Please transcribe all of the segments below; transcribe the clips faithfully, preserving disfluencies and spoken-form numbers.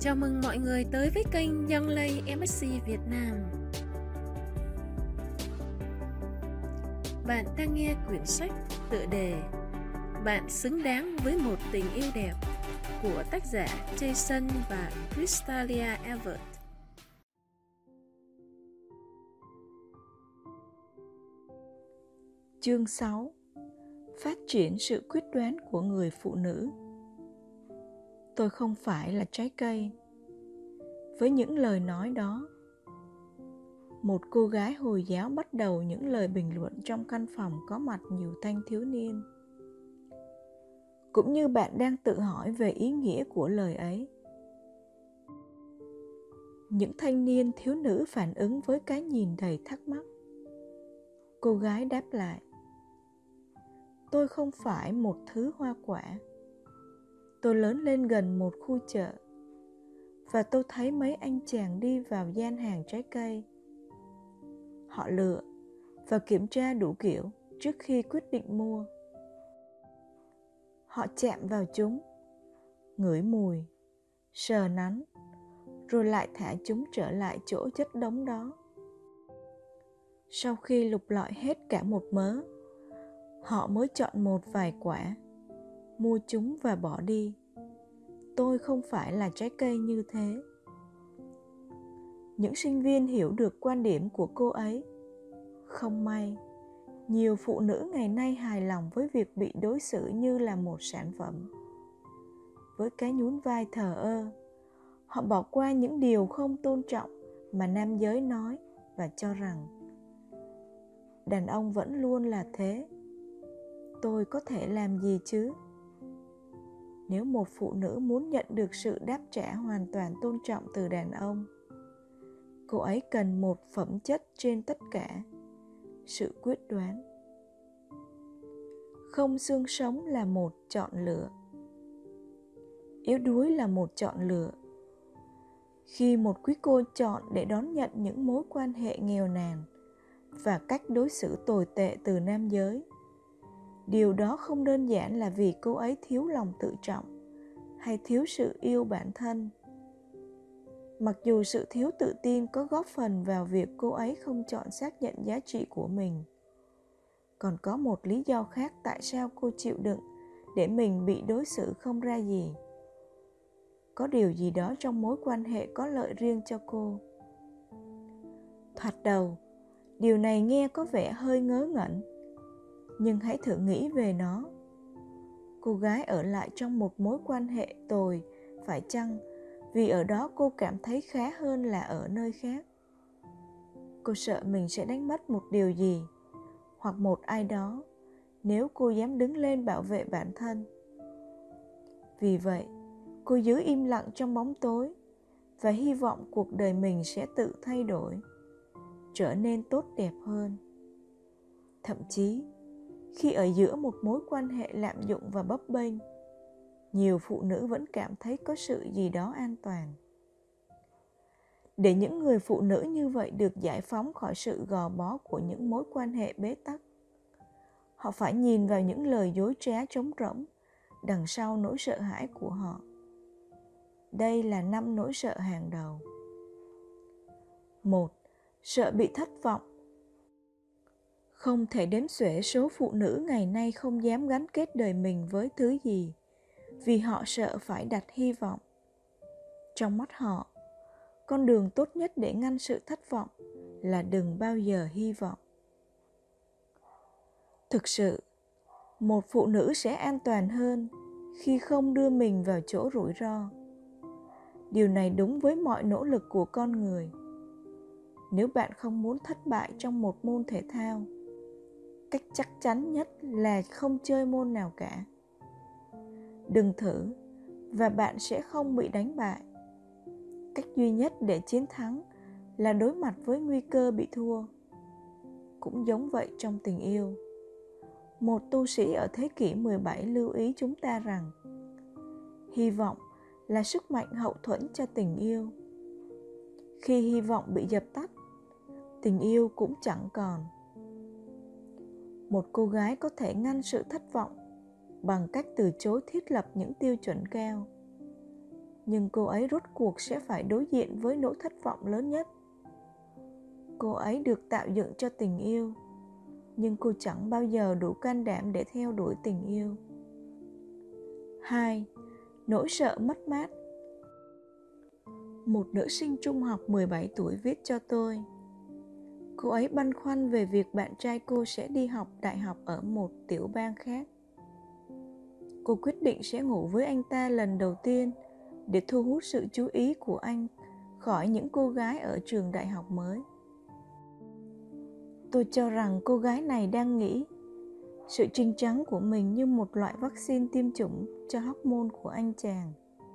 Chào mừng mọi người tới với kênh Young Lay em ét xê Việt Nam. Bạn đang nghe quyển sách tựa đề Bạn xứng đáng với một tình yêu đẹp của tác giả Jason và Crystalia Evert. Chương sáu. Phát triển sự quyết đoán của người phụ nữ. Tôi không phải là trái cây. Với những lời nói đó, một cô gái Hồi giáo bắt đầu những lời bình luận trong căn phòng có mặt nhiều thanh thiếu niên. Cũng như bạn đang tự hỏi về ý nghĩa của lời ấy. Những thanh niên thiếu nữ phản ứng với cái nhìn đầy thắc mắc. Cô gái đáp lại: Tôi không phải một thứ hoa quả. Tôi lớn lên gần một khu chợ và tôi thấy mấy anh chàng đi vào gian hàng trái cây. Họ lựa và kiểm tra đủ kiểu trước khi quyết định mua. Họ chạm vào chúng, ngửi mùi, sờ nắn, rồi lại thả chúng trở lại chỗ chất đống đó. Sau khi lục lọi hết cả một mớ, họ mới chọn một vài quả, mua chúng và bỏ đi. Tôi không phải là trái cây như thế. Những sinh viên hiểu được quan điểm của cô ấy. Không may, nhiều phụ nữ ngày nay hài lòng với việc bị đối xử như là một sản phẩm. Với cái nhún vai thờ ơ, họ bỏ qua những điều không tôn trọng mà nam giới nói và cho rằng đàn ông vẫn luôn là thế. Tôi có thể làm gì chứ? Nếu một phụ nữ muốn nhận được sự đáp trả hoàn toàn tôn trọng từ đàn ông, cô ấy cần một phẩm chất trên tất cả: sự quyết đoán. Không xương sống là một chọn lựa. Yếu đuối là một chọn lựa. Khi một quý cô chọn để đón nhận những mối quan hệ nghèo nàn và cách đối xử tồi tệ từ nam giới, điều đó không đơn giản là vì cô ấy thiếu lòng tự trọng hay thiếu sự yêu bản thân. Mặc dù sự thiếu tự tin có góp phần vào việc cô ấy không chọn xác nhận giá trị của mình, còn có một lý do khác tại sao cô chịu đựng để mình bị đối xử không ra gì. Có điều gì đó trong mối quan hệ có lợi riêng cho cô. Thoạt đầu, điều này nghe có vẻ hơi ngớ ngẩn, nhưng hãy thử nghĩ về nó. Cô gái ở lại trong một mối quan hệ tồi, phải chăng vì ở đó cô cảm thấy khá hơn là ở nơi khác? Cô sợ mình sẽ đánh mất một điều gì hoặc một ai đó nếu cô dám đứng lên bảo vệ bản thân. Vì vậy, cô giữ im lặng trong bóng tối và hy vọng cuộc đời mình sẽ tự thay đổi, trở nên tốt đẹp hơn. Thậm chí, khi ở giữa một mối quan hệ lạm dụng và bấp bênh, nhiều phụ nữ vẫn cảm thấy có sự gì đó an toàn. Để những người phụ nữ như vậy được giải phóng khỏi sự gò bó của những mối quan hệ bế tắc, họ phải nhìn vào những lời dối trá trống rỗng đằng sau nỗi sợ hãi của họ. Đây là năm nỗi sợ hàng đầu. Một, sợ bị thất vọng. Không thể đếm xuể số phụ nữ ngày nay không dám gắn kết đời mình với thứ gì, vì họ sợ phải đặt hy vọng. Trong mắt họ, con đường tốt nhất để ngăn sự thất vọng là đừng bao giờ hy vọng. Thực sự, một phụ nữ sẽ an toàn hơn khi không đưa mình vào chỗ rủi ro. Điều này đúng với mọi nỗ lực của con người. Nếu bạn không muốn thất bại trong một môn thể thao, cách chắc chắn nhất là không chơi môn nào cả. Đừng thử và bạn sẽ không bị đánh bại. Cách duy nhất để chiến thắng là đối mặt với nguy cơ bị thua. Cũng giống vậy trong tình yêu. Một tu sĩ ở thế kỷ mười bảy lưu ý chúng ta rằng hy vọng là sức mạnh hậu thuẫn cho tình yêu. Khi hy vọng bị dập tắt, tình yêu cũng chẳng còn. Một cô gái có thể ngăn sự thất vọng bằng cách từ chối thiết lập những tiêu chuẩn cao. Nhưng cô ấy rốt cuộc sẽ phải đối diện với nỗi thất vọng lớn nhất. Cô ấy được tạo dựng cho tình yêu, nhưng cô chẳng bao giờ đủ can đảm để theo đuổi tình yêu. hai. Nỗi sợ mất mát. Một nữ sinh trung học mười bảy tuổi viết cho tôi. Cô ấy băn khoăn về việc bạn trai cô sẽ đi học đại học ở một tiểu bang khác. Cô quyết định sẽ ngủ với anh ta lần đầu tiên để thu hút sự chú ý của anh khỏi những cô gái ở trường đại học mới. Tôi cho rằng cô gái này đang nghĩ sự trinh trắng của mình như một loại vaccine tiêm chủng cho hormone của anh chàng.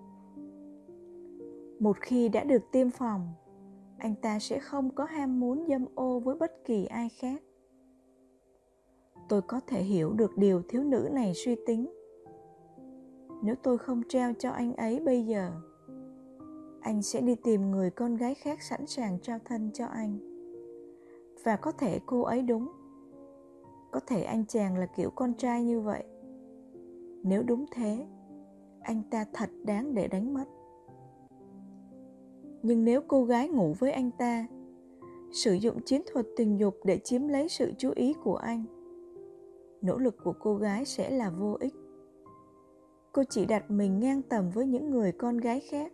Một khi đã được tiêm phòng, anh ta sẽ không có ham muốn dâm ô với bất kỳ ai khác. Tôi có thể hiểu được điều thiếu nữ này suy tính. Nếu tôi không trao cho anh ấy bây giờ, anh sẽ đi tìm người con gái khác sẵn sàng trao thân cho anh. Và có thể cô ấy đúng. Có thể anh chàng là kiểu con trai như vậy. Nếu đúng thế, anh ta thật đáng để đánh mất. Nhưng nếu cô gái ngủ với anh ta, sử dụng chiến thuật tình dục để chiếm lấy sự chú ý của anh, nỗ lực của cô gái sẽ là vô ích. Cô chỉ đặt mình ngang tầm với những người con gái khác,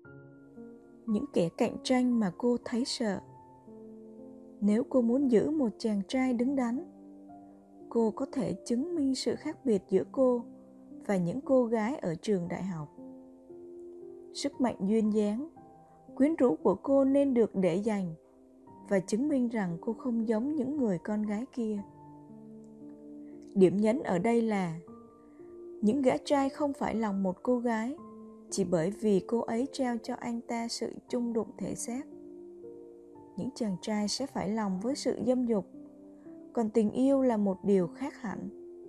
những kẻ cạnh tranh mà cô thấy sợ. Nếu cô muốn giữ một chàng trai đứng đắn, cô có thể chứng minh sự khác biệt giữa cô và những cô gái ở trường đại học. Sức mạnh duyên dáng, quyến rũ của cô nên được để dành và chứng minh rằng cô không giống những người con gái kia. Điểm nhấn ở đây là những gã trai không phải lòng một cô gái chỉ bởi vì cô ấy trao cho anh ta sự chung đụng thể xác. Những chàng trai sẽ phải lòng với sự dâm dục, còn tình yêu là một điều khác hẳn.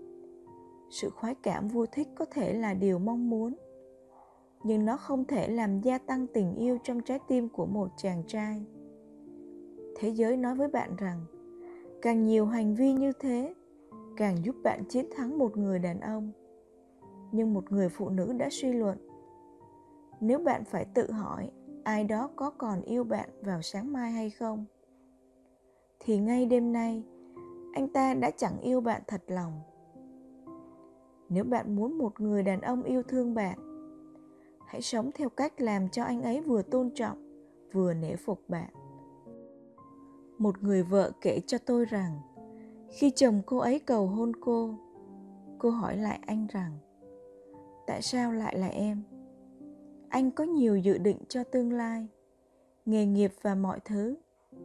Sự khoái cảm vui thích có thể là điều mong muốn, nhưng nó không thể làm gia tăng tình yêu trong trái tim của một chàng trai. Thế giới nói với bạn rằng, càng nhiều hành vi như thế, càng giúp bạn chiến thắng một người đàn ông. Nhưng một người phụ nữ đã suy luận, nếu bạn phải tự hỏi ai đó có còn yêu bạn vào sáng mai hay không, thì ngay đêm nay, anh ta đã chẳng yêu bạn thật lòng. Nếu bạn muốn một người đàn ông yêu thương bạn, hãy sống theo cách làm cho anh ấy vừa tôn trọng, vừa nể phục bạn. Một người vợ kể cho tôi rằng, khi chồng cô ấy cầu hôn cô, cô hỏi lại anh rằng, tại sao lại là em? Anh có nhiều dự định cho tương lai, nghề nghiệp và mọi thứ.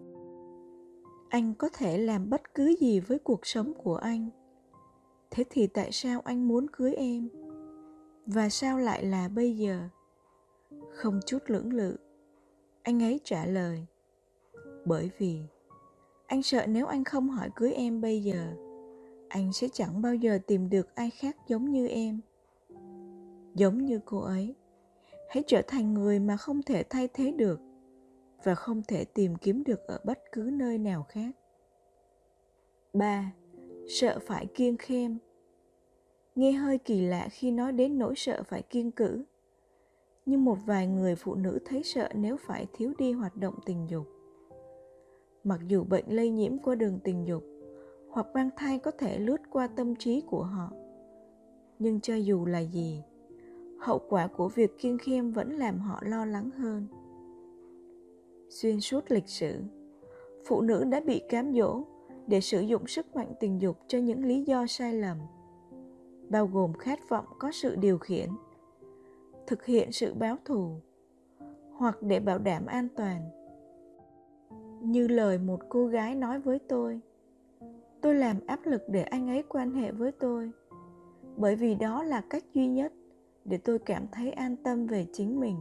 Anh có thể làm bất cứ gì với cuộc sống của anh. Thế thì tại sao anh muốn cưới em? Và sao lại là bây giờ? Không chút lưỡng lự, anh ấy trả lời, bởi vì anh sợ nếu anh không hỏi cưới em bây giờ, anh sẽ chẳng bao giờ tìm được ai khác giống như em. Giống như cô ấy, hãy trở thành người mà không thể thay thế được và không thể tìm kiếm được ở bất cứ nơi nào khác. ba. Sợ phải kiêng khem. Nghe hơi kỳ lạ khi nói đến nỗi sợ phải kiêng cữ, nhưng một vài người phụ nữ thấy sợ nếu phải thiếu đi hoạt động tình dục. Mặc dù bệnh lây nhiễm qua đường tình dục hoặc mang thai có thể lướt qua tâm trí của họ, nhưng cho dù là gì, hậu quả của việc kiêng khem vẫn làm họ lo lắng hơn. Xuyên suốt lịch sử, phụ nữ đã bị cám dỗ để sử dụng sức mạnh tình dục cho những lý do sai lầm, bao gồm khát vọng có sự điều khiển, thực hiện sự báo thù, hoặc để bảo đảm an toàn. Như lời một cô gái nói với tôi, tôi làm áp lực để anh ấy quan hệ với tôi, bởi vì đó là cách duy nhất để tôi cảm thấy an tâm về chính mình.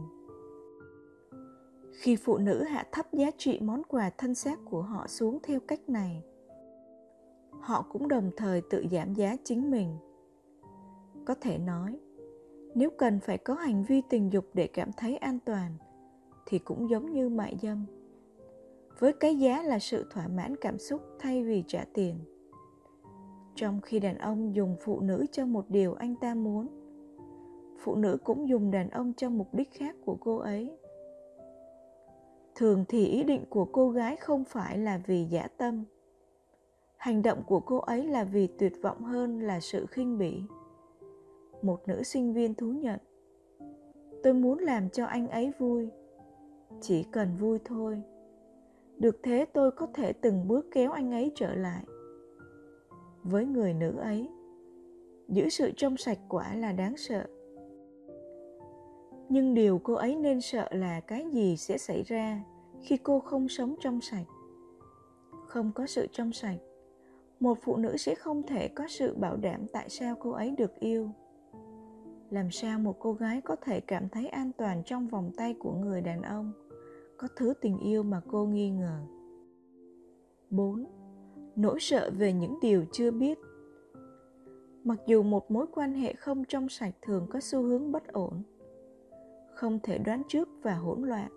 Khi phụ nữ hạ thấp giá trị món quà thân xác của họ xuống theo cách này, họ cũng đồng thời tự giảm giá chính mình. Có thể nói, nếu cần phải có hành vi tình dục để cảm thấy an toàn, thì cũng giống như mại dâm, với cái giá là sự thỏa mãn cảm xúc thay vì trả tiền. Trong khi đàn ông dùng phụ nữ cho một điều anh ta muốn, phụ nữ cũng dùng đàn ông cho mục đích khác của cô ấy. Thường thì ý định của cô gái không phải là vì dã tâm. Hành động của cô ấy là vì tuyệt vọng hơn là sự khinh bỉ. Một nữ sinh viên thú nhận: tôi muốn làm cho anh ấy vui, chỉ cần vui thôi. Được thế tôi có thể từng bước kéo anh ấy trở lại. Với người nữ ấy, giữ sự trong sạch quả là đáng sợ. Nhưng điều cô ấy nên sợ là cái gì sẽ xảy ra khi cô không sống trong sạch. Không có sự trong sạch, một phụ nữ sẽ không thể có sự bảo đảm tại sao cô ấy được yêu. Làm sao một cô gái có thể cảm thấy an toàn trong vòng tay của người đàn ông có thứ tình yêu mà cô nghi ngờ? bốn. Nỗi sợ về những điều chưa biết. Mặc dù một mối quan hệ không trong sạch thường có xu hướng bất ổn, không thể đoán trước và hỗn loạn,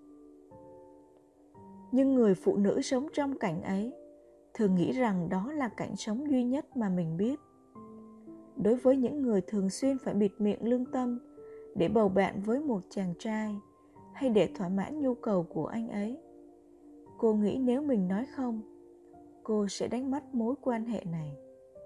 nhưng người phụ nữ sống trong cảnh ấy thường nghĩ rằng đó là cảnh sống duy nhất mà mình biết. Đối với những người thường xuyên phải bịt miệng lương tâm để bầu bạn với một chàng trai hay để thỏa mãn nhu cầu của anh ấy, cô nghĩ nếu mình nói không, cô sẽ đánh mất mối quan hệ này.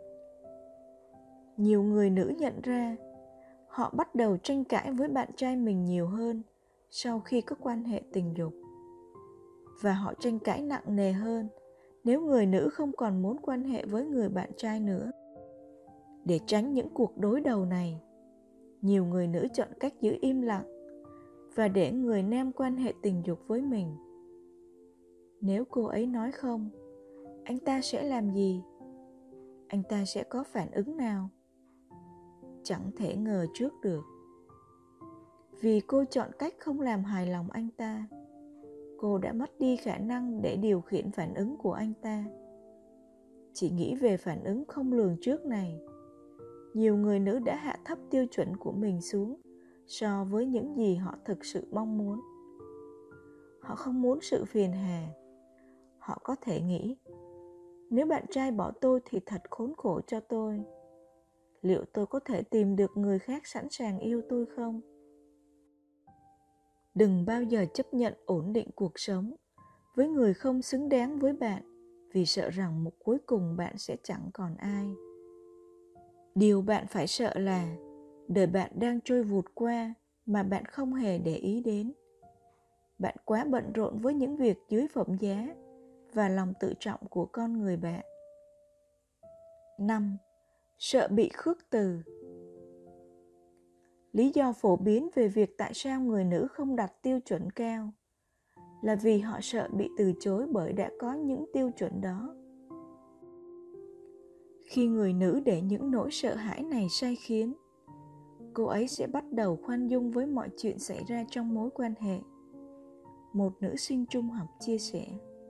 Nhiều người nữ nhận ra họ bắt đầu tranh cãi với bạn trai mình nhiều hơn sau khi có quan hệ tình dục. Và họ tranh cãi nặng nề hơn nếu người nữ không còn muốn quan hệ với người bạn trai nữa. Để tránh những cuộc đối đầu này, nhiều người nữ chọn cách giữ im lặng và để người nam quan hệ tình dục với mình. Nếu cô ấy nói không, anh ta sẽ làm gì? Anh ta sẽ có phản ứng nào? Chẳng thể ngờ trước được. Vì cô chọn cách không làm hài lòng anh ta, cô đã mất đi khả năng để điều khiển phản ứng của anh ta. Chỉ nghĩ về phản ứng không lường trước này, nhiều người nữ đã hạ thấp tiêu chuẩn của mình xuống so với những gì họ thực sự mong muốn. Họ không muốn sự phiền hà. Họ có thể nghĩ, nếu bạn trai bỏ tôi thì thật khốn khổ cho tôi. Liệu tôi có thể tìm được người khác sẵn sàng yêu tôi không? Đừng bao giờ chấp nhận ổn định cuộc sống với người không xứng đáng với bạn vì sợ rằng một cuối cùng bạn sẽ chẳng còn ai. Điều bạn phải sợ là đời bạn đang trôi vụt qua mà bạn không hề để ý đến. Bạn quá bận rộn với những việc dưới phẩm giá và lòng tự trọng của con người bạn. năm. Sợ bị khước từ. Lý do phổ biến về việc tại sao người nữ không đặt tiêu chuẩn cao là vì họ sợ bị từ chối bởi đã có những tiêu chuẩn đó. Khi người nữ để những nỗi sợ hãi này sai khiến, cô ấy sẽ bắt đầu khoan dung với mọi chuyện xảy ra trong mối quan hệ. Một nữ sinh trung học chia sẻ: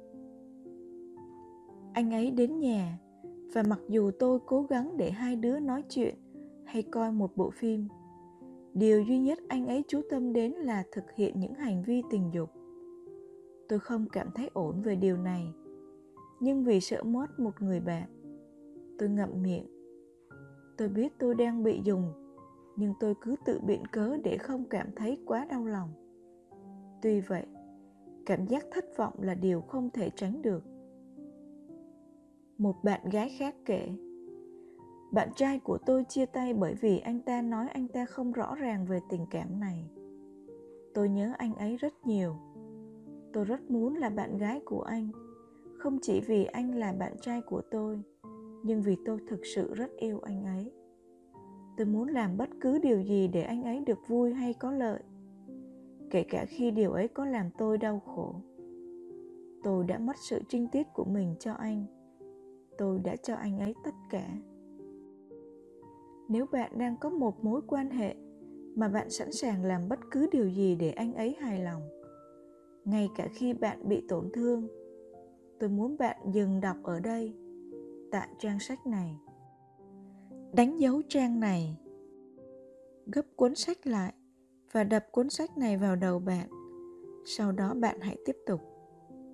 anh ấy đến nhà và mặc dù tôi cố gắng để hai đứa nói chuyện hay coi một bộ phim, điều duy nhất anh ấy chú tâm đến là thực hiện những hành vi tình dục. Tôi không cảm thấy ổn về điều này, nhưng vì sợ mất một người bạn, tôi ngậm miệng. Tôi biết tôi đang bị dùng, nhưng tôi cứ tự biện cớ để không cảm thấy quá đau lòng. Tuy vậy, cảm giác thất vọng là điều không thể tránh được. Một bạn gái khác kể: bạn trai của tôi chia tay bởi vì anh ta nói anh ta không rõ ràng về tình cảm này. Tôi nhớ anh ấy rất nhiều. Tôi rất muốn là bạn gái của anh, không chỉ vì anh là bạn trai của tôi, nhưng vì tôi thực sự rất yêu anh ấy. Tôi muốn làm bất cứ điều gì để anh ấy được vui hay có lợi, kể cả khi điều ấy có làm tôi đau khổ. Tôi đã mất sự trinh tiết của mình cho anh. Tôi đã cho anh ấy tất cả. Nếu bạn đang có một mối quan hệ mà bạn sẵn sàng làm bất cứ điều gì để anh ấy hài lòng, ngay cả khi bạn bị tổn thương, tôi muốn bạn dừng đọc ở đây, tại trang sách này. Đánh dấu trang này, gấp cuốn sách lại và đập cuốn sách này vào đầu bạn. Sau đó bạn hãy tiếp tục.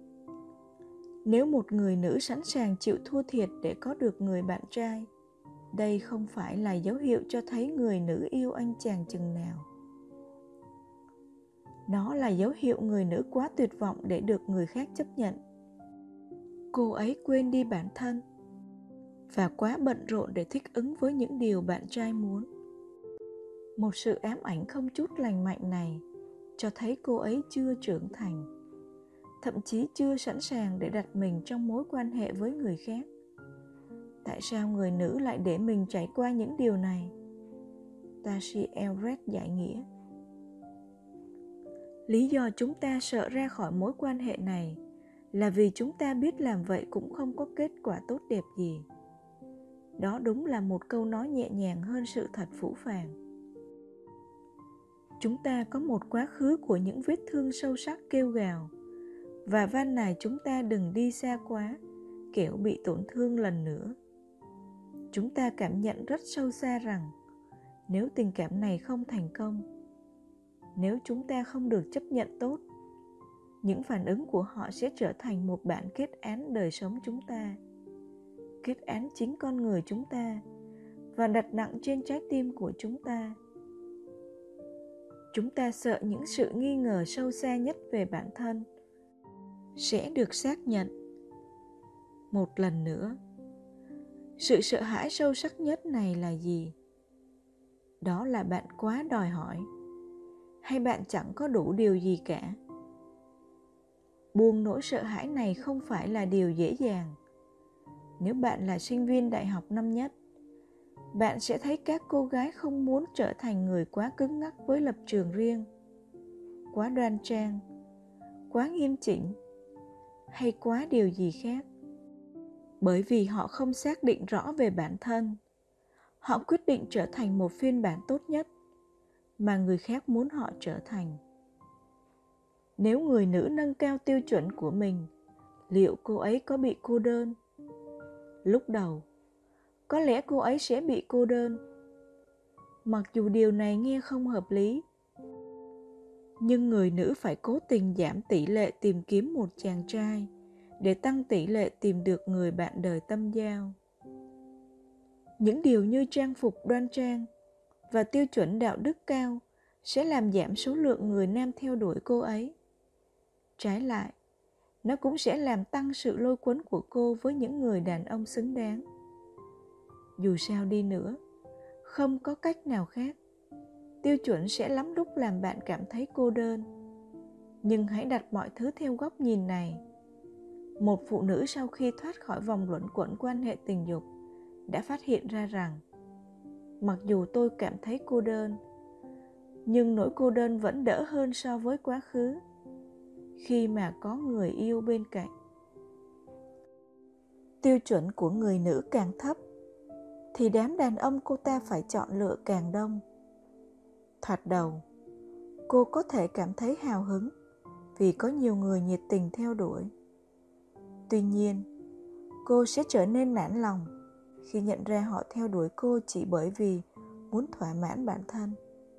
Nếu một người nữ sẵn sàng chịu thua thiệt để có được người bạn trai, Đây không phải là dấu hiệu cho thấy người nữ yêu anh chàng chừng nào. Nó là dấu hiệu người nữ quá tuyệt vọng để được người khác chấp nhận. Cô ấy quên đi bản thân và quá bận rộn để thích ứng với những điều bạn trai muốn. Một sự ám ảnh không chút lành mạnh này cho thấy cô ấy chưa trưởng thành, thậm chí chưa sẵn sàng để đặt mình trong mối quan hệ với người khác. Tại sao người nữ lại để mình trải qua những điều này? Tashi Elred giải nghĩa. Lý do chúng ta sợ ra khỏi mối quan hệ này là vì chúng ta biết làm vậy cũng không có kết quả tốt đẹp gì. Đó đúng là một câu nói nhẹ nhàng hơn sự thật phũ phàng. Chúng ta có một quá khứ của những vết thương sâu sắc kêu gào, và van nài chúng ta đừng đi xa quá, kẻo bị tổn thương lần nữa. Chúng ta cảm nhận rất sâu xa rằng nếu tình cảm này không thành công, nếu chúng ta không được chấp nhận tốt, những phản ứng của họ sẽ trở thành một bản kết án đời sống chúng ta, kết án chính con người chúng ta và đặt nặng trên trái tim của chúng ta. Chúng ta sợ những sự nghi ngờ sâu xa nhất về bản thân sẽ được xác nhận. Một lần nữa, sự sợ hãi sâu sắc nhất này là gì? Đó là bạn quá đòi hỏi, hay bạn chẳng có đủ điều gì cả. Buông nỗi sợ hãi này không phải là điều dễ dàng. Nếu bạn là sinh viên đại học năm nhất, bạn sẽ thấy các cô gái không muốn trở thành người quá cứng ngắc với lập trường riêng, quá đoan trang, quá nghiêm chỉnh, hay quá điều gì khác. Bởi vì họ không xác định rõ về bản thân, họ quyết định trở thành một phiên bản tốt nhất mà người khác muốn họ trở thành. Nếu người nữ nâng cao tiêu chuẩn của mình, liệu cô ấy có bị cô đơn? Lúc đầu, có lẽ cô ấy sẽ bị cô đơn. Mặc dù điều này nghe không hợp lý, nhưng người nữ phải cố tình giảm tỷ lệ tìm kiếm một chàng trai để tăng tỷ lệ tìm được người bạn đời tâm giao. Những điều như trang phục đoan trang và tiêu chuẩn đạo đức cao sẽ làm giảm số lượng người nam theo đuổi cô ấy. Trái lại, nó cũng sẽ làm tăng sự lôi cuốn của cô với những người đàn ông xứng đáng. Dù sao đi nữa, không có cách nào khác. Tiêu chuẩn sẽ lắm lúc làm bạn cảm thấy cô đơn. Nhưng hãy đặt mọi thứ theo góc nhìn này. Một phụ nữ sau khi thoát khỏi vòng luẩn quẩn quan hệ tình dục đã phát hiện ra rằng mặc dù tôi cảm thấy cô đơn, nhưng nỗi cô đơn vẫn đỡ hơn so với quá khứ khi mà có người yêu bên cạnh. Tiêu chuẩn của người nữ càng thấp thì đám đàn ông cô ta phải chọn lựa càng đông. Thoạt đầu, cô có thể cảm thấy hào hứng vì có nhiều người nhiệt tình theo đuổi. Tuy nhiên, cô sẽ trở nên nản lòng khi nhận ra họ theo đuổi cô chỉ bởi vì muốn thỏa mãn bản thân.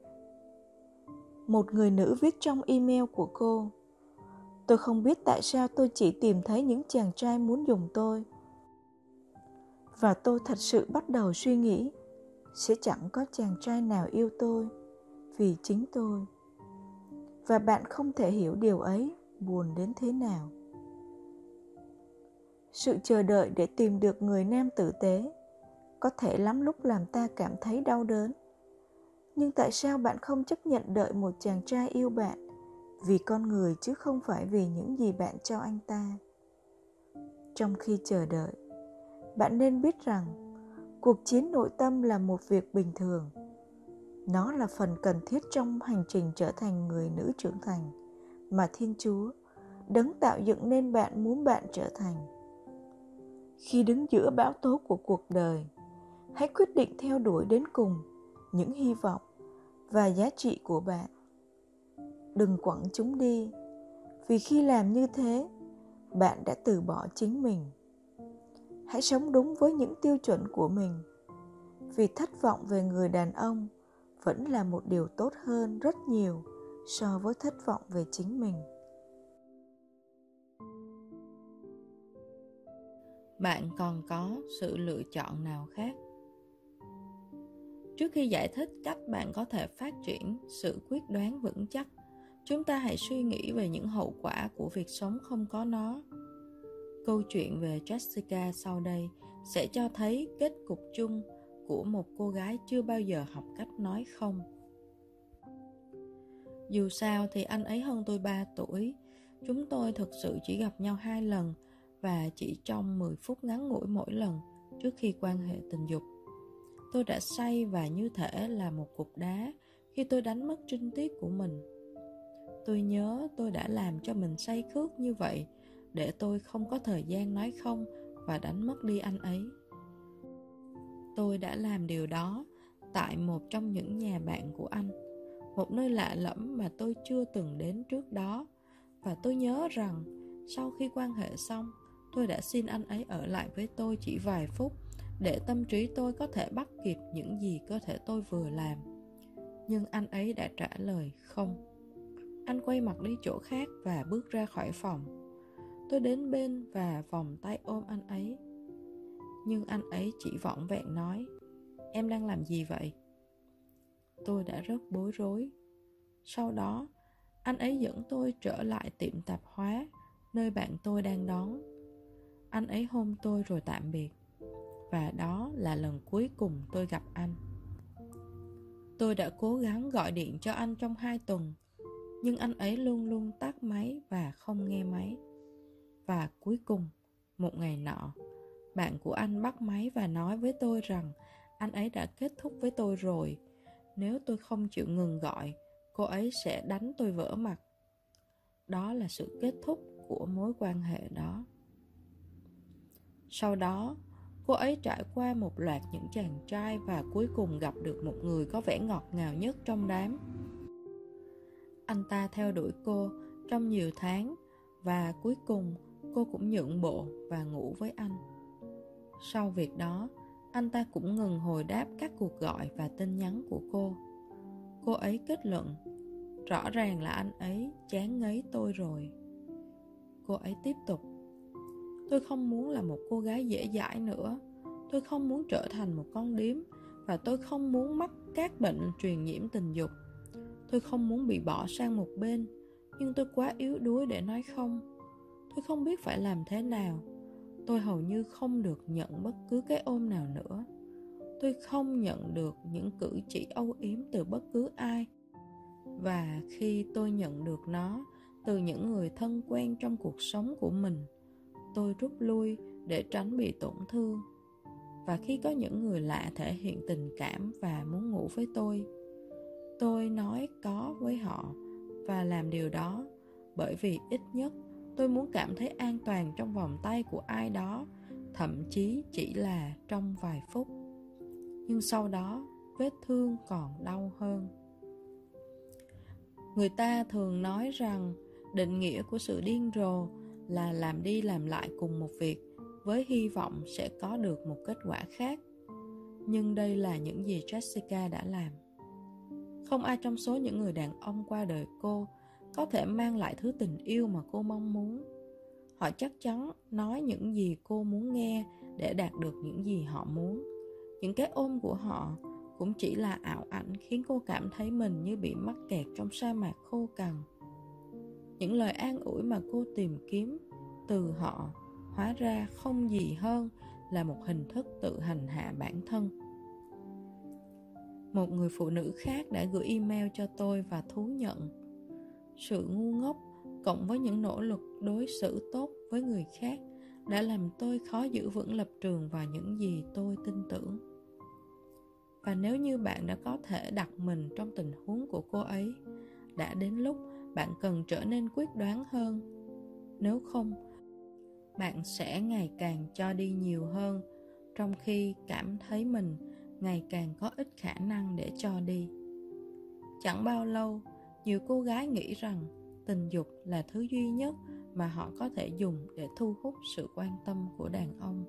Một người nữ viết trong email của cô: "Tôi không biết tại sao tôi chỉ tìm thấy những chàng trai muốn dùng tôi. Và tôi thật sự bắt đầu suy nghĩ sẽ chẳng có chàng trai nào yêu tôi vì chính tôi. Và bạn không thể hiểu điều ấy buồn đến thế nào." Sự chờ đợi để tìm được người nam tử tế có thể lắm lúc làm ta cảm thấy đau đớn. Nhưng tại sao bạn không chấp nhận đợi một chàng trai yêu bạn vì con người chứ không phải vì những gì bạn cho anh ta? Trong khi chờ đợi, bạn nên biết rằng cuộc chiến nội tâm là một việc bình thường. Nó là phần cần thiết trong hành trình trở thành người nữ trưởng thành mà Thiên Chúa, Đấng tạo dựng nên bạn, muốn bạn trở thành. Khi đứng giữa bão tố của cuộc đời, hãy quyết định theo đuổi đến cùng những hy vọng và giá trị của bạn. Đừng quẳng chúng đi, vì khi làm như thế, bạn đã từ bỏ chính mình. Hãy sống đúng với những tiêu chuẩn của mình, vì thất vọng về người đàn ông vẫn là một điều tốt hơn rất nhiều so với thất vọng về chính mình. Bạn còn có sự lựa chọn nào khác? Trước khi giải thích cách bạn có thể phát triển sự quyết đoán vững chắc, chúng ta hãy suy nghĩ về những hậu quả của việc sống không có nó. Câu chuyện về Jessica sau đây sẽ cho thấy kết cục chung của một cô gái chưa bao giờ học cách nói không. Dù sao thì anh ấy hơn tôi ba tuổi. Chúng tôi thực sự chỉ gặp nhau hai lần và chỉ trong mười phút ngắn ngủi mỗi lần trước khi quan hệ tình dục. Tôi đã say và như thể là một cục đá khi tôi đánh mất trinh tiết của mình. Tôi nhớ tôi đã làm cho mình say khướt như vậy để tôi không có thời gian nói không và đánh mất đi anh ấy. Tôi đã làm điều đó tại một trong những nhà bạn của anh, một nơi lạ lẫm mà tôi chưa từng đến trước đó. Và tôi nhớ rằng sau khi quan hệ xong, tôi đã xin anh ấy ở lại với tôi chỉ vài phút để tâm trí tôi có thể bắt kịp những gì cơ thể tôi vừa làm. Nhưng anh ấy đã trả lời không. Anh quay mặt đi chỗ khác và bước ra khỏi phòng. Tôi đến bên và vòng tay ôm anh ấy. Nhưng anh ấy chỉ vỏn vẹn nói: "Em đang làm gì vậy?" Tôi đã rất bối rối. Sau đó, anh ấy dẫn tôi trở lại tiệm tạp hóa, nơi bạn tôi đang đón. Anh ấy hôn tôi rồi tạm biệt. Và đó là lần cuối cùng tôi gặp anh. Tôi đã cố gắng gọi điện cho anh trong hai tuần, nhưng anh ấy luôn luôn tắt máy và không nghe máy. Và cuối cùng, một ngày nọ, bạn của anh bắt máy và nói với tôi rằng anh ấy đã kết thúc với tôi rồi. Nếu tôi không chịu ngừng gọi, cô ấy sẽ đánh tôi vỡ mặt. Đó là sự kết thúc của mối quan hệ đó. Sau đó, cô ấy trải qua một loạt những chàng trai và cuối cùng gặp được một người có vẻ ngọt ngào nhất trong đám. Anh ta theo đuổi cô trong nhiều tháng và cuối cùng cô cũng nhượng bộ và ngủ với anh. Sau việc đó, anh ta cũng ngừng hồi đáp các cuộc gọi và tin nhắn của cô. Cô ấy kết luận, rõ ràng là anh ấy chán ngấy tôi rồi. Cô ấy tiếp tục: "Tôi không muốn là một cô gái dễ dãi nữa. Tôi không muốn trở thành một con điếm và tôi không muốn mắc các bệnh truyền nhiễm tình dục. Tôi không muốn bị bỏ sang một bên, nhưng tôi quá yếu đuối để nói không. Tôi không biết phải làm thế nào. Tôi hầu như không được nhận bất cứ cái ôm nào nữa. Tôi không nhận được những cử chỉ âu yếm từ bất cứ ai. Và khi tôi nhận được nó từ những người thân quen trong cuộc sống của mình, tôi rút lui để tránh bị tổn thương. Và khi có những người lạ thể hiện tình cảm và muốn ngủ với tôi, tôi nói có với họ và làm điều đó bởi vì ít nhất tôi muốn cảm thấy an toàn trong vòng tay của ai đó, thậm chí chỉ là trong vài phút. Nhưng sau đó, vết thương còn đau hơn." Người ta thường nói rằng định nghĩa của sự điên rồ là làm đi làm lại cùng một việc với hy vọng sẽ có được một kết quả khác. Nhưng đây là những gì Jessica đã làm. Không ai trong số những người đàn ông qua đời cô có thể mang lại thứ tình yêu mà cô mong muốn. Họ chắc chắn nói những gì cô muốn nghe để đạt được những gì họ muốn. Những cái ôm của họ cũng chỉ là ảo ảnh khiến cô cảm thấy mình như bị mắc kẹt trong sa mạc khô cằn. Những lời an ủi mà cô tìm kiếm từ họ hóa ra không gì hơn là một hình thức tự hành hạ bản thân. Một người phụ nữ khác đã gửi email cho tôi và thú nhận: "Sự ngu ngốc cộng với những nỗ lực đối xử tốt với người khác đã làm tôi khó giữ vững lập trường vào những gì tôi tin tưởng." Và nếu như bạn đã có thể đặt mình trong tình huống của cô ấy, đã đến lúc bạn cần trở nên quyết đoán hơn. Nếu không, bạn sẽ ngày càng cho đi nhiều hơn, trong khi cảm thấy mình ngày càng có ít khả năng để cho đi. Chẳng bao lâu, nhiều cô gái nghĩ rằng tình dục là thứ duy nhất mà họ có thể dùng để thu hút sự quan tâm của đàn ông.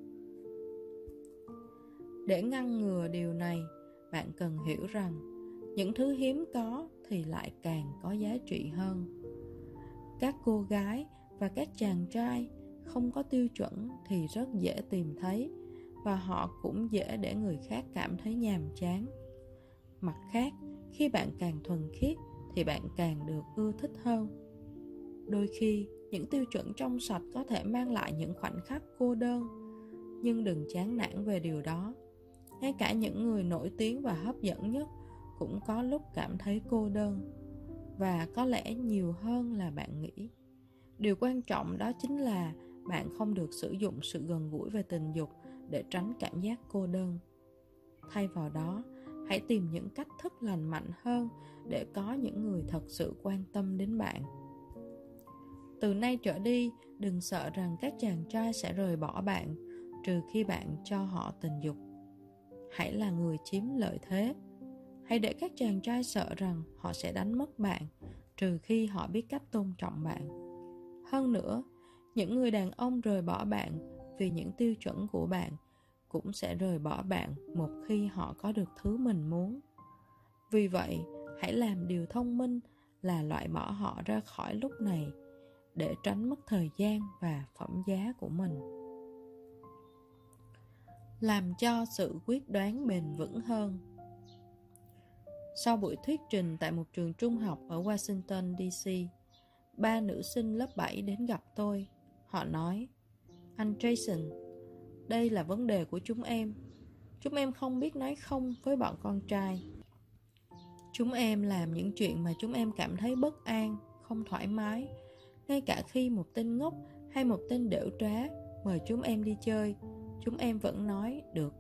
Để ngăn ngừa điều này, bạn cần hiểu rằng những thứ hiếm có thì lại càng có giá trị hơn. Các cô gái và các chàng trai không có tiêu chuẩn thì rất dễ tìm thấy, và họ cũng dễ để người khác cảm thấy nhàm chán. Mặt khác, khi bạn càng thuần khiết thì bạn càng được ưa thích hơn. Đôi khi, những tiêu chuẩn trong sạch có thể mang lại những khoảnh khắc cô đơn, nhưng đừng chán nản về điều đó. Ngay cả những người nổi tiếng và hấp dẫn nhất cũng có lúc cảm thấy cô đơn, và có lẽ nhiều hơn là bạn nghĩ. Điều quan trọng đó chính là bạn không được sử dụng sự gần gũi về tình dục để tránh cảm giác cô đơn. Thay vào đó, hãy tìm những cách thức lành mạnh hơn để có những người thật sự quan tâm đến bạn. Từ nay trở đi, đừng sợ rằng các chàng trai sẽ rời bỏ bạn, trừ khi bạn cho họ tình dục. Hãy là người chiếm lợi thế. Hãy để các chàng trai sợ rằng họ sẽ đánh mất bạn, trừ khi họ biết cách tôn trọng bạn. Hơn nữa, những người đàn ông rời bỏ bạn vì những tiêu chuẩn của bạn cũng sẽ rời bỏ bạn một khi họ có được thứ mình muốn. Vì vậy, hãy làm điều thông minh là loại bỏ họ ra khỏi lúc này để tránh mất thời gian và phẩm giá của mình. Làm cho sự quyết đoán bền vững hơn. Sau buổi thuyết trình tại một trường trung học ở Washington, D C, ba nữ sinh lớp bảy đến gặp tôi. Họ nói, anh Jason, đây là vấn đề của chúng em. Chúng em không biết nói không với bọn con trai. Chúng em làm những chuyện mà chúng em cảm thấy bất an, không thoải mái. Ngay cả khi một tên ngốc hay một tên đểu trá mời chúng em đi chơi, chúng em vẫn nói được.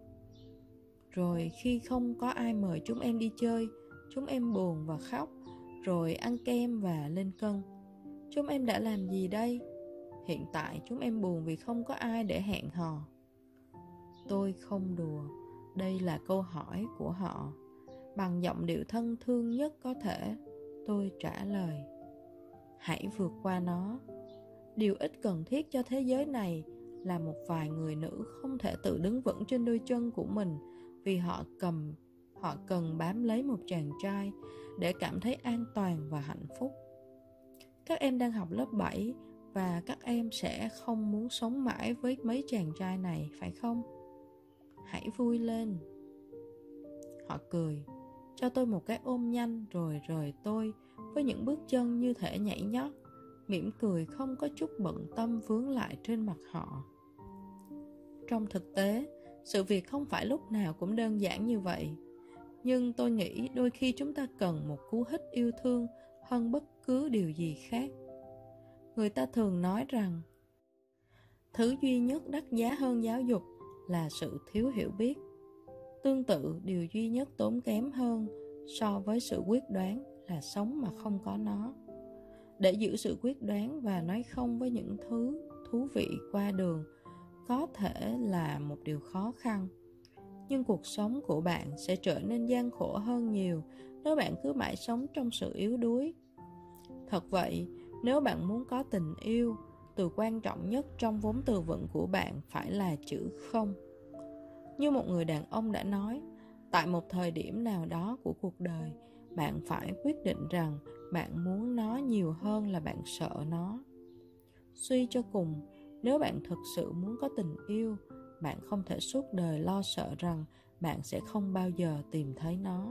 Rồi khi không có ai mời chúng em đi chơi, chúng em buồn và khóc, rồi ăn kem và lên cân. Chúng em đã làm gì đây? Hiện tại chúng em buồn vì không có ai để hẹn hò. Tôi không đùa, đây là câu hỏi của họ. Bằng giọng điệu thân thương nhất có thể, tôi trả lời, hãy vượt qua nó. Điều ít cần thiết cho thế giới này là một vài người nữ không thể tự đứng vững trên đôi chân của mình vì họ cầm họ cần bám lấy một chàng trai để cảm thấy an toàn và hạnh phúc. Các em đang học lớp bảy và các em sẽ không muốn sống mãi với mấy chàng trai này, phải không? Hãy vui lên. Họ cười, cho tôi một cái ôm nhanh rồi rời tôi với những bước chân như thể nhảy nhót, mỉm cười không có chút bận tâm vướng lại trên mặt họ. Trong thực tế, sự việc không phải lúc nào cũng đơn giản như vậy. Nhưng tôi nghĩ đôi khi chúng ta cần một cú hích yêu thương hơn bất cứ điều gì khác. Người ta thường nói rằng thứ duy nhất đắt giá hơn giáo dục là sự thiếu hiểu biết. Tương tự, điều duy nhất tốn kém hơn so với sự quyết đoán là sống mà không có nó. Để giữ sự quyết đoán và nói không với những thứ thú vị qua đường có thể là một điều khó khăn. Nhưng cuộc sống của bạn sẽ trở nên gian khổ hơn nhiều nếu bạn cứ mãi sống trong sự yếu đuối. Thật vậy, nếu bạn muốn có tình yêu, từ quan trọng nhất trong vốn từ vựng của bạn phải là chữ không. Như một người đàn ông đã nói, tại một thời điểm nào đó của cuộc đời, bạn phải quyết định rằng bạn muốn nó nhiều hơn là bạn sợ nó. Suy cho cùng, nếu bạn thực sự muốn có tình yêu, bạn không thể suốt đời lo sợ rằng bạn sẽ không bao giờ tìm thấy nó.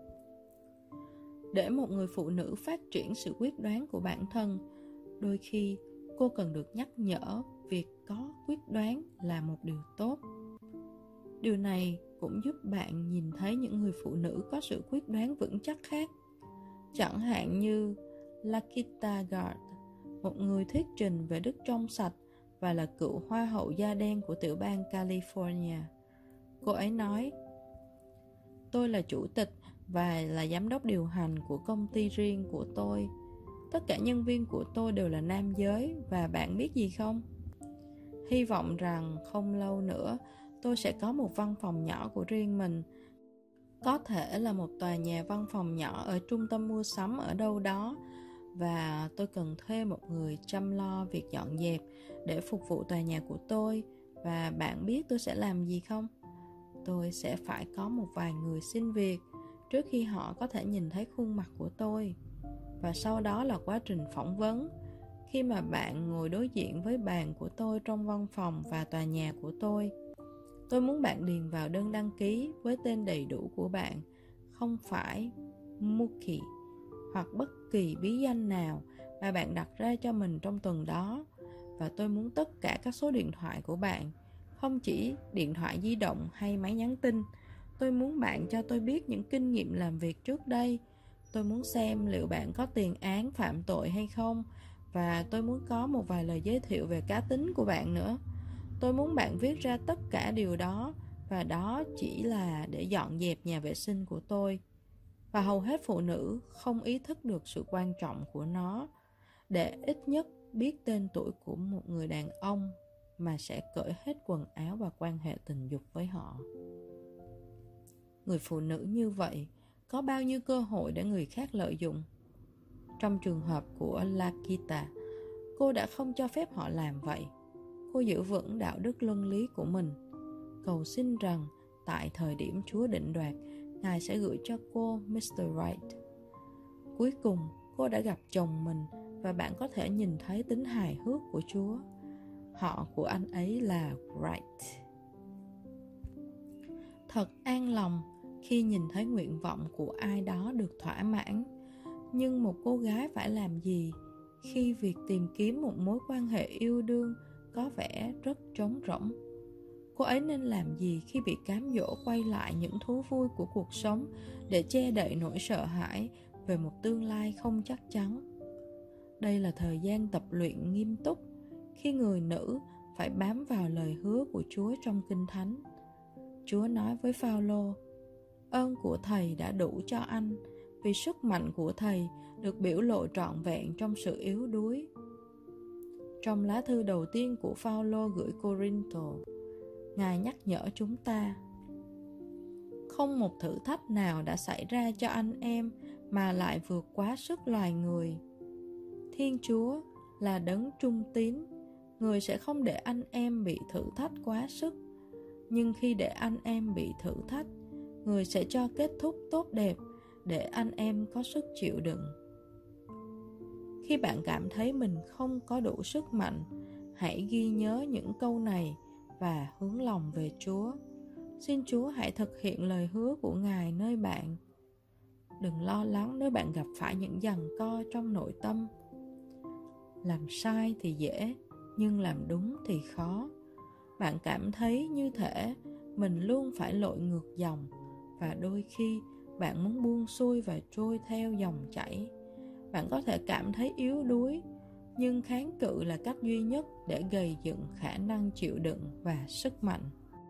Để một người phụ nữ phát triển sự quyết đoán của bản thân, đôi khi cô cần được nhắc nhở việc có quyết đoán là một điều tốt. Điều này cũng giúp bạn nhìn thấy những người phụ nữ có sự quyết đoán vững chắc khác. Chẳng hạn như Lakita Gard, một người thuyết trình về đức trong sạch và là cựu hoa hậu da đen của tiểu bang California. Cô ấy nói, tôi là chủ tịch và là giám đốc điều hành của công ty riêng của tôi. Tất cả nhân viên của tôi đều là nam giới và bạn biết gì không? Hy vọng rằng không lâu nữa tôi sẽ có một văn phòng nhỏ của riêng mình. Có thể là một tòa nhà văn phòng nhỏ ở trung tâm mua sắm ở đâu đó, và tôi cần thuê một người chăm lo việc dọn dẹp để phục vụ tòa nhà của tôi. Và bạn biết tôi sẽ làm gì không? Tôi sẽ phải có một vài người xin việc trước khi họ có thể nhìn thấy khuôn mặt của tôi. Và sau đó là quá trình phỏng vấn. Khi mà bạn ngồi đối diện với bàn của tôi trong văn phòng và tòa nhà của tôi, Tôi muốn bạn điền vào đơn đăng ký với tên đầy đủ của bạn, không phải Mookie hoặc bất kỳ bí danh nào mà bạn đặt ra cho mình trong tuần đó. Và tôi muốn tất cả các số điện thoại của bạn, không chỉ điện thoại di động hay máy nhắn tin. Tôi muốn bạn cho tôi biết những kinh nghiệm làm việc trước đây. Tôi muốn xem liệu bạn có tiền án phạm tội hay không. Và tôi muốn có một vài lời giới thiệu về cá tính của bạn nữa. Tôi muốn bạn viết ra tất cả điều đó, và đó chỉ là để dọn dẹp nhà vệ sinh của tôi. Và hầu hết phụ nữ không ý thức được sự quan trọng của nó, để ít nhất biết tên tuổi của một người đàn ông mà sẽ cởi hết quần áo và quan hệ tình dục với họ. Người phụ nữ như vậy có bao nhiêu cơ hội để người khác lợi dụng? Trong trường hợp của Lakita, cô đã không cho phép họ làm vậy. Cô giữ vững đạo đức luân lý của mình, cầu xin rằng tại thời điểm Chúa định đoạt, Ngài sẽ gửi cho cô mít tơ Right. Cuối cùng, cô đã gặp chồng mình, và bạn có thể nhìn thấy tính hài hước của Chúa. Họ của anh ấy là Right. Thật an lòng khi nhìn thấy nguyện vọng của ai đó được thỏa mãn. Nhưng một cô gái phải làm gì khi việc tìm kiếm một mối quan hệ yêu đương có vẻ rất trống rỗng? Cô ấy nên làm gì khi bị cám dỗ quay lại những thú vui của cuộc sống để che đậy nỗi sợ hãi về một tương lai không chắc chắn? Đây là thời gian tập luyện nghiêm túc, khi người nữ phải bám vào lời hứa của Chúa trong Kinh Thánh. Chúa nói với Phao-lô: ơn của Thầy đã đủ cho anh, vì sức mạnh của Thầy được biểu lộ trọn vẹn trong sự yếu đuối. Trong lá thư đầu tiên của Phao-lô gửi Cô-rinh-tô, Ngài nhắc nhở chúng ta: không một thử thách nào đã xảy ra cho anh em mà lại vượt quá sức loài người. Thiên Chúa là đấng trung tín, Người sẽ không để anh em bị thử thách quá sức. Nhưng khi để anh em bị thử thách, Người sẽ cho kết thúc tốt đẹp để anh em có sức chịu đựng. Khi bạn cảm thấy mình không có đủ sức mạnh, hãy ghi nhớ những câu này và hướng lòng về Chúa. Xin Chúa hãy thực hiện lời hứa của Ngài nơi bạn. Đừng lo lắng nếu bạn gặp phải những giằng co trong nội tâm. Làm sai thì dễ, nhưng làm đúng thì khó. Bạn cảm thấy như thể mình luôn phải lội ngược dòng, và đôi khi bạn muốn buông xuôi và trôi theo dòng chảy. Bạn có thể cảm thấy yếu đuối, nhưng kháng cự là cách duy nhất để gầy dựng khả năng chịu đựng và sức mạnh.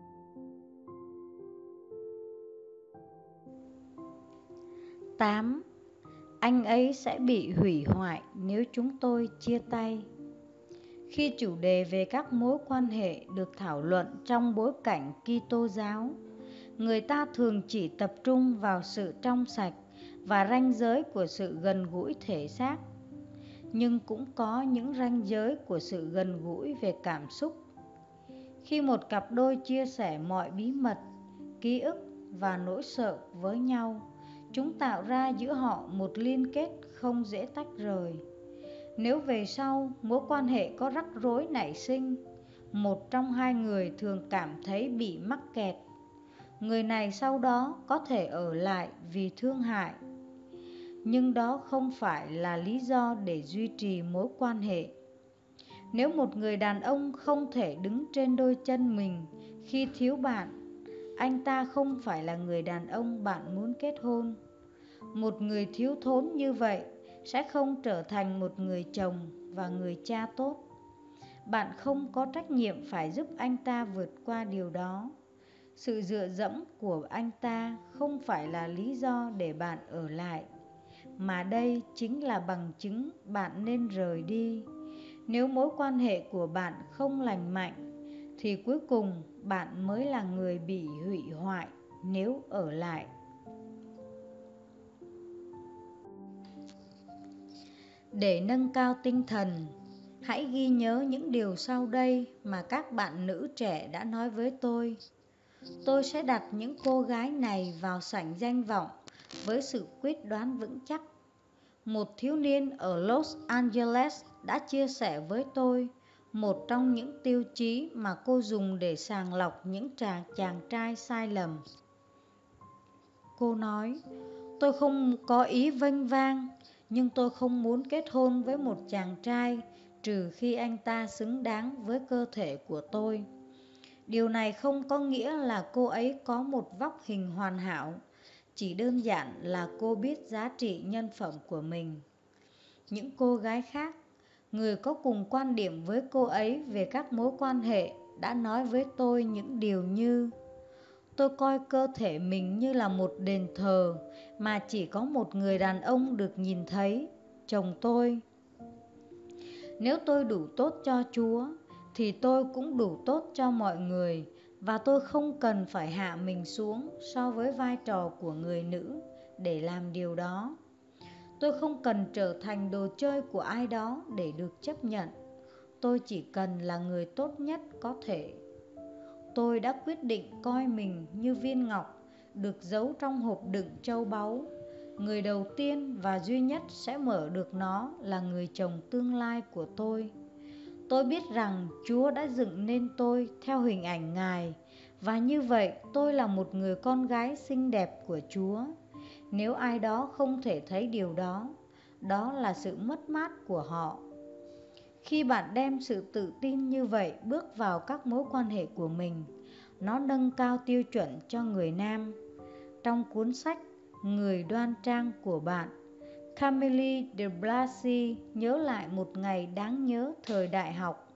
tám. Anh ấy sẽ bị hủy hoại nếu chúng tôi chia tay. Khi chủ đề về các mối quan hệ được thảo luận trong bối cảnh Kitô giáo, người ta thường chỉ tập trung vào sự trong sạch và ranh giới của sự gần gũi thể xác. Nhưng cũng có những ranh giới của sự gần gũi về cảm xúc. Khi một cặp đôi chia sẻ mọi bí mật, ký ức và nỗi sợ với nhau, chúng tạo ra giữa họ một liên kết không dễ tách rời. Nếu về sau mối quan hệ có rắc rối nảy sinh, một trong hai người thường cảm thấy bị mắc kẹt. Người này sau đó có thể ở lại vì thương hại. Nhưng đó không phải là lý do để duy trì mối quan hệ. Nếu một người đàn ông không thể đứng trên đôi chân mình khi thiếu bạn, anh ta không phải là người đàn ông bạn muốn kết hôn. Một người thiếu thốn như vậy sẽ không trở thành một người chồng và người cha tốt. Bạn không có trách nhiệm phải giúp anh ta vượt qua điều đó. Sự dựa dẫm của anh ta không phải là lý do để bạn ở lại, mà đây chính là bằng chứng bạn nên rời đi. Nếu mối quan hệ của bạn không lành mạnh, thì cuối cùng bạn mới là người bị hủy hoại nếu ở lại. Để nâng cao tinh thần, hãy ghi nhớ những điều sau đây mà các bạn nữ trẻ đã nói với tôi. Tôi sẽ đặt những cô gái này vào sảnh danh vọng với sự quyết đoán vững chắc. Một thiếu niên ở Los Angeles đã chia sẻ với tôi một trong những tiêu chí mà cô dùng để sàng lọc những chàng, chàng trai sai lầm. Cô nói, tôi không có ý vênh vang, nhưng tôi không muốn kết hôn với một chàng trai trừ khi anh ta xứng đáng với cơ thể của tôi. Điều này không có nghĩa là cô ấy có một vóc hình hoàn hảo, chỉ đơn giản là cô biết giá trị nhân phẩm của mình. Những cô gái khác, người có cùng quan điểm với cô ấy về các mối quan hệ, đã nói với tôi những điều như: tôi coi cơ thể mình như là một đền thờ mà chỉ có một người đàn ông được nhìn thấy, chồng tôi. Nếu tôi đủ tốt cho Chúa thì tôi cũng đủ tốt cho mọi người, và tôi không cần phải hạ mình xuống so với vai trò của người nữ để làm điều đó. Tôi không cần trở thành đồ chơi của ai đó để được chấp nhận. Tôi chỉ cần là người tốt nhất có thể. Tôi đã quyết định coi mình như viên ngọc được giấu trong hộp đựng châu báu. Người đầu tiên và duy nhất sẽ mở được nó là người chồng tương lai của tôi. Tôi biết rằng Chúa đã dựng nên tôi theo hình ảnh Ngài, và như vậy tôi là một người con gái xinh đẹp của Chúa. Nếu ai đó không thể thấy điều đó, đó là sự mất mát của họ. Khi bạn đem sự tự tin như vậy bước vào các mối quan hệ của mình, nó nâng cao tiêu chuẩn cho người nam. Trong cuốn sách Người đoan trang của bạn, Camille de Blasi nhớ lại một ngày đáng nhớ thời đại học.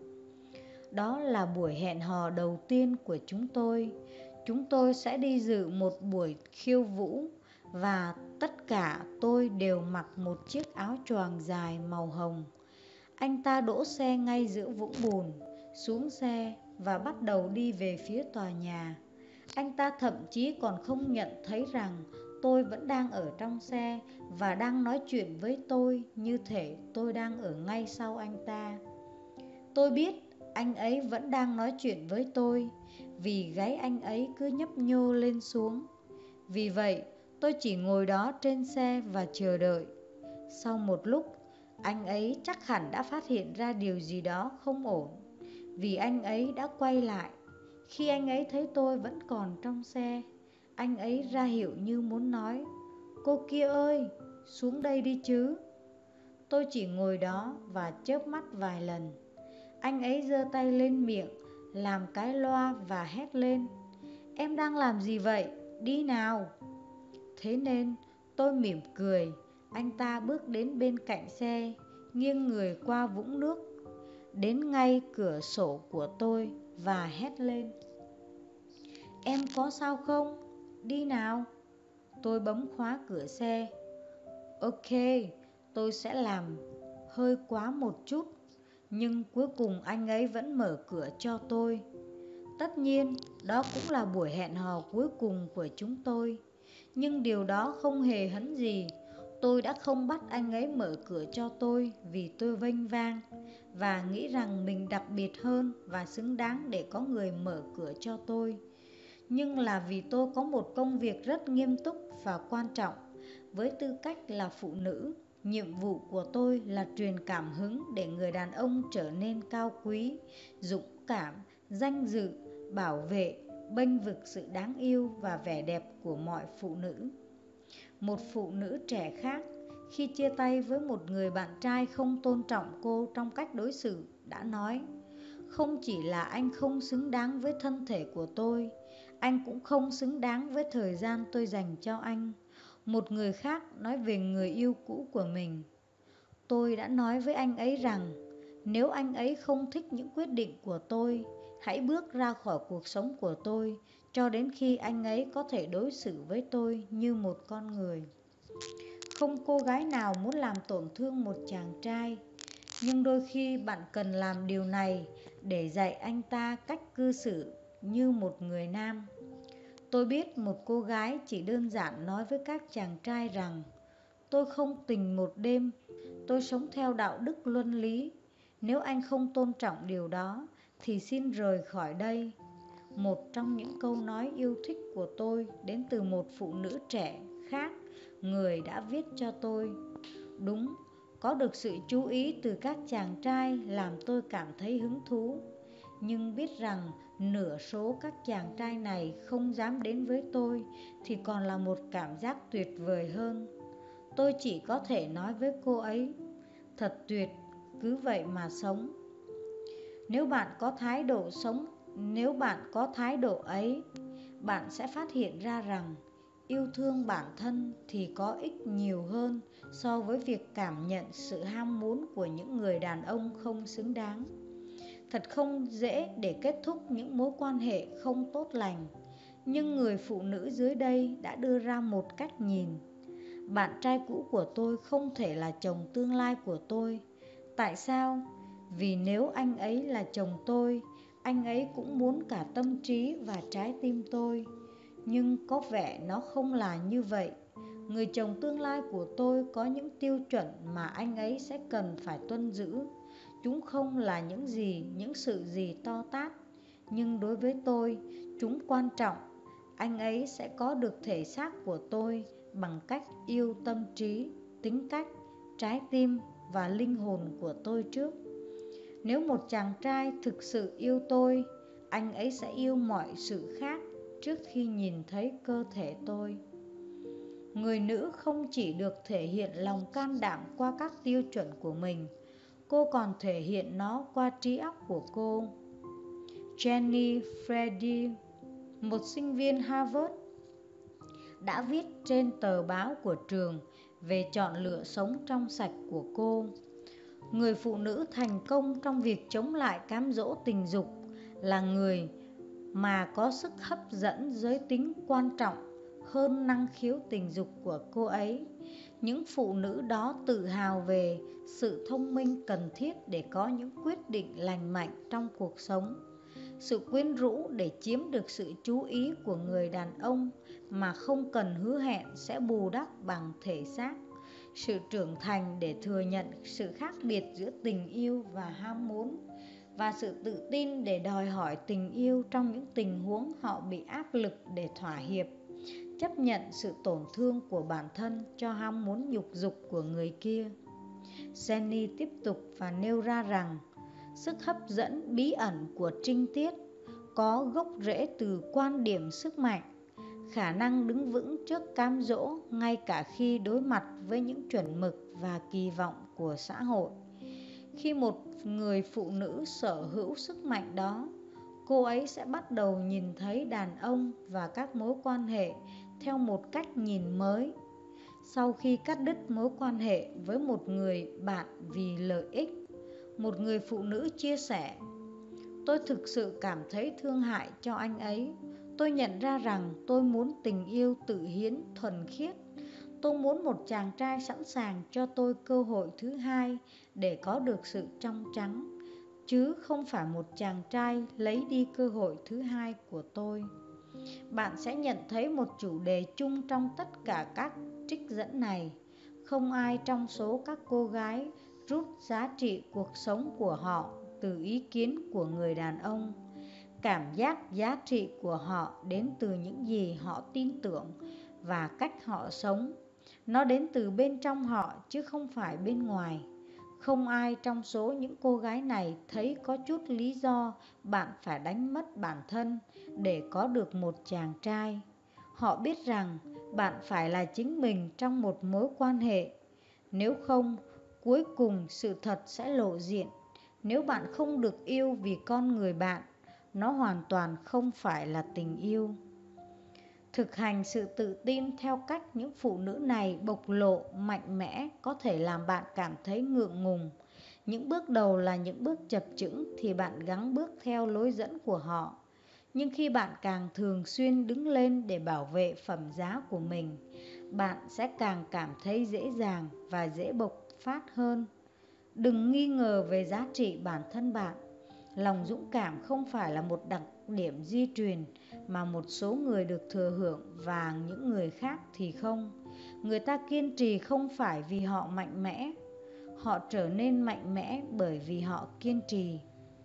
Đó là buổi hẹn hò đầu tiên của chúng tôi. Chúng tôi sẽ đi dự một buổi khiêu vũ, và tất cả tôi đều mặc một chiếc áo choàng dài màu hồng. Anh ta đỗ xe ngay giữa vũng bùn, xuống xe và bắt đầu đi về phía tòa nhà. Anh ta thậm chí còn không nhận thấy rằng tôi vẫn đang ở trong xe và đang nói chuyện với tôi như thể tôi đang ở ngay sau anh ta. Tôi biết anh ấy vẫn đang nói chuyện với tôi, vì gáy anh ấy cứ nhấp nhô lên xuống. Vì vậy, tôi chỉ ngồi đó trên xe và chờ đợi. Sau một lúc, anh ấy chắc hẳn đã phát hiện ra điều gì đó không ổn, vì anh ấy đã quay lại. Khi anh ấy thấy tôi vẫn còn trong xe, anh ấy ra hiệu như muốn nói: cô kia ơi, xuống đây đi chứ. Tôi chỉ ngồi đó và chớp mắt vài lần. Anh ấy giơ tay lên miệng, làm cái loa và hét lên: em đang làm gì vậy? Đi nào. Thế nên tôi mỉm cười. Anh ta bước đến bên cạnh xe, nghiêng người qua vũng nước, đến ngay cửa sổ của tôi và hét lên: em có sao không? Đi nào. Tôi bấm khóa cửa xe. Ok, tôi sẽ làm hơi quá một chút, nhưng cuối cùng anh ấy vẫn mở cửa cho tôi. Tất nhiên, đó cũng là buổi hẹn hò cuối cùng của chúng tôi. Nhưng điều đó không hề hấn gì. Tôi đã không bắt anh ấy mở cửa cho tôi vì tôi vênh vang và nghĩ rằng mình đặc biệt hơn và xứng đáng để có người mở cửa cho tôi. Nhưng là vì tôi có một công việc rất nghiêm túc và quan trọng. Với tư cách là phụ nữ, nhiệm vụ của tôi là truyền cảm hứng để người đàn ông trở nên cao quý, dũng cảm, danh dự, bảo vệ, bênh vực sự đáng yêu và vẻ đẹp của mọi phụ nữ. Một phụ nữ trẻ khác, khi chia tay với một người bạn trai không tôn trọng cô trong cách đối xử, đã nói: không chỉ là anh không xứng đáng với thân thể của tôi, anh cũng không xứng đáng với thời gian tôi dành cho anh. Một người khác nói về người yêu cũ của mình: tôi đã nói với anh ấy rằng nếu anh ấy không thích những quyết định của tôi, hãy bước ra khỏi cuộc sống của tôi cho đến khi anh ấy có thể đối xử với tôi như một con người. Không cô gái nào muốn làm tổn thương một chàng trai, nhưng đôi khi bạn cần làm điều này để dạy anh ta cách cư xử như một người nam. Tôi biết một cô gái chỉ đơn giản nói với các chàng trai rằng: tôi không tình một đêm, tôi sống theo đạo đức luân lý. Nếu anh không tôn trọng điều đó thì xin rời khỏi đây. Một trong những câu nói yêu thích của tôi đến từ một phụ nữ trẻ khác, người đã viết cho tôi: đúng, Có được sự chú ý từ các chàng trai làm tôi cảm thấy hứng thú, nhưng biết rằng nửa số các chàng trai này không dám đến với tôi thì còn là một cảm giác tuyệt vời hơn. Tôi chỉ có thể nói với cô ấy, thật tuyệt, cứ vậy mà sống. Nếu bạn có thái độ sống, nếu bạn có thái độ ấy, bạn sẽ phát hiện ra rằng yêu thương bản thân thì có ích nhiều hơn so với việc cảm nhận sự ham muốn của những người đàn ông không xứng đáng. Thật không dễ để kết thúc những mối quan hệ không tốt lành, nhưng người phụ nữ dưới đây đã đưa ra một cách nhìn. Bạn trai cũ của tôi không thể là chồng tương lai của tôi. Tại sao? Vì nếu anh ấy là chồng tôi, anh ấy cũng muốn cả tâm trí và trái tim tôi. Nhưng có vẻ nó không là như vậy. Người chồng tương lai của tôi có những tiêu chuẩn mà anh ấy sẽ cần phải tuân giữ. Chúng không là những gì, những sự gì to tát, nhưng đối với tôi, chúng quan trọng. Anh ấy sẽ có được thể xác của tôi bằng cách yêu tâm trí, tính cách, trái tim và linh hồn của tôi trước. Nếu một chàng trai thực sự yêu tôi, anh ấy sẽ yêu mọi sự khác trước khi nhìn thấy cơ thể tôi. Người nữ không chỉ được thể hiện lòng can đảm qua các tiêu chuẩn của mình, cô còn thể hiện nó qua trí óc của cô. Jenny Freddy, một sinh viên Harvard, đã viết trên tờ báo của trường về chọn lựa sống trong sạch của cô. Người phụ nữ thành công trong việc chống lại cám dỗ tình dục là người mà có sức hấp dẫn giới tính quan trọng hơn năng khiếu tình dục của cô ấy. Những phụ nữ đó tự hào về sự thông minh cần thiết để có những quyết định lành mạnh trong cuộc sống, sự quyến rũ để chiếm được sự chú ý của người đàn ông mà không cần hứa hẹn sẽ bù đắp bằng thể xác, sự trưởng thành để thừa nhận sự khác biệt giữa tình yêu và ham muốn, và sự tự tin để đòi hỏi tình yêu trong những tình huống họ bị áp lực để thỏa hiệp, chấp nhận sự tổn thương của bản thân cho ham muốn nhục dục của người kia. Jenny tiếp tục và nêu ra rằng sức hấp dẫn bí ẩn của trinh tiết có gốc rễ từ quan điểm sức mạnh, khả năng đứng vững trước cám dỗ ngay cả khi đối mặt với những chuẩn mực và kỳ vọng của xã hội. Khi một người phụ nữ sở hữu sức mạnh đó, cô ấy sẽ bắt đầu nhìn thấy đàn ông và các mối quan hệ theo một cách nhìn mới. Sau khi cắt đứt mối quan hệ với một người bạn vì lợi ích, một người phụ nữ chia sẻ, tôi thực sự cảm thấy thương hại cho anh ấy. Tôi nhận ra rằng tôi muốn tình yêu tự hiến thuần khiết. Tôi muốn một chàng trai sẵn sàng cho tôi cơ hội thứ hai để có được sự trong trắng, chứ không phải một chàng trai lấy đi cơ hội thứ hai của tôi. Bạn sẽ nhận thấy một chủ đề chung trong tất cả các trích dẫn này. Không ai trong số các cô gái rút giá trị cuộc sống của họ từ ý kiến của người đàn ông. Cảm giác giá trị của họ đến từ những gì họ tin tưởng và cách họ sống. Nó đến từ bên trong họ chứ không phải bên ngoài. Không ai trong số những cô gái này thấy có chút lý do bạn phải đánh mất bản thân để có được một chàng trai. Họ biết rằng bạn phải là chính mình trong một mối quan hệ. Nếu không, cuối cùng sự thật sẽ lộ diện. Nếu bạn không được yêu vì con người bạn, nó hoàn toàn không phải là tình yêu. Thực hành sự tự tin theo cách những phụ nữ này bộc lộ mạnh mẽ có thể làm bạn cảm thấy ngượng ngùng. Những bước đầu là những bước chập chững thì bạn gắng bước theo lối dẫn của họ. Nhưng khi bạn càng thường xuyên đứng lên để bảo vệ phẩm giá của mình, bạn sẽ càng cảm thấy dễ dàng và dễ bộc phát hơn. Đừng nghi ngờ về giá trị bản thân bạn. Lòng dũng cảm không phải là một đặc điểm di truyền mà một số người được thừa hưởng và những người khác thì không. Người ta kiên trì không phải vì họ mạnh mẽ, họ trở nên mạnh mẽ bởi vì họ kiên trì.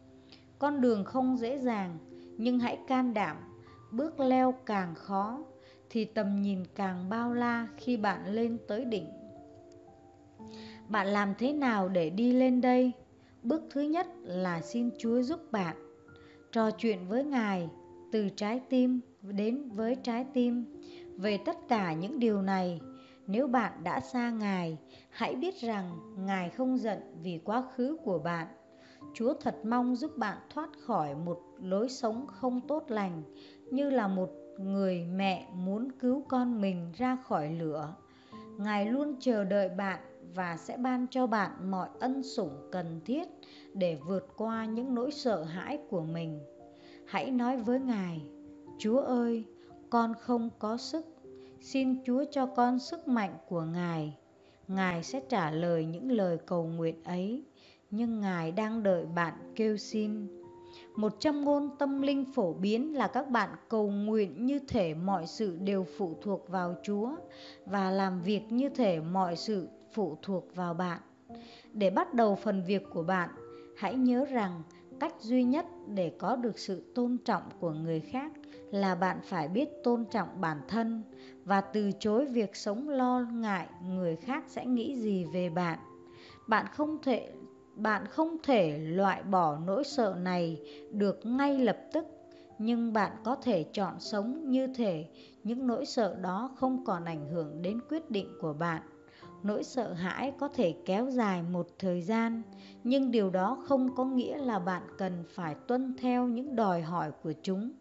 Con đường không dễ dàng, nhưng hãy can đảm. Bước leo càng khó thì tầm nhìn càng bao la khi bạn lên tới đỉnh. Bạn làm thế nào để đi lên đây? Bước thứ nhất là xin Chúa giúp bạn. Trò chuyện với Ngài từ trái tim đến với trái tim về tất cả những điều này. Nếu bạn đã xa Ngài, hãy biết rằng Ngài không giận vì quá khứ của bạn. Chúa thật mong giúp bạn thoát khỏi một lối sống không tốt lành, như là một người mẹ muốn cứu con mình ra khỏi lửa. Ngài luôn chờ đợi bạn và sẽ ban cho bạn mọi ân sủng cần thiết để vượt qua những nỗi sợ hãi của mình. Hãy nói với Ngài: Chúa ơi, con không có sức. Xin Chúa cho con sức mạnh của Ngài. Ngài sẽ trả lời những lời cầu nguyện ấy, nhưng Ngài đang đợi bạn kêu xin. Một châm ngôn tâm linh phổ biến là các bạn cầu nguyện như thể mọi sự đều phụ thuộc vào Chúa và làm việc như thể mọi sự phụ thuộc vào bạn. Để bắt đầu phần việc của bạn, hãy nhớ rằng cách duy nhất để có được sự tôn trọng của người khác là bạn phải biết tôn trọng bản thân và từ chối việc sống lo ngại người khác sẽ nghĩ gì về bạn. Bạn không thể Bạn không thể loại bỏ nỗi sợ này được ngay lập tức, nhưng bạn có thể chọn sống như thể những nỗi sợ đó không còn ảnh hưởng đến quyết định của bạn. Nỗi sợ hãi có thể kéo dài một thời gian, nhưng điều đó không có nghĩa là bạn cần phải tuân theo những đòi hỏi của chúng.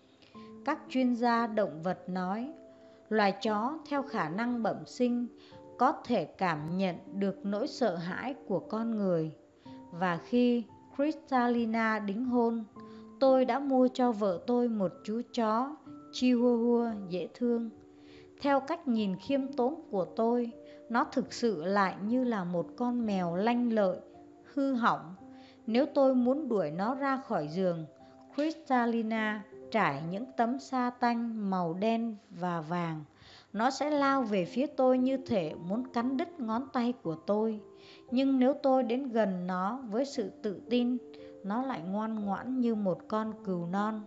Các chuyên gia động vật nói, loài chó theo khả năng bẩm sinh có thể cảm nhận được nỗi sợ hãi của con người. Và khi Kristalina đính hôn, tôi đã mua cho vợ tôi một chú chó Chihuahua dễ thương. Theo cách nhìn khiêm tốn của tôi, nó thực sự lại như là một con mèo lanh lợi, hư hỏng. Nếu tôi muốn đuổi nó ra khỏi giường, Kristalina trải những tấm sa tanh màu đen và vàng. Nó sẽ lao về phía tôi như thể muốn cắn đứt ngón tay của tôi. Nhưng nếu tôi đến gần nó với sự tự tin, nó lại ngoan ngoãn như một con cừu non.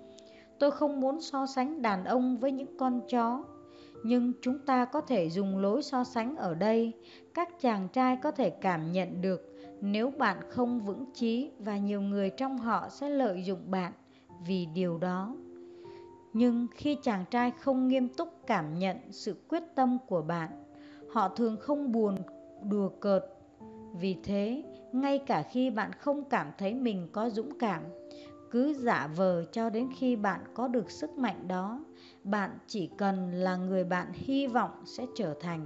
Tôi không muốn so sánh đàn ông với những con chó, nhưng chúng ta có thể dùng lối so sánh ở đây. Các chàng trai có thể cảm nhận được nếu bạn không vững chí, và nhiều người trong họ sẽ lợi dụng bạn vì điều đó. Nhưng khi chàng trai không nghiêm túc cảm nhận sự quyết tâm của bạn, họ thường không buồn đùa cợt. Vì thế, ngay cả khi bạn không cảm thấy mình có dũng cảm, cứ giả vờ cho đến khi bạn có được sức mạnh đó. Bạn chỉ cần là người bạn hy vọng sẽ trở thành.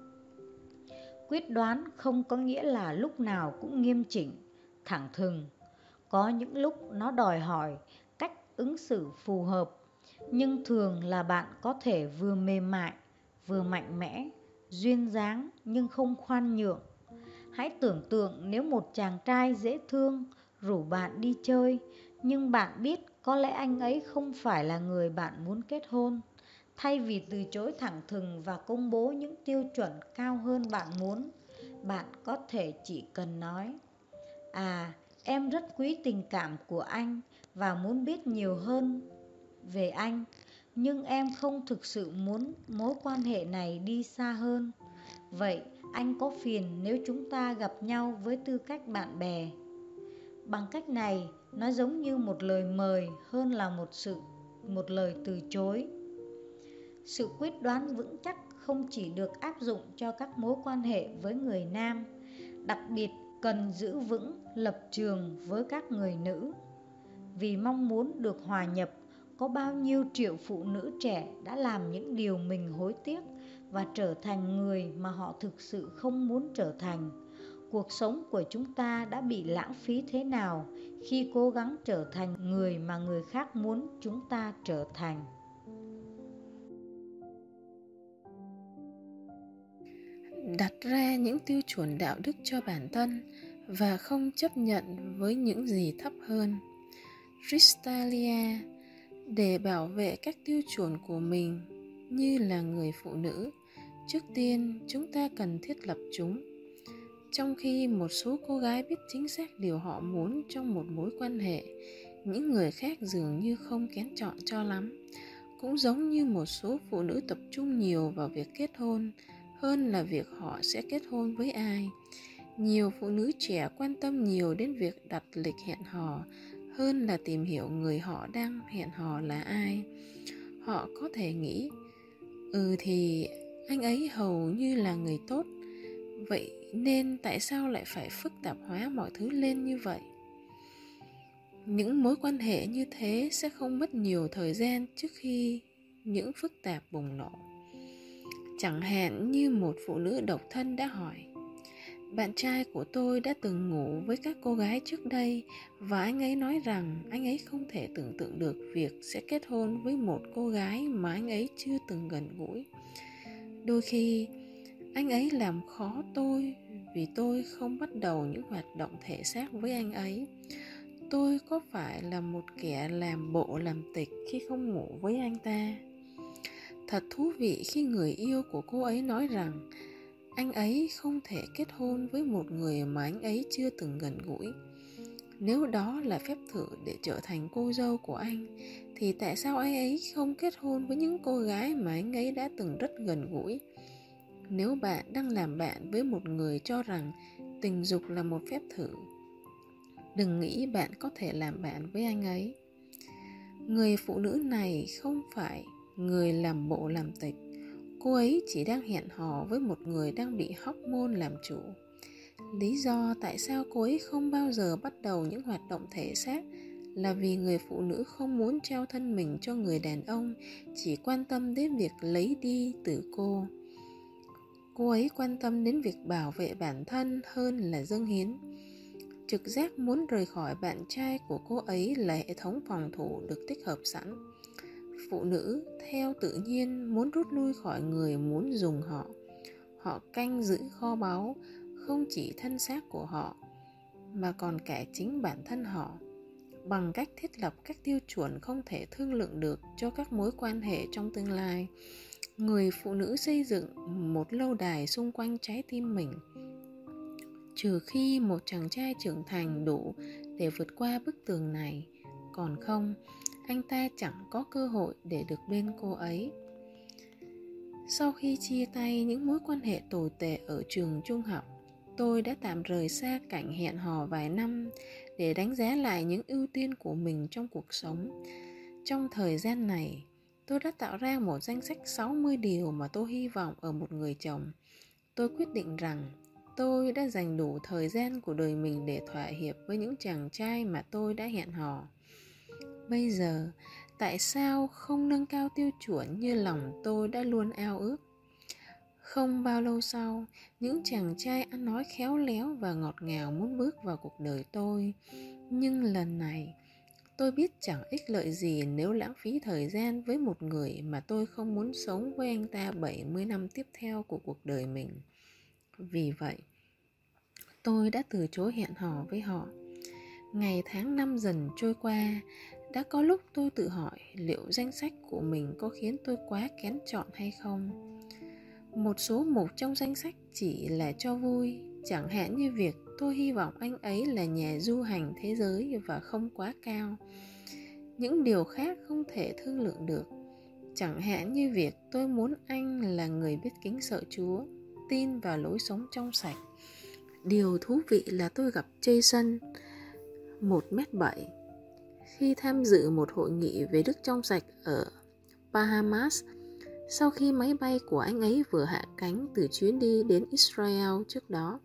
Quyết đoán không có nghĩa là lúc nào cũng nghiêm chỉnh, thẳng thừng. Có những lúc nó đòi hỏi cách ứng xử phù hợp, nhưng thường là bạn có thể vừa mềm mại, vừa mạnh mẽ, duyên dáng nhưng không khoan nhượng. Hãy tưởng tượng nếu một chàng trai dễ thương rủ bạn đi chơi, nhưng bạn biết có lẽ anh ấy không phải là người bạn muốn kết hôn. Thay vì từ chối thẳng thừng và công bố những tiêu chuẩn cao hơn bạn muốn, bạn có thể chỉ cần nói: À, em rất quý tình cảm của anh và muốn biết nhiều hơn về anh, nhưng em không thực sự muốn mối quan hệ này đi xa hơn. Vậy anh có phiền nếu chúng ta gặp nhau với tư cách bạn bè? Bằng cách này, nó giống như một lời mời hơn là một sự một lời từ chối. Sự quyết đoán vững chắc không chỉ được áp dụng cho các mối quan hệ với người nam, đặc biệt cần giữ vững lập trường với các người nữ. Vì mong muốn được hòa nhập, có bao nhiêu triệu phụ nữ trẻ đã làm những điều mình hối tiếc và trở thành người mà họ thực sự không muốn trở thành. Cuộc sống của chúng ta đã bị lãng phí thế nào khi cố gắng trở thành người mà người khác muốn chúng ta trở thành. Đặt ra những tiêu chuẩn đạo đức cho bản thân và không chấp nhận với những gì thấp hơn. Kristalia, để bảo vệ các tiêu chuẩn của mình như là người phụ nữ, trước tiên chúng ta cần thiết lập chúng. Trong khi một số cô gái biết chính xác điều họ muốn trong một mối quan hệ, những người khác dường như không kén chọn cho lắm. Cũng giống như một số phụ nữ tập trung nhiều vào việc kết hôn hơn là việc họ sẽ kết hôn với ai. Nhiều phụ nữ trẻ quan tâm nhiều đến việc đặt lịch hẹn hò hơn là tìm hiểu người họ đang hẹn hò là ai. Họ có thể nghĩ, ừ thì anh ấy hầu như là người tốt, vậy nên tại sao lại phải phức tạp hóa mọi thứ lên như vậy? Những mối quan hệ như thế sẽ không mất nhiều thời gian trước khi những phức tạp bùng nổ. Chẳng hạn như một phụ nữ độc thân đã hỏi, bạn trai của tôi đã từng ngủ với các cô gái trước đây và anh ấy nói rằng anh ấy không thể tưởng tượng được việc sẽ kết hôn với một cô gái mà anh ấy chưa từng gần gũi. Đôi khi anh ấy làm khó tôi vì tôi không bắt đầu những hoạt động thể xác với anh ấy. Tôi có phải là một kẻ làm bộ làm tịch khi không ngủ với anh ta? Thật thú vị khi người yêu của cô ấy nói rằng anh ấy không thể kết hôn với một người mà anh ấy chưa từng gần gũi. Nếu đó là phép thử để trở thành cô dâu của anh, thì tại sao anh ấy không kết hôn với những cô gái mà anh ấy đã từng rất gần gũi? Nếu bạn đang làm bạn với một người cho rằng tình dục là một phép thử, đừng nghĩ bạn có thể làm bạn với anh ấy. Người phụ nữ này không phải người làm bộ làm tịch. Cô ấy chỉ đang hẹn hò với một người đang bị hormone làm chủ. Lý do tại sao cô ấy không bao giờ bắt đầu những hoạt động thể xác là vì người phụ nữ không muốn trao thân mình cho người đàn ông chỉ quan tâm đến việc lấy đi từ cô. Cô ấy quan tâm đến việc bảo vệ bản thân hơn là dâng hiến. Trực giác muốn rời khỏi bạn trai của cô ấy là hệ thống phòng thủ được tích hợp sẵn. Phụ nữ theo tự nhiên muốn rút lui khỏi người muốn dùng họ. Họ canh giữ kho báu không chỉ thân xác của họ mà còn cả chính bản thân họ, bằng cách thiết lập các tiêu chuẩn không thể thương lượng được cho các mối quan hệ trong tương lai. Người phụ nữ xây dựng một lâu đài xung quanh trái tim mình. Trừ khi một chàng trai trưởng thành đủ để vượt qua bức tường này, còn không, anh ta chẳng có cơ hội để được bên cô ấy. Sau khi chia tay những mối quan hệ tồi tệ ở trường trung học, tôi đã tạm rời xa cảnh hẹn hò vài năm để đánh giá lại những ưu tiên của mình trong cuộc sống. Trong thời gian này, tôi đã tạo ra một danh sách sáu mươi điều mà tôi hy vọng ở một người chồng. Tôi quyết định rằng tôi đã dành đủ thời gian của đời mình để thỏa hiệp với những chàng trai mà tôi đã hẹn hò. Bây giờ, tại sao không nâng cao tiêu chuẩn như lòng tôi đã luôn ao ước? Không bao lâu sau, những chàng trai ăn nói khéo léo và ngọt ngào muốn bước vào cuộc đời tôi. Nhưng lần này, tôi biết chẳng ích lợi gì nếu lãng phí thời gian với một người mà tôi không muốn sống với anh ta bảy mươi năm tiếp theo của cuộc đời mình. Vì vậy, tôi đã từ chối hẹn hò với họ. Ngày tháng năm dần trôi qua, đã có lúc tôi tự hỏi liệu danh sách của mình có khiến tôi quá kén chọn hay không. Một số mục trong danh sách chỉ là cho vui, chẳng hạn như việc tôi hy vọng anh ấy là nhà du hành thế giới và không quá cao. Những điều khác không thể thương lượng được, chẳng hạn như việc tôi muốn anh là người biết kính sợ Chúa, tin vào lối sống trong sạch. Điều thú vị là tôi gặp Jason, một mét bảy, khi tham dự một hội nghị về đức trong sạch ở Bahamas, sau khi máy bay của anh ấy vừa hạ cánh từ chuyến đi đến Israel trước đó.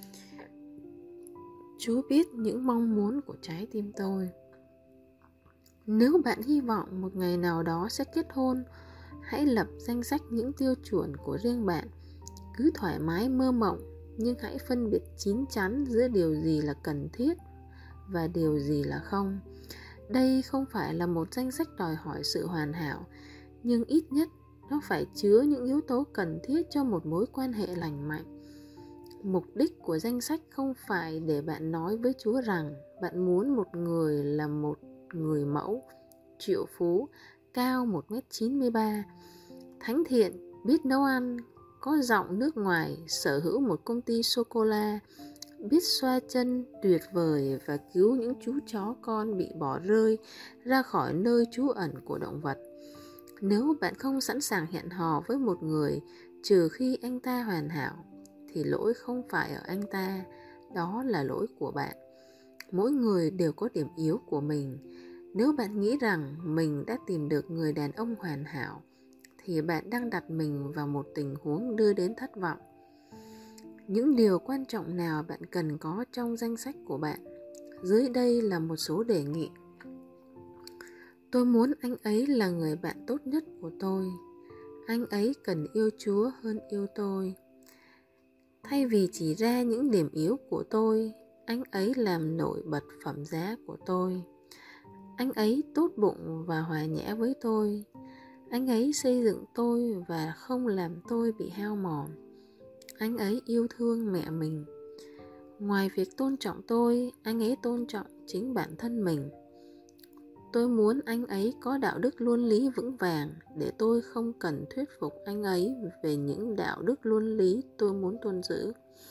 Chúa biết những mong muốn của trái tim tôi. Nếu bạn hy vọng một ngày nào đó sẽ kết hôn, hãy lập danh sách những tiêu chuẩn của riêng bạn. Cứ thoải mái mơ mộng, nhưng hãy phân biệt chín chắn giữa điều gì là cần thiết và điều gì là không. Đây không phải là một danh sách đòi hỏi sự hoàn hảo, nhưng ít nhất nó phải chứa những yếu tố cần thiết cho một mối quan hệ lành mạnh. Mục đích của danh sách không phải để bạn nói với Chúa rằng bạn muốn một người là một người mẫu, triệu phú, cao một mét chín mươi ba, thánh thiện, biết nấu ăn, có giọng nước ngoài, sở hữu một công ty sô-cô-la, biết xoa chân tuyệt vời và cứu những chú chó con bị bỏ rơi ra khỏi nơi trú ẩn của động vật. Nếu bạn không sẵn sàng hẹn hò với một người trừ khi anh ta hoàn hảo, thì lỗi không phải ở anh ta đó là lỗi của bạn. Mỗi người đều có điểm yếu của mình. Nếu bạn nghĩ rằng mình đã tìm được người đàn ông hoàn hảo, thì bạn đang đặt mình vào một tình huống đưa đến thất vọng. Những điều quan trọng nào bạn cần có trong danh sách của bạn? Dưới đây là một số đề nghị. Tôi muốn anh ấy là người bạn tốt nhất của tôi. Anh ấy cần yêu Chúa hơn yêu tôi. Thay vì chỉ ra những điểm yếu của tôi, anh ấy làm nổi bật phẩm giá của tôi. Anh ấy tốt bụng và hòa nhã với tôi. Anh ấy xây dựng tôi và không làm tôi bị hao mòn. Anh ấy yêu thương mẹ mình. Ngoài việc tôn trọng tôi, anh ấy tôn trọng chính bản thân mình. Tôi muốn anh ấy có đạo đức luân lý vững vàng để tôi không cần thuyết phục anh ấy về những đạo đức luân lý tôi muốn tuân giữ.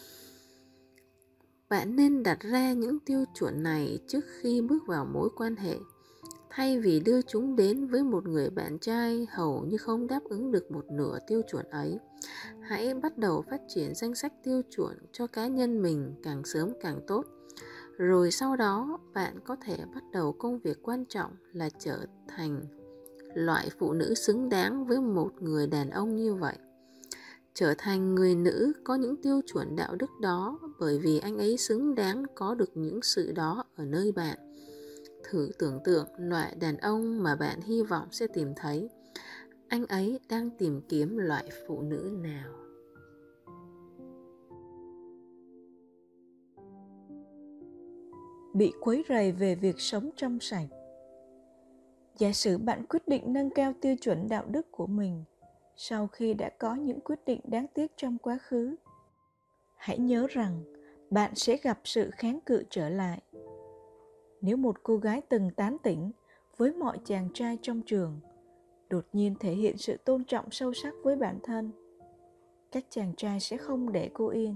Bạn nên đặt ra những tiêu chuẩn này trước khi bước vào mối quan hệ. Thay vì đưa chúng đến với một người bạn trai hầu như không đáp ứng được một nửa tiêu chuẩn ấy, hãy bắt đầu phát triển danh sách tiêu chuẩn cho cá nhân mình càng sớm càng tốt. Rồi sau đó, bạn có thể bắt đầu công việc quan trọng là trở thành loại phụ nữ xứng đáng với một người đàn ông như vậy. Trở thành người nữ có những tiêu chuẩn đạo đức đó bởi vì anh ấy xứng đáng có được những sự đó ở nơi bạn. Thử tưởng tượng loại đàn ông mà bạn hy vọng sẽ tìm thấy. Anh ấy đang tìm kiếm loại phụ nữ nào? Bị quấy rầy về việc sống trong sạch. Giả sử bạn quyết định nâng cao tiêu chuẩn đạo đức của mình sau khi đã có những quyết định đáng tiếc trong quá khứ, hãy nhớ rằng bạn sẽ gặp sự kháng cự trở lại. Nếu một cô gái từng tán tỉnh với mọi chàng trai trong trường đột nhiên thể hiện sự tôn trọng sâu sắc với bản thân, các chàng trai sẽ không để cô yên.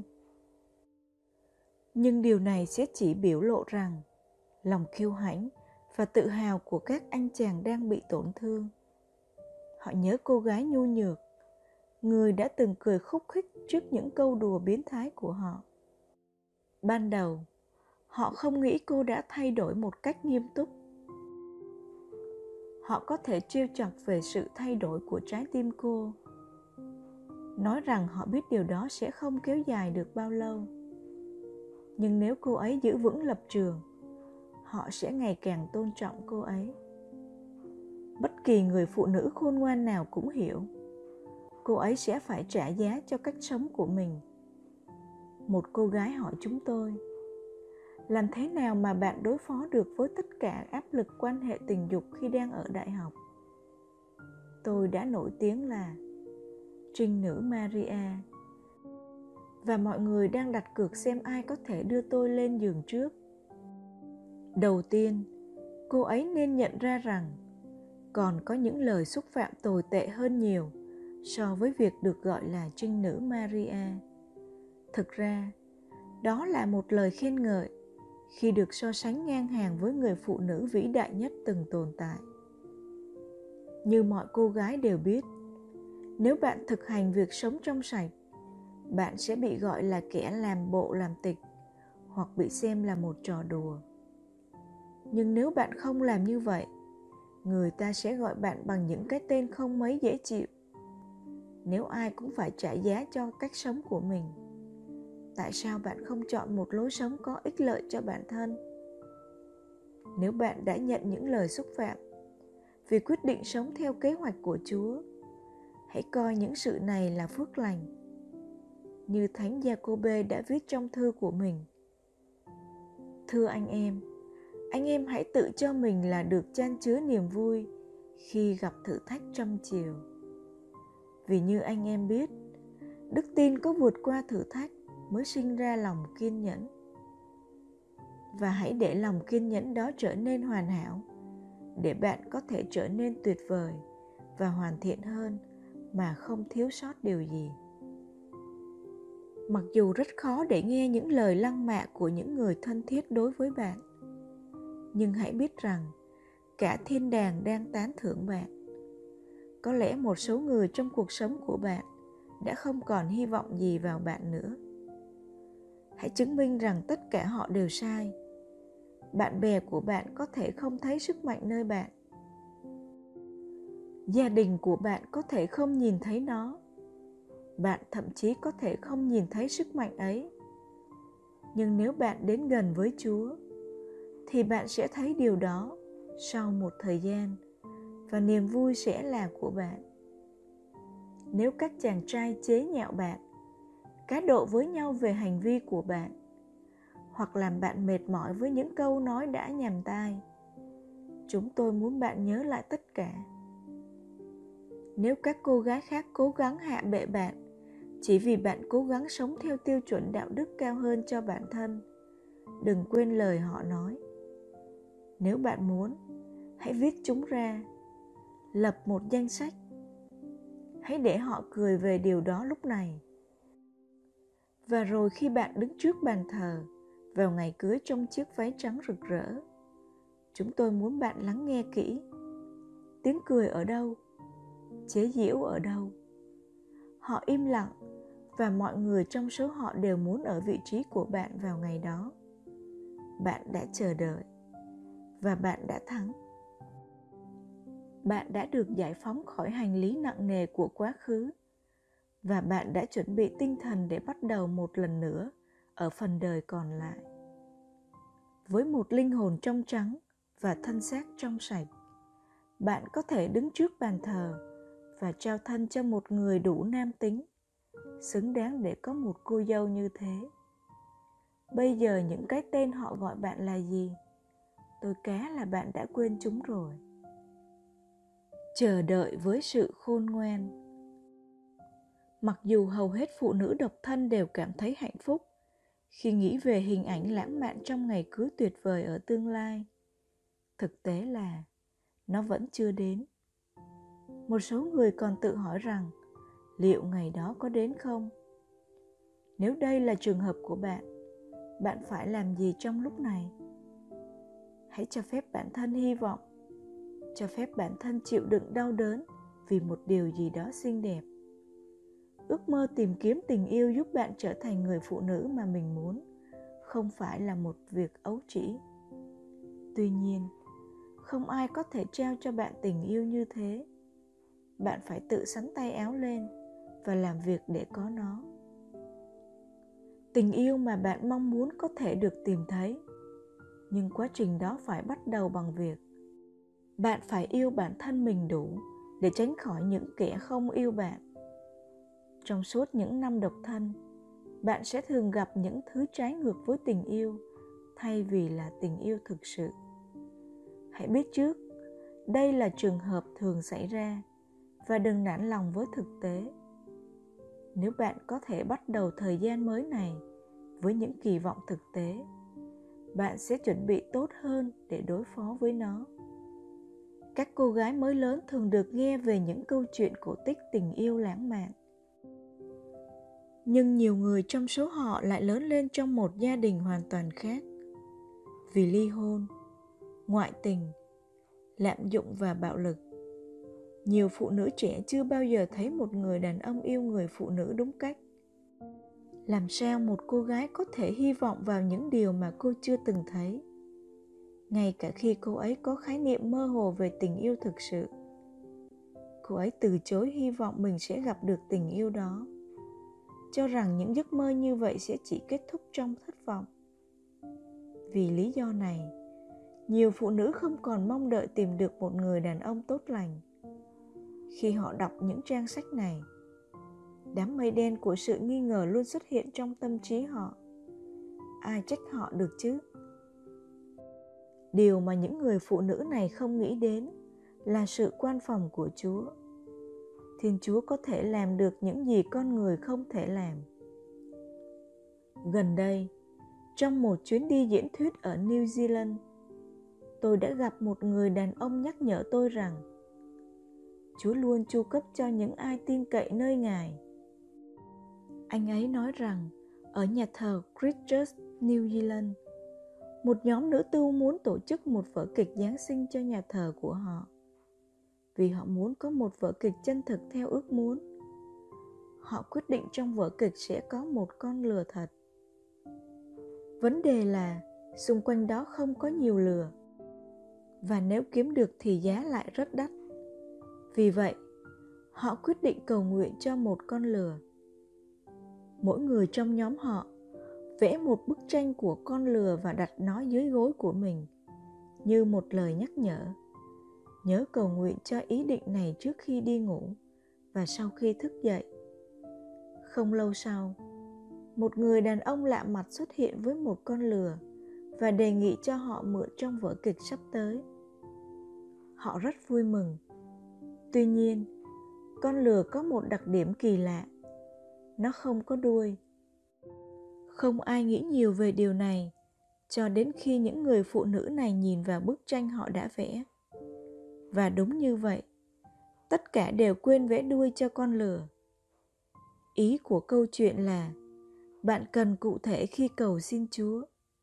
Nhưng điều này sẽ chỉ biểu lộ rằng lòng kiêu hãnh và tự hào của các anh chàng đang bị tổn thương. Họ nhớ cô gái nhu nhược, người đã từng cười khúc khích trước những câu đùa biến thái của họ. Ban đầu, họ không nghĩ cô đã thay đổi một cách nghiêm túc. Họ có thể trêu chọc về sự thay đổi của trái tim cô, nói rằng họ biết điều đó sẽ không kéo dài được bao lâu. Nhưng nếu cô ấy giữ vững lập trường, họ sẽ ngày càng tôn trọng cô ấy. Bất kỳ người phụ nữ khôn ngoan nào cũng hiểu, cô ấy sẽ phải trả giá cho cách sống của mình. Một cô gái hỏi chúng tôi, làm thế nào mà bạn đối phó được với tất cả áp lực quan hệ tình dục khi đang ở đại học? Tôi đã nổi tiếng là trinh nữ Maria, và mọi người đang đặt cược xem ai có thể đưa tôi lên giường trước. Đầu tiên, cô ấy nên nhận ra rằng còn có những lời xúc phạm tồi tệ hơn nhiều so với việc được gọi là trinh nữ Maria. Thực ra, đó là một lời khen ngợi khi được so sánh ngang hàng với người phụ nữ vĩ đại nhất từng tồn tại. Như mọi cô gái đều biết, nếu bạn thực hành việc sống trong sạch, bạn sẽ bị gọi là kẻ làm bộ làm tịch hoặc bị xem là một trò đùa. Nhưng nếu bạn không làm như vậy, người ta sẽ gọi bạn bằng những cái tên không mấy dễ chịu. Nếu ai cũng phải trả giá cho cách sống của mình, tại sao bạn không chọn một lối sống có ích lợi cho bản thân? Nếu bạn đã nhận những lời xúc phạm vì quyết định sống theo kế hoạch của Chúa, hãy coi những sự này là phước lành. Như Thánh Giacôbê đã viết trong thư của mình: Thưa anh em, anh em hãy tự cho mình là được chan chứa niềm vui khi gặp thử thách trăm chiều. Vì như anh em biết, đức tin có vượt qua thử thách mới sinh ra lòng kiên nhẫn. Và hãy để lòng kiên nhẫn đó trở nên hoàn hảo, để bạn có thể trở nên tuyệt vời và hoàn thiện hơn mà không thiếu sót điều gì. Mặc dù rất khó để nghe những lời lăng mạ của những người thân thiết đối với bạn, nhưng hãy biết rằng cả thiên đàng đang tán thưởng bạn. Có lẽ một số người trong cuộc sống của bạn đã không còn hy vọng gì vào bạn nữa. hãy chứng minh rằng tất cả họ đều sai. Bạn bè của bạn có thể không thấy sức mạnh nơi bạn. Gia đình của bạn có thể không nhìn thấy nó. Bạn thậm chí có thể không nhìn thấy sức mạnh ấy. Nhưng nếu bạn đến gần với Chúa, thì bạn sẽ thấy điều đó sau một thời gian, và niềm vui sẽ là của bạn. Nếu các chàng trai chế nhạo bạn, cá độ với nhau về hành vi của bạn, hoặc làm bạn mệt mỏi với những câu nói đã nhàm tai, chúng tôi muốn bạn nhớ lại tất cả. Nếu các cô gái khác cố gắng hạ bệ bạn chỉ vì bạn cố gắng sống theo tiêu chuẩn đạo đức cao hơn cho bản thân, đừng quên lời họ nói. Nếu bạn muốn, hãy viết chúng ra, lập một danh sách. Hãy để họ cười về điều đó lúc này. Và rồi khi bạn đứng trước bàn thờ vào ngày cưới trong chiếc váy trắng rực rỡ, chúng tôi muốn bạn lắng nghe kỹ. Tiếng cười ở đâu? Chế giễu ở đâu? Họ im lặng, và mọi người trong số họ đều muốn ở vị trí của bạn vào ngày đó. Bạn đã chờ đợi, và bạn đã thắng. Bạn đã được giải phóng khỏi hành lý nặng nề của quá khứ, và bạn đã chuẩn bị tinh thần để bắt đầu một lần nữa ở phần đời còn lại. Với một linh hồn trong trắng và thân xác trong sạch, bạn có thể đứng trước bàn thờ và trao thân cho một người đủ nam tính, xứng đáng để có một cô dâu như thế. Bây giờ những cái tên họ gọi bạn là gì? Tôi cá là bạn đã quên chúng rồi. Chờ đợi với sự khôn ngoan. Mặc dù hầu hết phụ nữ độc thân đều cảm thấy hạnh phúc khi nghĩ về hình ảnh lãng mạn trong ngày cưới tuyệt vời ở tương lai, thực tế là nó vẫn chưa đến. Một số người còn tự hỏi rằng liệu ngày đó có đến không? Nếu đây là trường hợp của bạn, bạn phải làm gì trong lúc này? Hãy cho phép bản thân hy vọng, cho phép bản thân chịu đựng đau đớn vì một điều gì đó xinh đẹp. Ước mơ tìm kiếm tình yêu giúp bạn trở thành người phụ nữ mà mình muốn, không phải là một việc ấu trĩ. Tuy nhiên, không ai có thể trao cho bạn tình yêu như thế. Bạn phải tự xắn tay áo lên và làm việc để có nó. Tình yêu mà bạn mong muốn có thể được tìm thấy, nhưng quá trình đó phải bắt đầu bằng việc bạn phải yêu bản thân mình đủ để tránh khỏi những kẻ không yêu bạn. Trong suốt những năm độc thân, bạn sẽ thường gặp những thứ trái ngược với tình yêu thay vì là tình yêu thực sự. Hãy biết trước, đây là trường hợp thường xảy ra và đừng nản lòng với thực tế. Nếu bạn có thể bắt đầu thời gian mới này với những kỳ vọng thực tế, bạn sẽ chuẩn bị tốt hơn để đối phó với nó. Các cô gái mới lớn thường được nghe về những câu chuyện cổ tích tình yêu lãng mạn. Nhưng nhiều người trong số họ lại lớn lên trong một gia đình hoàn toàn khác. Vì ly hôn, ngoại tình, lạm dụng và bạo lực, nhiều phụ nữ trẻ chưa bao giờ thấy một người đàn ông yêu người phụ nữ đúng cách. Làm sao một cô gái có thể hy vọng vào những điều mà cô chưa từng thấy, ngay cả khi cô ấy có khái niệm mơ hồ về tình yêu thực sự? Cô ấy từ chối hy vọng mình sẽ gặp được tình yêu đó, cho rằng những giấc mơ như vậy sẽ chỉ kết thúc trong thất vọng. Vì lý do này, nhiều phụ nữ không còn mong đợi tìm được một người đàn ông tốt lành. Khi họ đọc những trang sách này, đám mây đen của sự nghi ngờ luôn xuất hiện trong tâm trí họ. Ai trách họ được chứ? Điều mà những người phụ nữ này không nghĩ đến là sự quan phòng của Chúa. Thiên Chúa có thể làm được những gì con người không thể làm. Gần đây, trong một chuyến đi diễn thuyết ở New Zealand, tôi đã gặp một người đàn ông nhắc nhở tôi rằng Chúa luôn chu cấp cho những ai tin cậy nơi Ngài. Anh ấy nói rằng ở nhà thờ Christchurch, New Zealand, một nhóm nữ tu muốn tổ chức một vở kịch Giáng sinh cho nhà thờ của họ. Vì họ muốn có một vở kịch chân thực theo ước muốn, họ quyết định trong vở kịch sẽ có một con lừa thật. Vấn đề là xung quanh đó không có nhiều lừa, và nếu kiếm được thì giá lại rất đắt. Vì vậy, họ quyết định cầu nguyện cho một con lừa. Mỗi người trong nhóm họ vẽ một bức tranh của con lừa và đặt nó dưới gối của mình, như một lời nhắc nhở. Nhớ cầu nguyện cho ý định này trước khi đi ngủ và sau khi thức dậy. Không lâu sau, một người đàn ông lạ mặt xuất hiện với một con lừa và đề nghị cho họ mượn trong vở kịch sắp tới. Họ rất vui mừng. Tuy nhiên, con lừa có một đặc điểm kỳ lạ. Nó không có đuôi. Không ai nghĩ nhiều về điều này cho đến khi những người phụ nữ này nhìn vào bức tranh họ đã vẽ. Và đúng như vậy, tất cả đều quên vẽ đuôi cho con lừa. Ý của câu chuyện là bạn cần cụ thể khi cầu xin Chúa.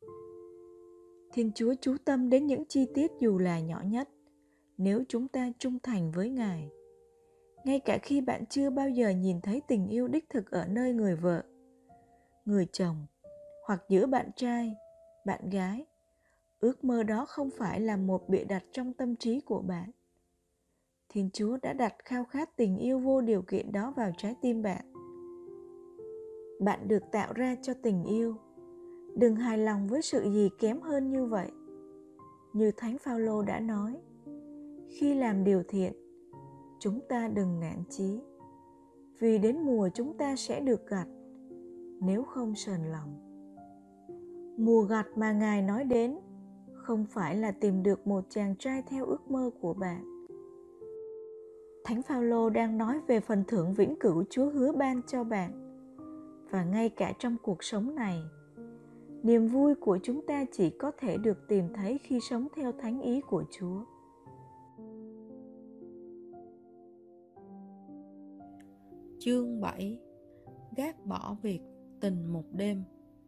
Thiên Chúa chú tâm đến những chi tiết dù là nhỏ nhất, nếu chúng ta trung thành với Ngài. Ngay cả khi bạn chưa bao giờ nhìn thấy tình yêu đích thực ở nơi người vợ, người chồng, hoặc giữa bạn trai, bạn gái, ước mơ đó không phải là một bịa đặt trong tâm trí của bạn. Thiên Chúa đã đặt khao khát tình yêu vô điều kiện đó vào trái tim bạn. Bạn được tạo ra cho tình yêu. Đừng hài lòng với sự gì kém hơn như vậy. Như Thánh Phaolô đã nói, khi làm điều thiện, chúng ta đừng nản chí, vì đến mùa chúng ta sẽ được gặt, nếu không sờn lòng. Mùa gặt mà Ngài nói đến không phải là tìm được một chàng trai theo ước mơ của bạn. Thánh Phaolô đang nói về phần thưởng vĩnh cửu Chúa hứa ban cho bạn. Và ngay cả trong cuộc sống này, niềm vui của chúng ta chỉ có thể được tìm thấy khi sống theo thánh ý của Chúa. Chương bảy. Gác bỏ việc tình một đêm.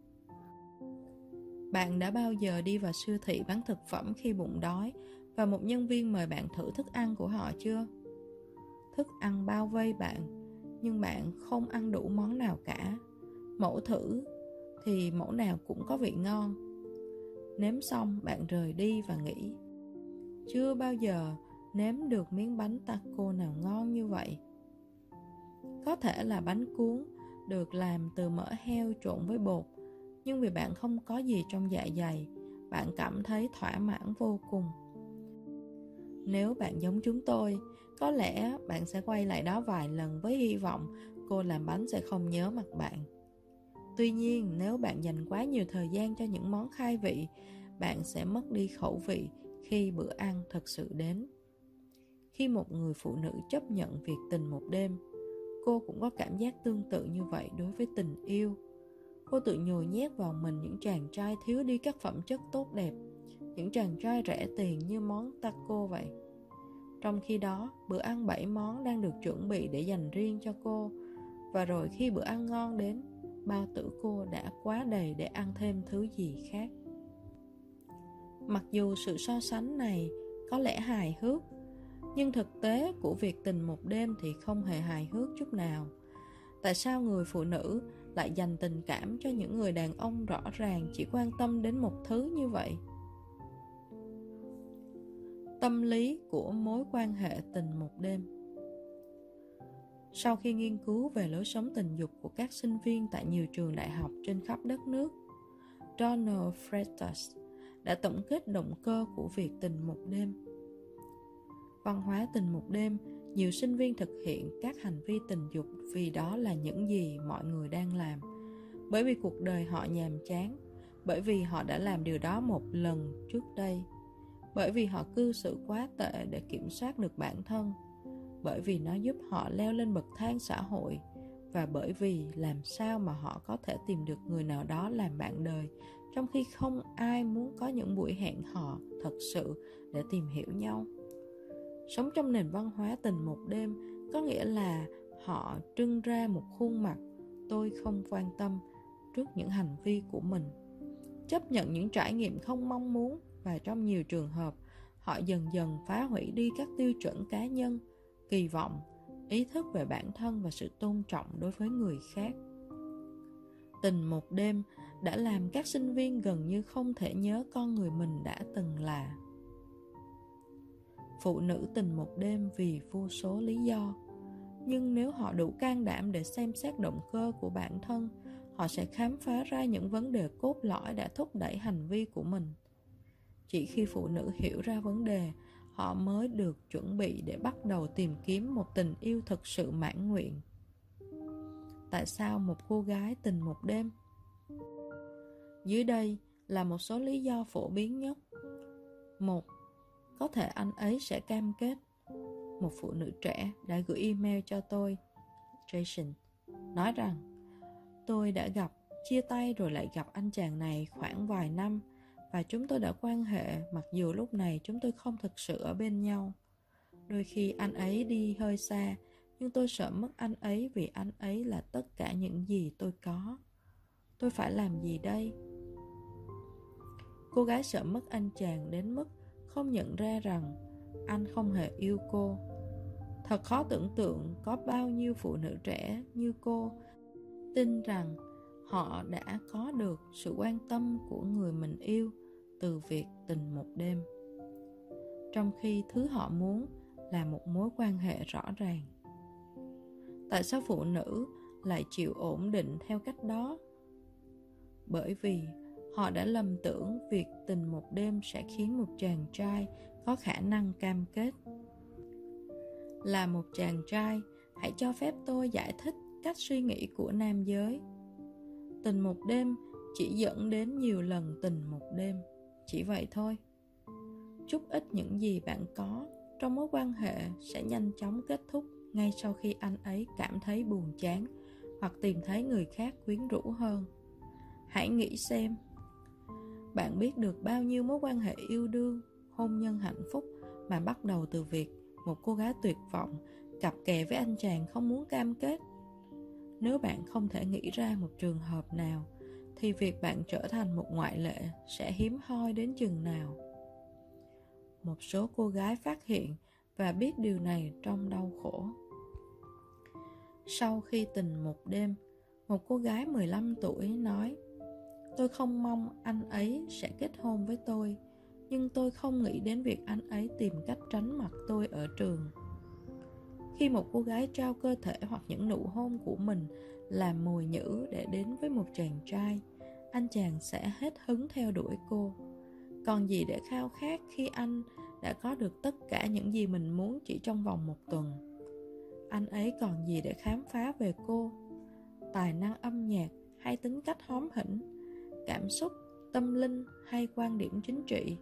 Bạn đã bao giờ đi vào siêu thị bán thực phẩm khi bụng đói và một nhân viên mời bạn thử thức ăn của họ chưa? Thức ăn bao vây bạn, nhưng bạn không ăn đủ món nào cả. Mẫu thử thì mẫu nào cũng có vị ngon. Nếm xong bạn rời đi và nghĩ, chưa bao giờ nếm được miếng bánh taco nào ngon như vậy. Có thể là bánh cuốn được làm từ mỡ heo trộn với bột, nhưng vì bạn không có gì trong dạ dày, bạn cảm thấy thỏa mãn vô cùng. Nếu bạn giống chúng tôi, có lẽ bạn sẽ quay lại đó vài lần với hy vọng cô làm bánh sẽ không nhớ mặt bạn. Tuy nhiên, nếu bạn dành quá nhiều thời gian cho những món khai vị, bạn sẽ mất đi khẩu vị khi bữa ăn thật sự đến. Khi một người phụ nữ chấp nhận việc tình một đêm, cô cũng có cảm giác tương tự như vậy đối với tình yêu. Cô tự nhồi nhét vào mình những chàng trai thiếu đi các phẩm chất tốt đẹp, những chàng trai rẻ tiền như món taco vậy. Trong khi đó, bữa ăn bảy món đang được chuẩn bị để dành riêng cho cô, và rồi khi bữa ăn ngon đến, bao tử cô đã quá đầy để ăn thêm thứ gì khác. Mặc dù sự so sánh này có lẽ hài hước, nhưng thực tế của việc tình một đêm thì không hề hài hước chút nào. Tại sao người phụ nữ lại dành tình cảm cho những người đàn ông rõ ràng chỉ quan tâm đến một thứ như vậy? Tâm lý của mối quan hệ tình một đêm. Sau khi nghiên cứu về lối sống tình dục của các sinh viên tại nhiều trường đại học trên khắp đất nước, Donald Freitas đã tổng kết động cơ của việc tình một đêm. Văn hóa tình một đêm, nhiều sinh viên thực hiện các hành vi tình dục vì đó là những gì mọi người đang làm, bởi vì cuộc đời họ nhàm chán, bởi vì họ đã làm điều đó một lần trước đây, bởi vì họ cư xử quá tệ để kiểm soát được bản thân, bởi vì nó giúp họ leo lên bậc thang xã hội, và bởi vì làm sao mà họ có thể tìm được người nào đó làm bạn đời, trong khi không ai muốn có những buổi hẹn hò thật sự để tìm hiểu nhau. Sống trong nền văn hóa tình một đêm có nghĩa là họ trưng ra một khuôn mặt tôi không quan tâm trước những hành vi của mình, chấp nhận những trải nghiệm không mong muốn, và trong nhiều trường hợp họ dần dần phá hủy đi các tiêu chuẩn cá nhân, kỳ vọng, ý thức về bản thân và sự tôn trọng đối với người khác. Tình một đêm đã làm các sinh viên gần như không thể nhớ con người mình đã từng là. Phụ nữ tình một đêm vì vô số lý do, nhưng nếu họ đủ can đảm để xem xét động cơ của bản thân, họ sẽ khám phá ra những vấn đề cốt lõi đã thúc đẩy hành vi của mình. Chỉ khi phụ nữ hiểu ra vấn đề, họ mới được chuẩn bị để bắt đầu tìm kiếm một tình yêu thực sự mãn nguyện. Tại sao một cô gái tình một đêm? Dưới đây là một số lý do phổ biến nhất. Một, có thể anh ấy sẽ cam kết. Một phụ nữ trẻ đã gửi email cho tôi, Jason, nói rằng tôi đã gặp, chia tay rồi lại gặp anh chàng này khoảng vài năm, và chúng tôi đã quan hệ mặc dù lúc này chúng tôi không thực sự ở bên nhau. Đôi khi anh ấy đi hơi xa, nhưng tôi sợ mất anh ấy vì anh ấy là tất cả những gì tôi có. Tôi phải làm gì đây? Cô gái sợ mất anh chàng đến mức không nhận ra rằng anh không hề yêu cô. Thật khó tưởng tượng có bao nhiêu phụ nữ trẻ như cô tin rằng họ đã có được sự quan tâm của người mình yêu từ việc tình một đêm, trong khi thứ họ muốn là một mối quan hệ rõ ràng. Tại sao phụ nữ lại chịu ổn định theo cách đó? Bởi vì họ đã lầm tưởng việc tình một đêm sẽ khiến một chàng trai có khả năng cam kết. Là một chàng trai, hãy cho phép tôi giải thích cách suy nghĩ của nam giới. Tình một đêm chỉ dẫn đến nhiều lần tình một đêm, chỉ vậy thôi. Chút ít những gì bạn có trong mối quan hệ sẽ nhanh chóng kết thúc ngay sau khi anh ấy cảm thấy buồn chán hoặc tìm thấy người khác quyến rũ hơn. Hãy nghĩ xem, bạn biết được bao nhiêu mối quan hệ yêu đương, hôn nhân hạnh phúc mà bắt đầu từ việc một cô gái tuyệt vọng cặp kè với anh chàng không muốn cam kết. Nếu bạn không thể nghĩ ra một trường hợp nào, thì việc bạn trở thành một ngoại lệ sẽ hiếm hoi đến chừng nào. Một số cô gái phát hiện và biết điều này trong đau khổ. Sau khi tình một đêm, một cô gái mười lăm tuổi nói: tôi không mong anh ấy sẽ kết hôn với tôi, nhưng tôi không nghĩ đến việc anh ấy tìm cách tránh mặt tôi ở trường. Khi một cô gái trao cơ thể hoặc những nụ hôn của mình làm mồi nhử để đến với một chàng trai, anh chàng sẽ hết hứng theo đuổi cô. Còn gì để khao khát khi anh đã có được tất cả những gì mình muốn chỉ trong vòng một tuần? Anh ấy còn gì để khám phá về cô? Tài năng âm nhạc hay tính cách hóm hỉnh, cảm xúc, tâm linh hay quan điểm chính trị?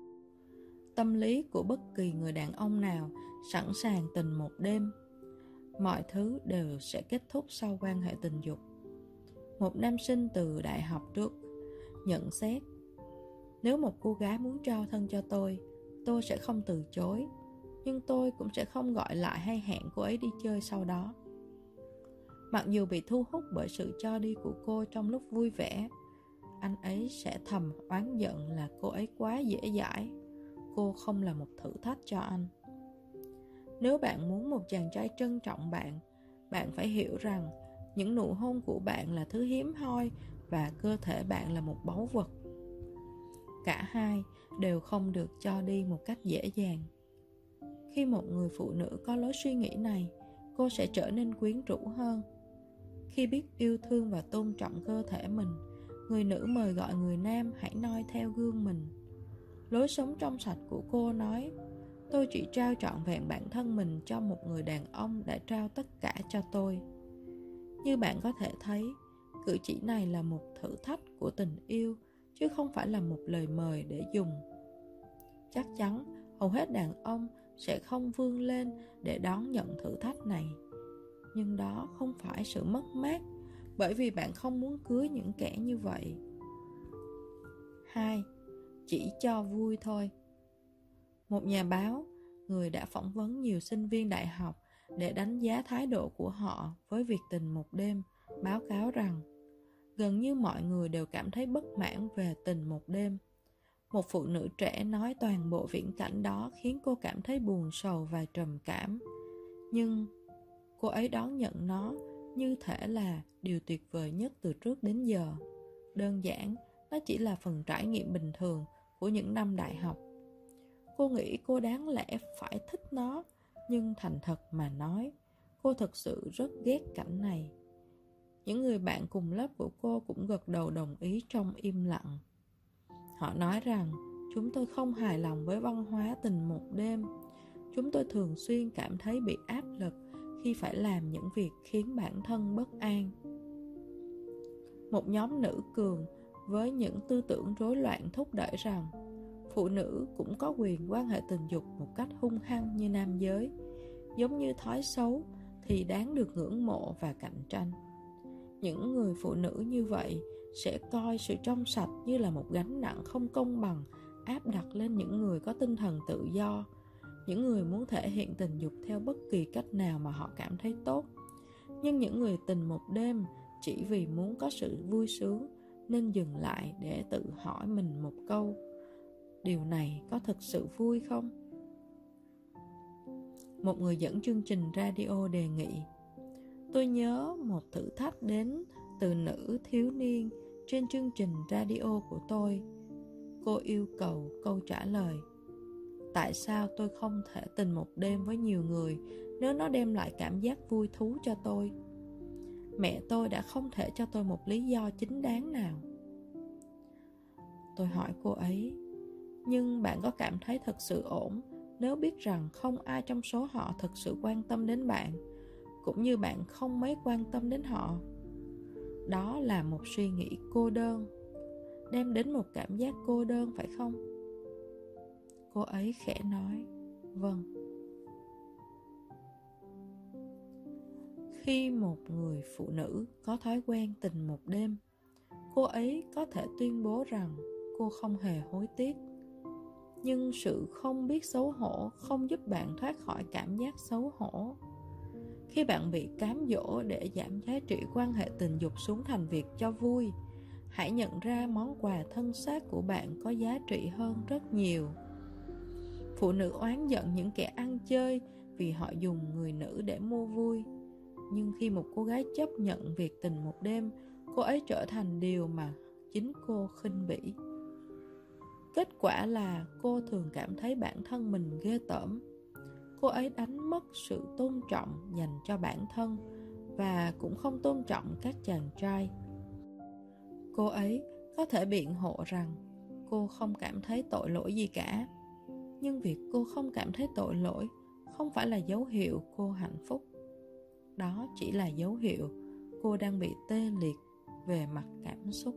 Tâm lý của bất kỳ người đàn ông nào sẵn sàng tình một đêm. Mọi thứ đều sẽ kết thúc sau quan hệ tình dục. Một nam sinh từ đại học trước nhận xét: nếu một cô gái muốn trao thân cho tôi, tôi sẽ không từ chối, nhưng tôi cũng sẽ không gọi lại hay hẹn cô ấy đi chơi sau đó. Mặc dù bị thu hút bởi sự cho đi của cô trong lúc vui vẻ, anh ấy sẽ thầm oán giận là cô ấy quá dễ dãi. Cô không là một thử thách cho anh. Nếu bạn muốn một chàng trai trân trọng bạn, bạn phải hiểu rằng những nụ hôn của bạn là thứ hiếm hoi và cơ thể bạn là một báu vật. Cả hai đều không được cho đi một cách dễ dàng. Khi một người phụ nữ có lối suy nghĩ này, cô sẽ trở nên quyến rũ hơn. Khi biết yêu thương và tôn trọng cơ thể mình, người nữ mời gọi người nam hãy noi theo gương mình. Lối sống trong sạch của cô nói: tôi chỉ trao trọn vẹn bản thân mình cho một người đàn ông đã trao tất cả cho tôi. Như bạn có thể thấy, cử chỉ này là một thử thách của tình yêu, chứ không phải là một lời mời để dùng. Chắc chắn hầu hết đàn ông sẽ không vươn lên để đón nhận thử thách này. Nhưng đó không phải sự mất mát, bởi vì bạn không muốn cưới những kẻ như vậy. Hai, chỉ cho vui thôi. Một nhà báo, người đã phỏng vấn nhiều sinh viên đại học để đánh giá thái độ của họ với việc tình một đêm, báo cáo rằng gần như mọi người đều cảm thấy bất mãn về tình một đêm. Một phụ nữ trẻ nói toàn bộ viễn cảnh đó khiến cô cảm thấy buồn sầu và trầm cảm. Nhưng cô ấy đón nhận nó như thể là điều tuyệt vời nhất từ trước đến giờ. đơn giản, nó chỉ là phần trải nghiệm bình thường của những năm đại học. Cô nghĩ cô đáng lẽ phải thích nó, nhưng thành thật mà nói, cô thực sự rất ghét cảnh này. Những người bạn cùng lớp của cô cũng gật đầu đồng ý trong im lặng. Họ nói rằng chúng tôi không hài lòng với văn hóa tình một đêm. Chúng tôi thường xuyên cảm thấy bị áp lực khi phải làm những việc khiến bản thân bất an. Một nhóm nữ cường với những tư tưởng rối loạn thúc đẩy rằng phụ nữ cũng có quyền quan hệ tình dục một cách hung hăng như nam giới, giống như thói xấu thì đáng được ngưỡng mộ và cạnh tranh. Những người phụ nữ như vậy sẽ coi sự trong sạch như là một gánh nặng không công bằng áp đặt lên những người có tinh thần tự do, những người muốn thể hiện tình dục theo bất kỳ cách nào mà họ cảm thấy tốt. Nhưng những người tình một đêm chỉ vì muốn có sự vui sướng nên dừng lại để tự hỏi mình một câu: điều này có thực sự vui không? Một người dẫn chương trình radio đề nghị: tôi nhớ một thử thách đến từ nữ thiếu niên trên chương trình radio của tôi. Cô yêu cầu câu trả lời: tại sao tôi không thể tình một đêm với nhiều người nếu nó đem lại cảm giác vui thú cho tôi? Mẹ tôi đã không thể cho tôi một lý do chính đáng nào. Tôi hỏi cô ấy: nhưng bạn có cảm thấy thật sự ổn nếu biết rằng không ai trong số họ thực sự quan tâm đến bạn, cũng như bạn không mấy quan tâm đến họ? Đó là một suy nghĩ cô đơn, đem đến một cảm giác cô đơn, phải không? Cô ấy khẽ nói: vâng. Khi một người phụ nữ có thói quen tình một đêm, cô ấy có thể tuyên bố rằng cô không hề hối tiếc. Nhưng sự không biết xấu hổ không giúp bạn thoát khỏi cảm giác xấu hổ. Khi bạn bị cám dỗ để giảm giá trị quan hệ tình dục xuống thành việc cho vui, hãy nhận ra món quà thân xác của bạn có giá trị hơn rất nhiều. Phụ nữ oán giận những kẻ ăn chơi vì họ dùng người nữ để mua vui. Nhưng khi một cô gái chấp nhận việc tình một đêm, cô ấy trở thành điều mà chính cô khinh bỉ. Kết quả là cô thường cảm thấy bản thân mình ghê tởm. Cô ấy đánh mất sự tôn trọng dành cho bản thân và cũng không tôn trọng các chàng trai. Cô ấy có thể biện hộ rằng cô không cảm thấy tội lỗi gì cả. Nhưng việc cô không cảm thấy tội lỗi không phải là dấu hiệu cô hạnh phúc. Đó chỉ là dấu hiệu cô đang bị tê liệt về mặt cảm xúc.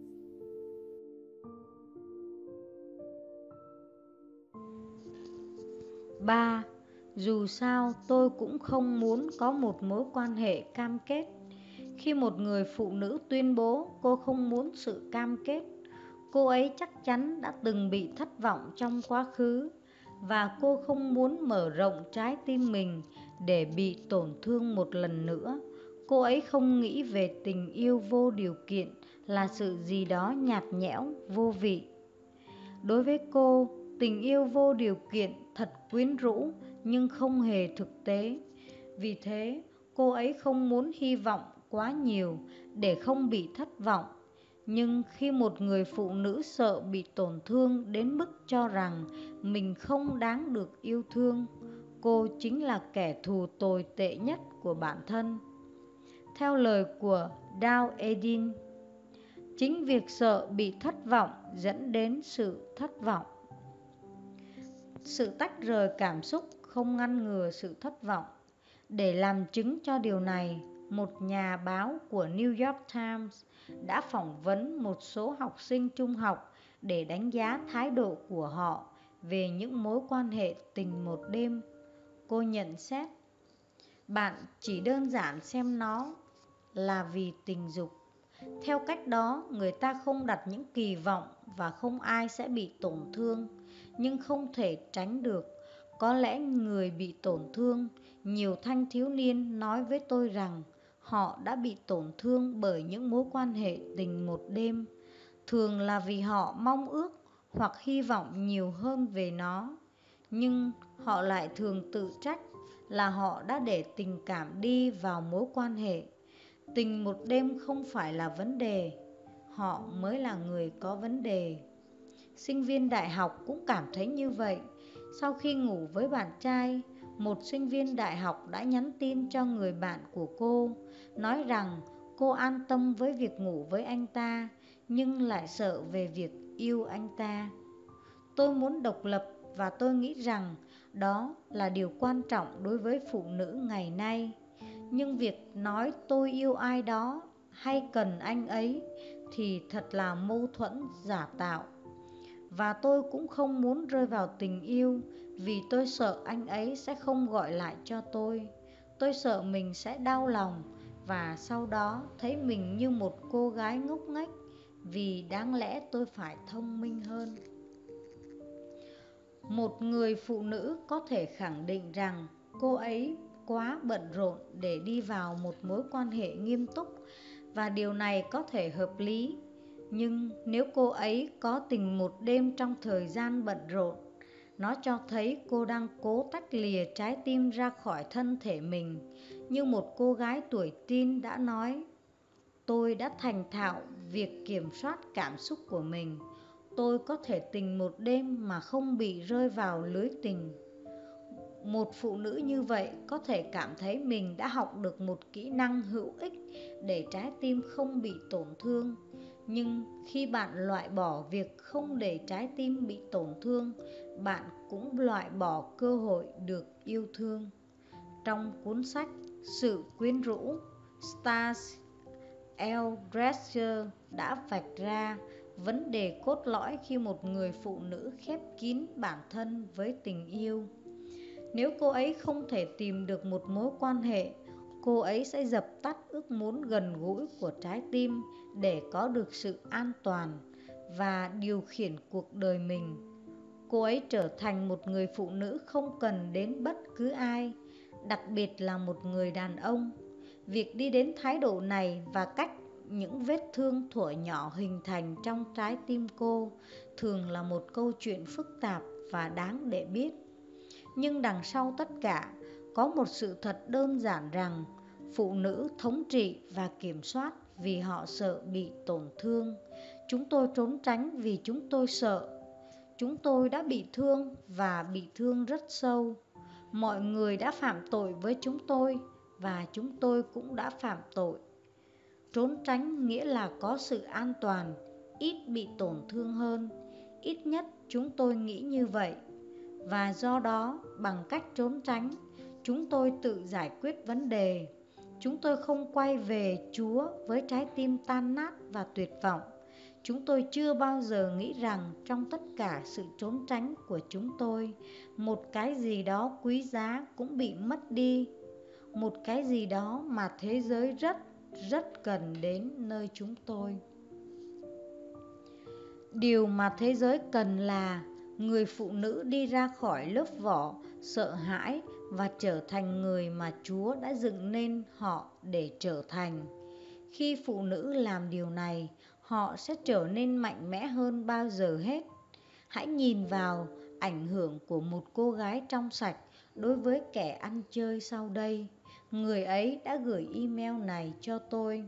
ba. Dù sao tôi cũng không muốn có một mối quan hệ cam kết. Khi một người phụ nữ tuyên bố cô không muốn sự cam kết, cô ấy chắc chắn đã từng bị thất vọng trong quá khứ, và cô không muốn mở rộng trái tim mình để bị tổn thương một lần nữa. Cô ấy không nghĩ về tình yêu vô điều kiện là sự gì đó nhạt nhẽo, vô vị. Đối với cô, tình yêu vô điều kiện thật quyến rũ nhưng không hề thực tế. Vì thế, cô ấy không muốn hy vọng quá nhiều để không bị thất vọng. Nhưng khi một người phụ nữ sợ bị tổn thương đến mức cho rằng mình không đáng được yêu thương, cô chính là kẻ thù tồi tệ nhất của bản thân. Theo lời của Dow Edin, chính việc sợ bị thất vọng dẫn đến sự thất vọng. Sự tách rời cảm xúc không ngăn ngừa sự thất vọng. Để làm chứng cho điều này, một nhà báo của New York Times đã phỏng vấn một số học sinh trung học để đánh giá thái độ của họ về những mối quan hệ tình một đêm. Cô nhận xét: bạn chỉ đơn giản xem nó là vì tình dục. Theo cách đó, người ta không đặt những kỳ vọng và không ai sẽ bị tổn thương. Nhưng không thể tránh được, có lẽ người bị tổn thương. Nhiều thanh thiếu niên nói với tôi rằng họ đã bị tổn thương bởi những mối quan hệ tình một đêm, thường là vì họ mong ước hoặc hy vọng nhiều hơn về nó. Nhưng họ lại thường tự trách là họ đã để tình cảm đi vào mối quan hệ. Tình một đêm không phải là vấn đề. họ mới là người có vấn đề. Sinh viên đại học cũng cảm thấy như vậy. Sau khi ngủ với bạn trai, một sinh viên đại học đã nhắn tin cho người bạn của cô, nói rằng cô an tâm với việc ngủ với anh ta, nhưng lại sợ về việc yêu anh ta. Tôi muốn độc lập và tôi nghĩ rằng đó là điều quan trọng đối với phụ nữ ngày nay. Nhưng việc nói tôi yêu ai đó hay cần anh ấy thì thật là mâu thuẫn giả tạo. Và tôi cũng không muốn rơi vào tình yêu vì tôi sợ anh ấy sẽ không gọi lại cho tôi. Tôi sợ mình sẽ đau lòng và sau đó thấy mình như một cô gái ngốc nghếch, vì đáng lẽ tôi phải thông minh hơn. Một người phụ nữ có thể khẳng định rằng cô ấy quá bận rộn để đi vào một mối quan hệ nghiêm túc, và điều này có thể hợp lý. Nhưng nếu cô ấy có tình một đêm trong thời gian bận rộn, nó cho thấy cô đang cố tách lìa trái tim ra khỏi thân thể mình. Như một cô gái tuổi teen đã nói, tôi đã thành thạo việc kiểm soát cảm xúc của mình. Tôi có thể tình một đêm mà không bị rơi vào lưới tình. Một phụ nữ như vậy có thể cảm thấy mình đã học được một kỹ năng hữu ích để trái tim không bị tổn thương. Nhưng khi bạn loại bỏ việc không để trái tim bị tổn thương, bạn cũng loại bỏ cơ hội được yêu thương. Trong cuốn sách Sự quyến rũ, Stacey L. Drescher đã vạch ra vấn đề cốt lõi khi một người phụ nữ khép kín bản thân với tình yêu. Nếu cô ấy không thể tìm được một mối quan hệ, cô ấy sẽ dập tắt ước muốn gần gũi của trái tim để có được sự an toàn và điều khiển cuộc đời mình. Cô ấy trở thành một người phụ nữ không cần đến bất cứ ai, đặc biệt là một người đàn ông. Việc đi đến thái độ này và cách những vết thương thuở nhỏ hình thành trong trái tim cô thường là một câu chuyện phức tạp và đáng để biết. Nhưng đằng sau tất cả có một sự thật đơn giản rằng phụ nữ thống trị và kiểm soát vì họ sợ bị tổn thương. Chúng tôi trốn tránh vì chúng tôi sợ. Chúng tôi đã bị thương và bị thương rất sâu. Mọi người đã phạm tội với chúng tôi và chúng tôi cũng đã phạm tội. Trốn tránh nghĩa là có sự an toàn, ít bị tổn thương hơn. Ít nhất chúng tôi nghĩ như vậy. Và do đó, bằng cách trốn tránh, chúng tôi tự giải quyết vấn đề. Chúng tôi không quay về Chúa với trái tim tan nát và tuyệt vọng. Chúng tôi chưa bao giờ nghĩ rằng trong tất cả sự trốn tránh của chúng tôi, một cái gì đó quý giá cũng bị mất đi. Một cái gì đó mà thế giới rất, rất cần đến nơi chúng tôi. Điều mà thế giới cần là người phụ nữ đi ra khỏi lớp vỏ sợ hãi và trở thành người mà Chúa đã dựng nên họ để trở thành. Khi phụ nữ làm điều này, họ sẽ trở nên mạnh mẽ hơn bao giờ hết. Hãy nhìn vào ảnh hưởng của một cô gái trong sạch đối với kẻ ăn chơi sau đây. Người ấy đã gửi email này cho tôi.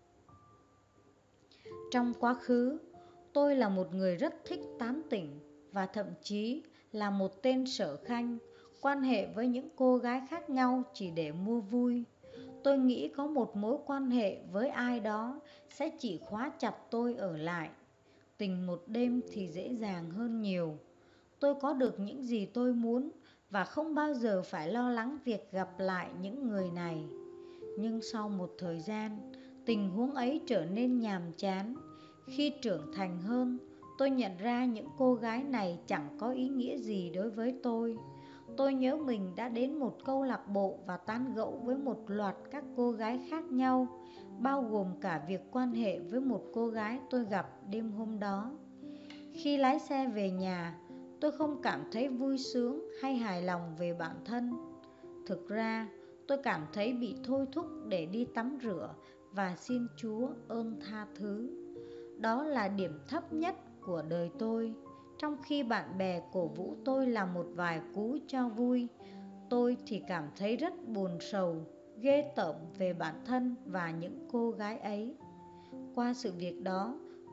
Trong quá khứ, tôi là một người rất thích tán tỉnh và thậm chí là một tên sở khanh, quan hệ với những cô gái khác nhau chỉ để mua vui. Tôi nghĩ có một mối quan hệ với ai đó sẽ chỉ khóa chặt tôi ở lại. Tình một đêm thì dễ dàng hơn nhiều. Tôi có được những gì tôi muốn và không bao giờ phải lo lắng việc gặp lại những người này. Nhưng sau một thời gian, tình huống ấy trở nên nhàm chán. Khi trưởng thành hơn, tôi nhận ra những cô gái này chẳng có ý nghĩa gì đối với tôi. Tôi nhớ mình đã đến một câu lạc bộ và tán gẫu với một loạt các cô gái khác nhau, bao gồm cả việc quan hệ với một cô gái tôi gặp đêm hôm đó. Khi lái xe về nhà, tôi không cảm thấy vui sướng hay hài lòng về bản thân. Thực ra, tôi cảm thấy bị thôi thúc để đi tắm rửa và xin Chúa ơn tha thứ. Đó là điểm thấp nhất của đời tôi. Trong khi bạn bè cổ vũ tôi làm một vài cú cho vui, tôi thì cảm thấy rất buồn sầu, ghê tởm về bản thân và những cô gái ấy. Qua sự việc đó,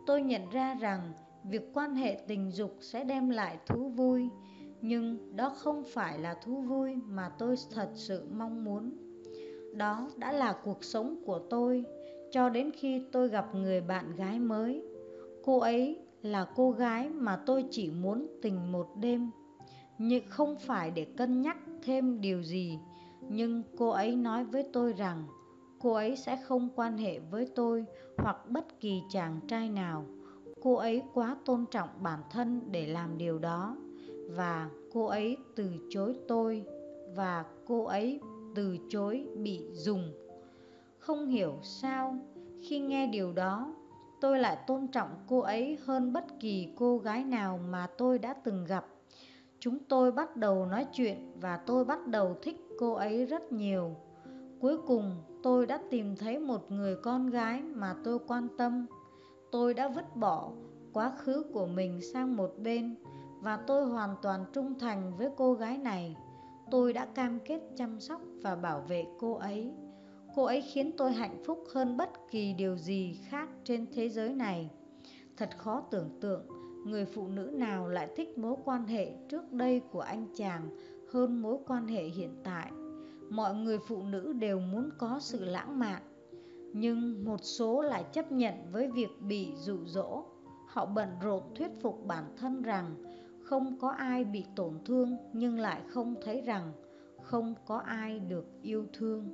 Tôi nhận ra rằng việc quan hệ tình dục sẽ đem lại thú vui, nhưng đó không phải là thú vui mà tôi thật sự mong muốn. Đó đã là cuộc sống của tôi cho đến khi tôi gặp người bạn gái mới. Cô ấy là cô gái mà tôi chỉ muốn tình một đêm, nhưng không phải để cân nhắc thêm điều gì. Nhưng cô ấy nói với tôi rằng cô ấy sẽ không quan hệ với tôi hoặc bất kỳ chàng trai nào. Cô ấy quá tôn trọng bản thân để làm điều đó, và cô ấy từ chối tôi, và cô ấy từ chối bị dùng. Không hiểu sao, khi nghe điều đó, tôi lại tôn trọng cô ấy hơn bất kỳ cô gái nào mà tôi đã từng gặp. Chúng tôi bắt đầu nói chuyện và tôi bắt đầu thích cô ấy rất nhiều. Cuối cùng, tôi đã tìm thấy một người con gái mà tôi quan tâm. Tôi đã vứt bỏ quá khứ của mình sang một bên và tôi hoàn toàn trung thành với cô gái này. Tôi đã cam kết chăm sóc và bảo vệ cô ấy. Cô ấy khiến tôi hạnh phúc hơn bất kỳ điều gì khác trên thế giới này. Thật khó tưởng tượng người phụ nữ nào lại thích mối quan hệ trước đây của anh chàng hơn mối quan hệ hiện tại. Mọi người phụ nữ đều muốn có sự lãng mạn, nhưng một số lại chấp nhận với việc bị dụ dỗ. Họ bận rộn thuyết phục bản thân rằng không có ai bị tổn thương, nhưng lại không thấy rằng không có ai được yêu thương.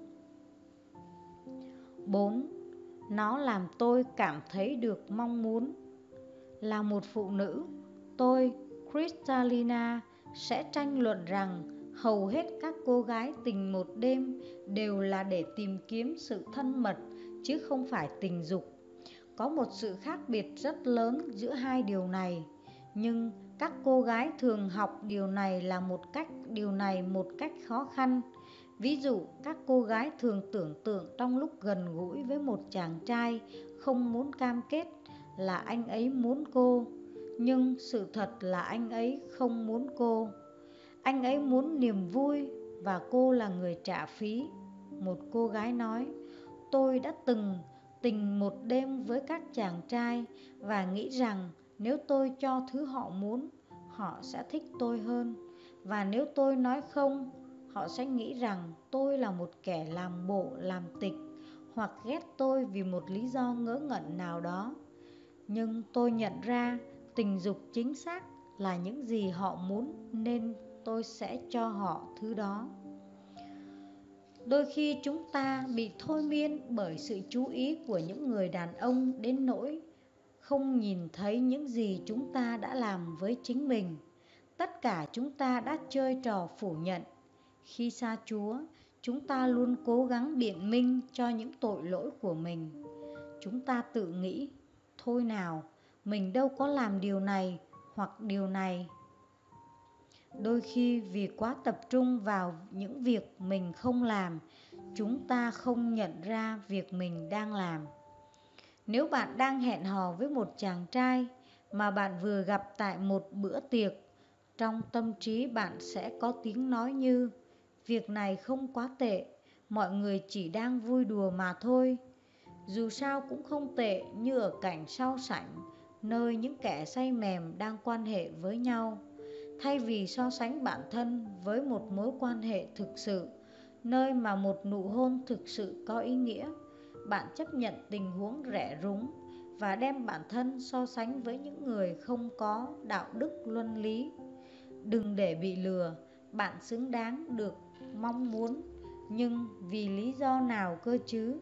bốn. Nó làm tôi cảm thấy được mong muốn. Là một phụ nữ, tôi, Kristalina, sẽ tranh luận rằng hầu hết các cô gái tình một đêm đều là để tìm kiếm sự thân mật, chứ không phải tình dục. Có một sự khác biệt rất lớn giữa hai điều này, nhưng các cô gái thường học điều này là một cách điều này một cách khó khăn. Ví dụ, các cô gái thường tưởng tượng trong lúc gần gũi với một chàng trai không muốn cam kết là anh ấy muốn cô, nhưng sự thật là anh ấy không muốn cô. Anh ấy muốn niềm vui và cô là người trả phí. Một cô gái nói, tôi đã từng tình một đêm với các chàng trai và nghĩ rằng nếu tôi cho thứ họ muốn, họ sẽ thích tôi hơn. Và nếu tôi nói không, họ sẽ nghĩ rằng tôi là một kẻ làm bộ làm tịch hoặc ghét tôi vì một lý do ngớ ngẩn nào đó. Nhưng tôi nhận ra tình dục chính xác là những gì họ muốn, nên tôi sẽ cho họ thứ đó. Đôi khi chúng ta bị thôi miên bởi sự chú ý của những người đàn ông đến nỗi không nhìn thấy những gì chúng ta đã làm với chính mình. Tất cả chúng ta đã chơi trò phủ nhận. Khi xa Chúa, chúng ta luôn cố gắng biện minh cho những tội lỗi của mình. Chúng ta tự nghĩ, thôi nào, mình đâu có làm điều này hoặc điều này. Đôi khi vì quá tập trung vào những việc mình không làm, chúng ta không nhận ra việc mình đang làm. Nếu bạn đang hẹn hò với một chàng trai mà bạn vừa gặp tại một bữa tiệc, trong tâm trí bạn sẽ có tiếng nói như: việc này không quá tệ, mọi người chỉ đang vui đùa mà thôi. Dù sao cũng không tệ như ở cảnh sau sảnh, nơi những kẻ say mềm đang quan hệ với nhau. Thay vì so sánh bản thân với một mối quan hệ thực sự, nơi mà một nụ hôn thực sự có ý nghĩa, bạn chấp nhận tình huống rẻ rúng và đem bản thân so sánh với những người không có đạo đức luân lý. Đừng để bị lừa, bạn xứng đáng được mong muốn, nhưng vì lý do nào cơ chứ?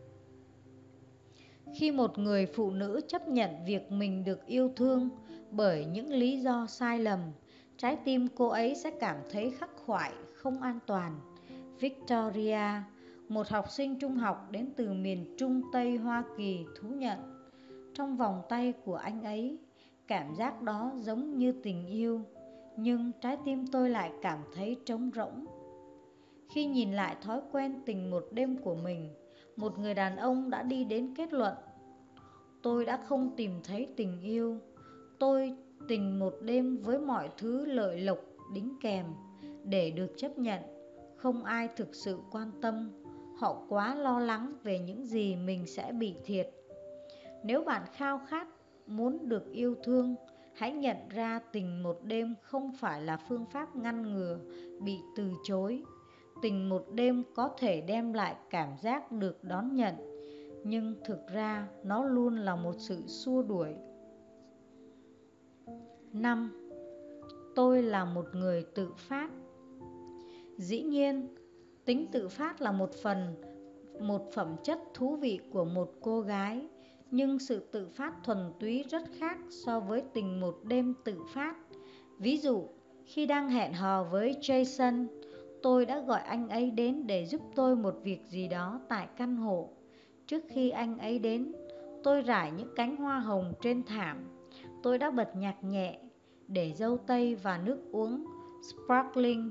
Khi một người phụ nữ chấp nhận việc mình được yêu thương bởi những lý do sai lầm, trái tim cô ấy sẽ cảm thấy khắc khoải, không an toàn. Victoria, một học sinh trung học đến từ miền Trung Tây Hoa Kỳ, thú nhận, trong vòng tay của anh ấy, cảm giác đó giống như tình yêu, nhưng trái tim tôi lại cảm thấy trống rỗng. Khi nhìn lại thói quen tình một đêm của mình, một người đàn ông đã đi đến kết luận: tôi đã không tìm thấy tình yêu. Tôi tình một đêm với mọi thứ lợi lộc đính kèm để được chấp nhận. Không ai thực sự quan tâm. Họ quá lo lắng về những gì mình sẽ bị thiệt. Nếu bạn khao khát muốn được yêu thương, hãy nhận ra tình một đêm không phải là phương pháp ngăn ngừa bị từ chối. Tình một đêm có thể đem lại cảm giác được đón nhận, nhưng thực ra nó luôn là một sự xua đuổi. năm. Tôi là một người tự phát. Dĩ nhiên, tính tự phát là một phần, một phẩm chất thú vị của một cô gái, nhưng sự tự phát thuần túy rất khác so với tình một đêm tự phát. Ví dụ, khi đang hẹn hò với Jason, tôi đã gọi anh ấy đến để giúp tôi một việc gì đó tại căn hộ. Trước khi anh ấy đến, tôi rải những cánh hoa hồng trên thảm. Tôi đã bật nhạc nhẹ, để dâu tây và nước uống sparkling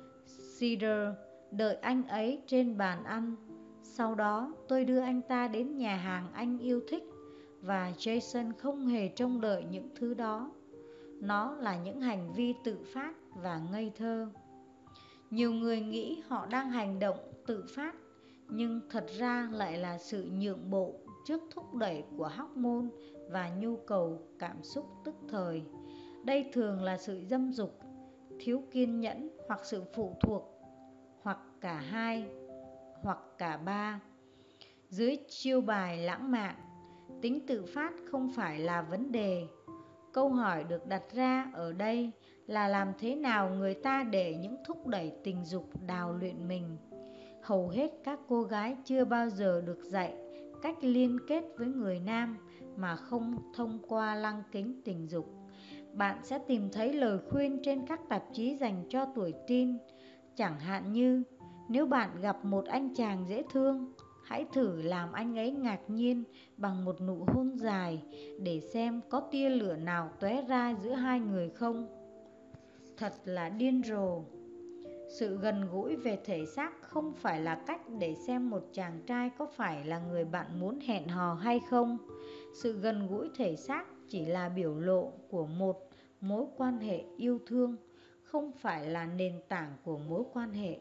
cider đợi anh ấy trên bàn ăn. Sau đó tôi đưa anh ta đến nhà hàng anh yêu thích, và Jason không hề trông đợi những thứ đó. Nó là những hành vi tự phát và ngây thơ. Nhiều người nghĩ họ đang hành động tự phát, nhưng thật ra lại là sự nhượng bộ trước thúc đẩy của hormone và nhu cầu cảm xúc tức thời. Đây thường là sự dâm dục, thiếu kiên nhẫn hoặc sự phụ thuộc, hoặc cả hai, hoặc cả ba. Dưới chiêu bài lãng mạn, tính tự phát không phải là vấn đề. Câu hỏi được đặt ra ở đây là làm thế nào người ta để những thúc đẩy tình dục đào luyện mình. Hầu hết các cô gái chưa bao giờ được dạy cách liên kết với người nam mà không thông qua lăng kính tình dục. Bạn sẽ tìm thấy lời khuyên trên các tạp chí dành cho tuổi teen, chẳng hạn như: nếu bạn gặp một anh chàng dễ thương, hãy thử làm anh ấy ngạc nhiên bằng một nụ hôn dài để xem có tia lửa nào tóe ra giữa hai người không. Thật là điên rồ. Sự gần gũi về thể xác không phải là cách để xem một chàng trai có phải là người bạn muốn hẹn hò hay không. Sự gần gũi thể xác chỉ là biểu lộ của một mối quan hệ yêu thương, không phải là nền tảng của mối quan hệ.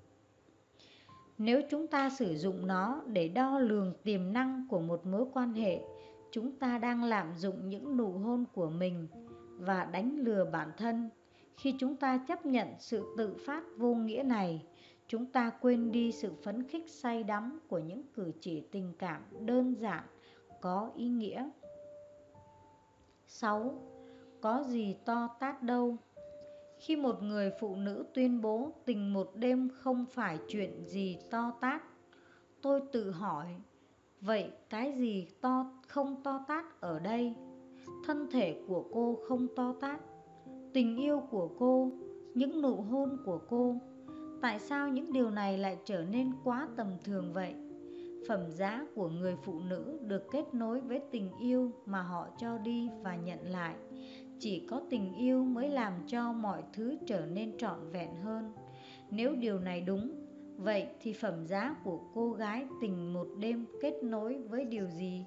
Nếu chúng ta sử dụng nó để đo lường tiềm năng của một mối quan hệ, chúng ta đang lạm dụng những nụ hôn của mình và đánh lừa bản thân. Khi chúng ta chấp nhận sự tự phát vô nghĩa này, chúng ta quên đi sự phấn khích say đắm của những cử chỉ tình cảm đơn giản, có ý nghĩa. sáu. Có gì to tát đâu. Khi một người phụ nữ tuyên bố tình một đêm không phải chuyện gì to tát, tôi tự hỏi, vậy cái gì to không to tát ở đây? Thân thể của cô không to tát, tình yêu của cô, những nụ hôn của cô. Tại sao những điều này lại trở nên quá tầm thường vậy? Phẩm giá của người phụ nữ được kết nối với tình yêu mà họ cho đi và nhận lại. Chỉ có tình yêu mới làm cho mọi thứ trở nên trọn vẹn hơn. Nếu điều này đúng, vậy thì phẩm giá của cô gái tình một đêm kết nối với điều gì?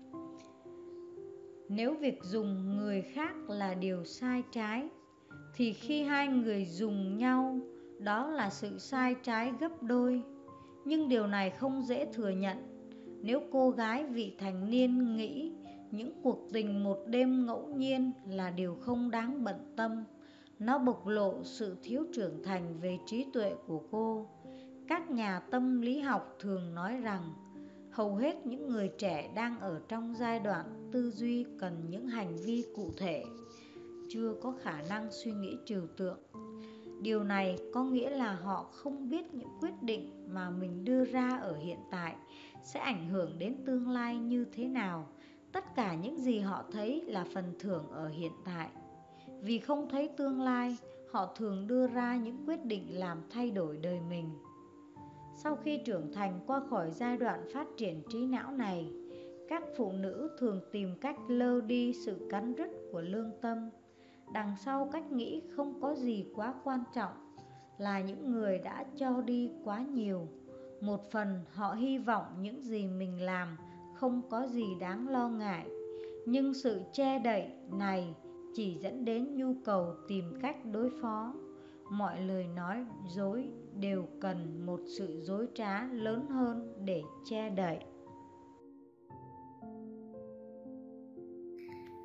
Nếu việc dùng người khác là điều sai trái, thì khi hai người dùng nhau, đó là sự sai trái gấp đôi. Nhưng điều này không dễ thừa nhận nếu cô gái vị thành niên nghĩ những cuộc tình một đêm ngẫu nhiên là điều không đáng bận tâm. Nó bộc lộ sự thiếu trưởng thành về trí tuệ của cô. Các nhà tâm lý học thường nói rằng hầu hết những người trẻ đang ở trong giai đoạn tư duy cần những hành vi cụ thể, chưa có khả năng suy nghĩ trừu tượng. Điều này có nghĩa là họ không biết những quyết định mà mình đưa ra ở hiện tại sẽ ảnh hưởng đến tương lai như thế nào. Tất cả những gì họ thấy là phần thưởng ở hiện tại. Vì không thấy tương lai, họ thường đưa ra những quyết định làm thay đổi đời mình. Sau khi trưởng thành qua khỏi giai đoạn phát triển trí não này, các phụ nữ thường tìm cách lơ đi sự cắn rứt của lương tâm. Đằng sau cách nghĩ không có gì quá quan trọng là những người đã cho đi quá nhiều. Một phần họ hy vọng những gì mình làm không có gì đáng lo ngại, nhưng sự che đậy này chỉ dẫn đến nhu cầu tìm cách đối phó. Mọi lời nói dối đều cần một sự dối trá lớn hơn để che đậy.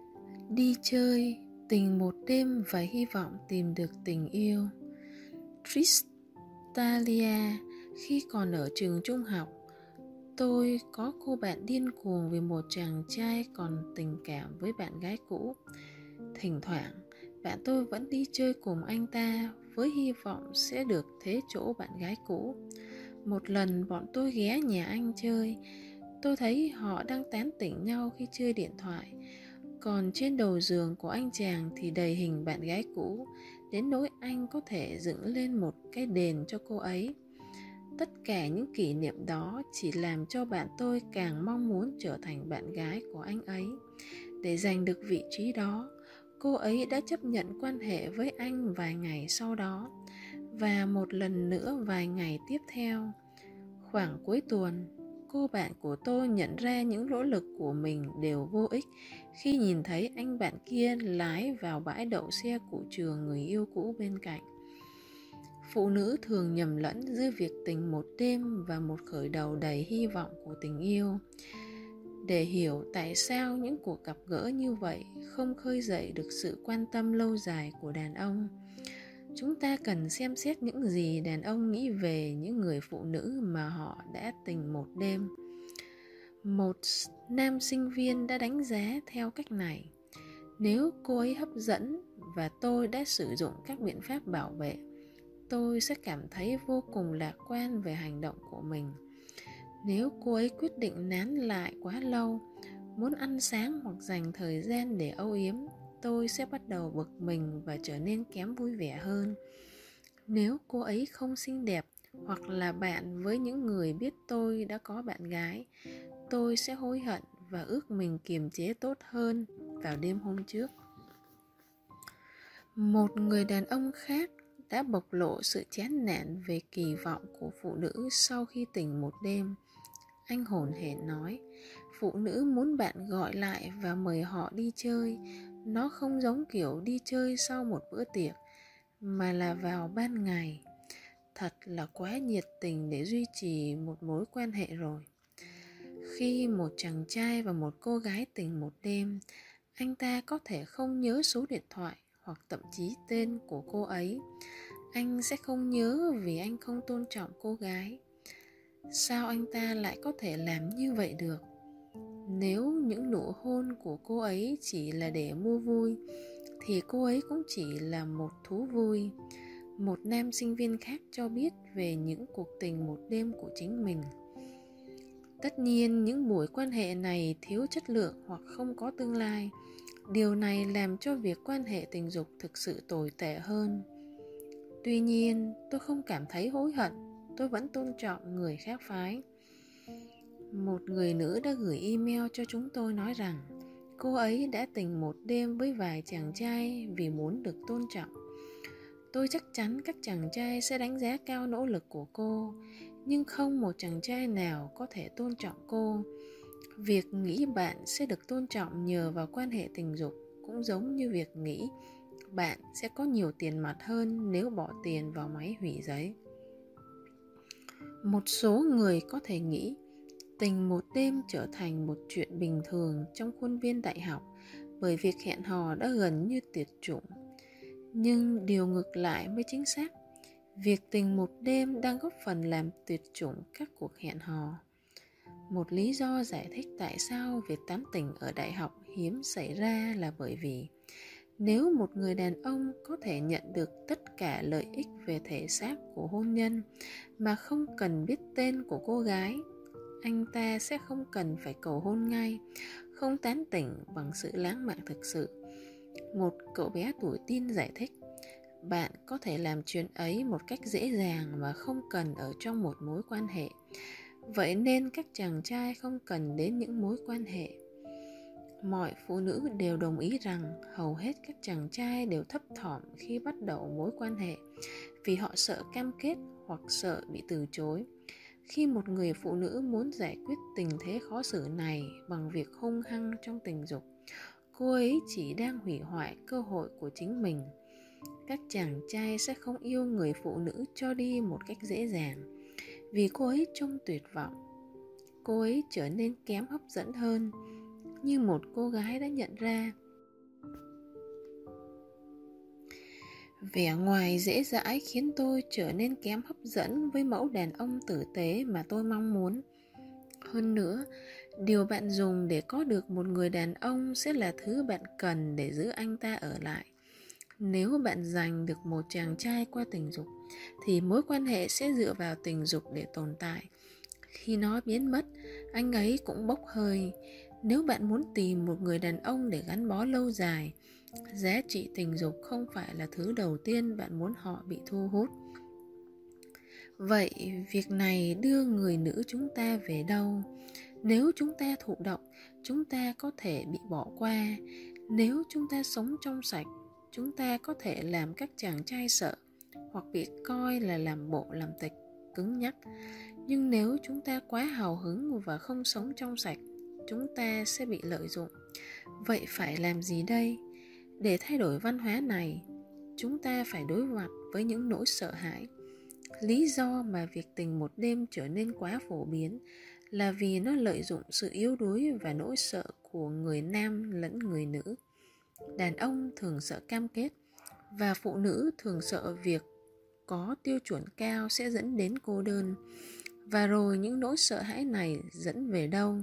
Đi chơi, tình một đêm và hy vọng tìm được tình yêu. Tristalia. Khi còn ở trường trung học, tôi có cô bạn điên cuồng vì một chàng trai còn tình cảm với bạn gái cũ. Thỉnh thoảng, bạn tôi vẫn đi chơi cùng anh ta với hy vọng sẽ được thế chỗ bạn gái cũ. Một lần bọn tôi ghé nhà anh chơi, tôi thấy họ đang tán tỉnh nhau khi chơi điện thoại. Còn trên đầu giường của anh chàng thì đầy hình bạn gái cũ, đến nỗi anh có thể dựng lên một cái đền cho cô ấy. Tất cả những kỷ niệm đó chỉ làm cho bạn tôi càng mong muốn trở thành bạn gái của anh ấy. Để giành được vị trí đó, cô ấy đã chấp nhận quan hệ với anh vài ngày sau đó, và một lần nữa vài ngày tiếp theo. Khoảng cuối tuần, cô bạn của tôi nhận ra những nỗ lực của mình đều vô ích khi nhìn thấy anh bạn kia lái vào bãi đậu xe của trường người yêu cũ bên cạnh. Phụ nữ thường nhầm lẫn giữa việc tình một đêm và một khởi đầu đầy hy vọng của tình yêu. Để hiểu tại sao những cuộc gặp gỡ như vậy không khơi dậy được sự quan tâm lâu dài của đàn ông, chúng ta cần xem xét những gì đàn ông nghĩ về những người phụ nữ mà họ đã tình một đêm. Một nam sinh viên đã đánh giá theo cách này: nếu cô ấy hấp dẫn và tôi đã sử dụng các biện pháp bảo vệ, tôi sẽ cảm thấy vô cùng lạc quan về hành động của mình. Nếu cô ấy quyết định nán lại quá lâu, muốn ăn sáng hoặc dành thời gian để âu yếm, tôi sẽ bắt đầu bực mình và trở nên kém vui vẻ hơn. Nếu cô ấy không xinh đẹp hoặc là bạn với những người biết tôi đã có bạn gái, tôi sẽ hối hận và ước mình kiềm chế tốt hơn vào đêm hôm trước. Một người đàn ông khác đã bộc lộ sự chán nản về kỳ vọng của phụ nữ sau khi tình một đêm. Anh hổn hển nói: phụ nữ muốn bạn gọi lại và mời họ đi chơi. Nó không giống kiểu đi chơi sau một bữa tiệc, mà là vào ban ngày. Thật là quá nhiệt tình để duy trì một mối quan hệ rồi. Khi một chàng trai và một cô gái tình một đêm, anh ta có thể không nhớ số điện thoại hoặc thậm chí tên của cô ấy. Anh sẽ không nhớ vì anh không tôn trọng cô gái. Sao anh ta lại có thể làm như vậy được? Nếu những nụ hôn của cô ấy chỉ là để mua vui, thì cô ấy cũng chỉ là một thú vui. Một nam sinh viên khác cho biết về những cuộc tình một đêm của chính mình. Tất nhiên, những buổi quan hệ này thiếu chất lượng hoặc không có tương lai. Điều này làm cho việc quan hệ tình dục thực sự tồi tệ hơn. Tuy nhiên, tôi không cảm thấy hối hận. Tôi vẫn tôn trọng người khác phái. Một người nữ đã gửi email cho chúng tôi nói rằng cô ấy đã tình một đêm với vài chàng trai vì muốn được tôn trọng. Tôi chắc chắn các chàng trai sẽ đánh giá cao nỗ lực của cô, nhưng không một chàng trai nào có thể tôn trọng cô. Việc nghĩ bạn sẽ được tôn trọng nhờ vào quan hệ tình dục cũng giống như việc nghĩ bạn sẽ có nhiều tiền mặt hơn nếu bỏ tiền vào máy hủy giấy. Một số người có thể nghĩ tình một đêm trở thành một chuyện bình thường trong khuôn viên đại học bởi việc hẹn hò đã gần như tuyệt chủng. Nhưng điều ngược lại mới chính xác. Việc tình một đêm đang góp phần làm tuyệt chủng các cuộc hẹn hò. Một lý do giải thích tại sao việc tán tỉnh ở đại học hiếm xảy ra là bởi vì nếu một người đàn ông có thể nhận được tất cả lợi ích về thể xác của hôn nhân mà không cần biết tên của cô gái, anh ta sẽ không cần phải cầu hôn ngay, không tán tỉnh bằng sự lãng mạn thực sự. Một cậu bé tuổi teen giải thích: bạn có thể làm chuyện ấy một cách dễ dàng mà không cần ở trong một mối quan hệ. Vậy nên các chàng trai không cần đến những mối quan hệ. Mọi phụ nữ đều đồng ý rằng hầu hết các chàng trai đều thấp thỏm khi bắt đầu mối quan hệ vì họ sợ cam kết hoặc sợ bị từ chối. Khi một người phụ nữ muốn giải quyết tình thế khó xử này bằng việc hung hăng trong tình dục, cô ấy chỉ đang hủy hoại cơ hội của chính mình. Các chàng trai sẽ không yêu người phụ nữ cho đi một cách dễ dàng vì cô ấy trông tuyệt vọng. Cô ấy trở nên kém hấp dẫn hơn. Như một cô gái đã nhận ra, Vẻ ngoài dễ dãi khiến tôi trở nên kém hấp dẫn với mẫu đàn ông tử tế mà tôi mong muốn. Hơn nữa, điều bạn dùng để có được một người đàn ông sẽ là thứ bạn cần để giữ anh ta ở lại. Nếu bạn giành được một chàng trai qua tình dục, thì mối quan hệ sẽ dựa vào tình dục để tồn tại. Khi nó biến mất, anh ấy cũng bốc hơi. Nếu bạn muốn tìm một người đàn ông để gắn bó lâu dài, giá trị tình dục không phải là thứ đầu tiên bạn muốn họ bị thu hút. Vậy việc này đưa người nữ chúng ta về đâu? Nếu chúng ta thụ động, chúng ta có thể bị bỏ qua. Nếu chúng ta sống trong sạch, chúng ta có thể làm các chàng trai sợ, hoặc bị coi là làm bộ làm tịch, cứng nhắc. Nhưng nếu chúng ta quá hào hứng và không sống trong sạch, chúng ta sẽ bị lợi dụng. Vậy phải làm gì đây? Để thay đổi văn hóa này, chúng ta phải đối mặt với những nỗi sợ hãi. Lý do mà việc tình một đêm trở nên quá phổ biến là vì nó lợi dụng sự yếu đuối và nỗi sợ của người nam lẫn người nữ. Đàn ông thường sợ cam kết, và phụ nữ thường sợ việc có tiêu chuẩn cao sẽ dẫn đến cô đơn. Và rồi những nỗi sợ hãi này dẫn về đâu?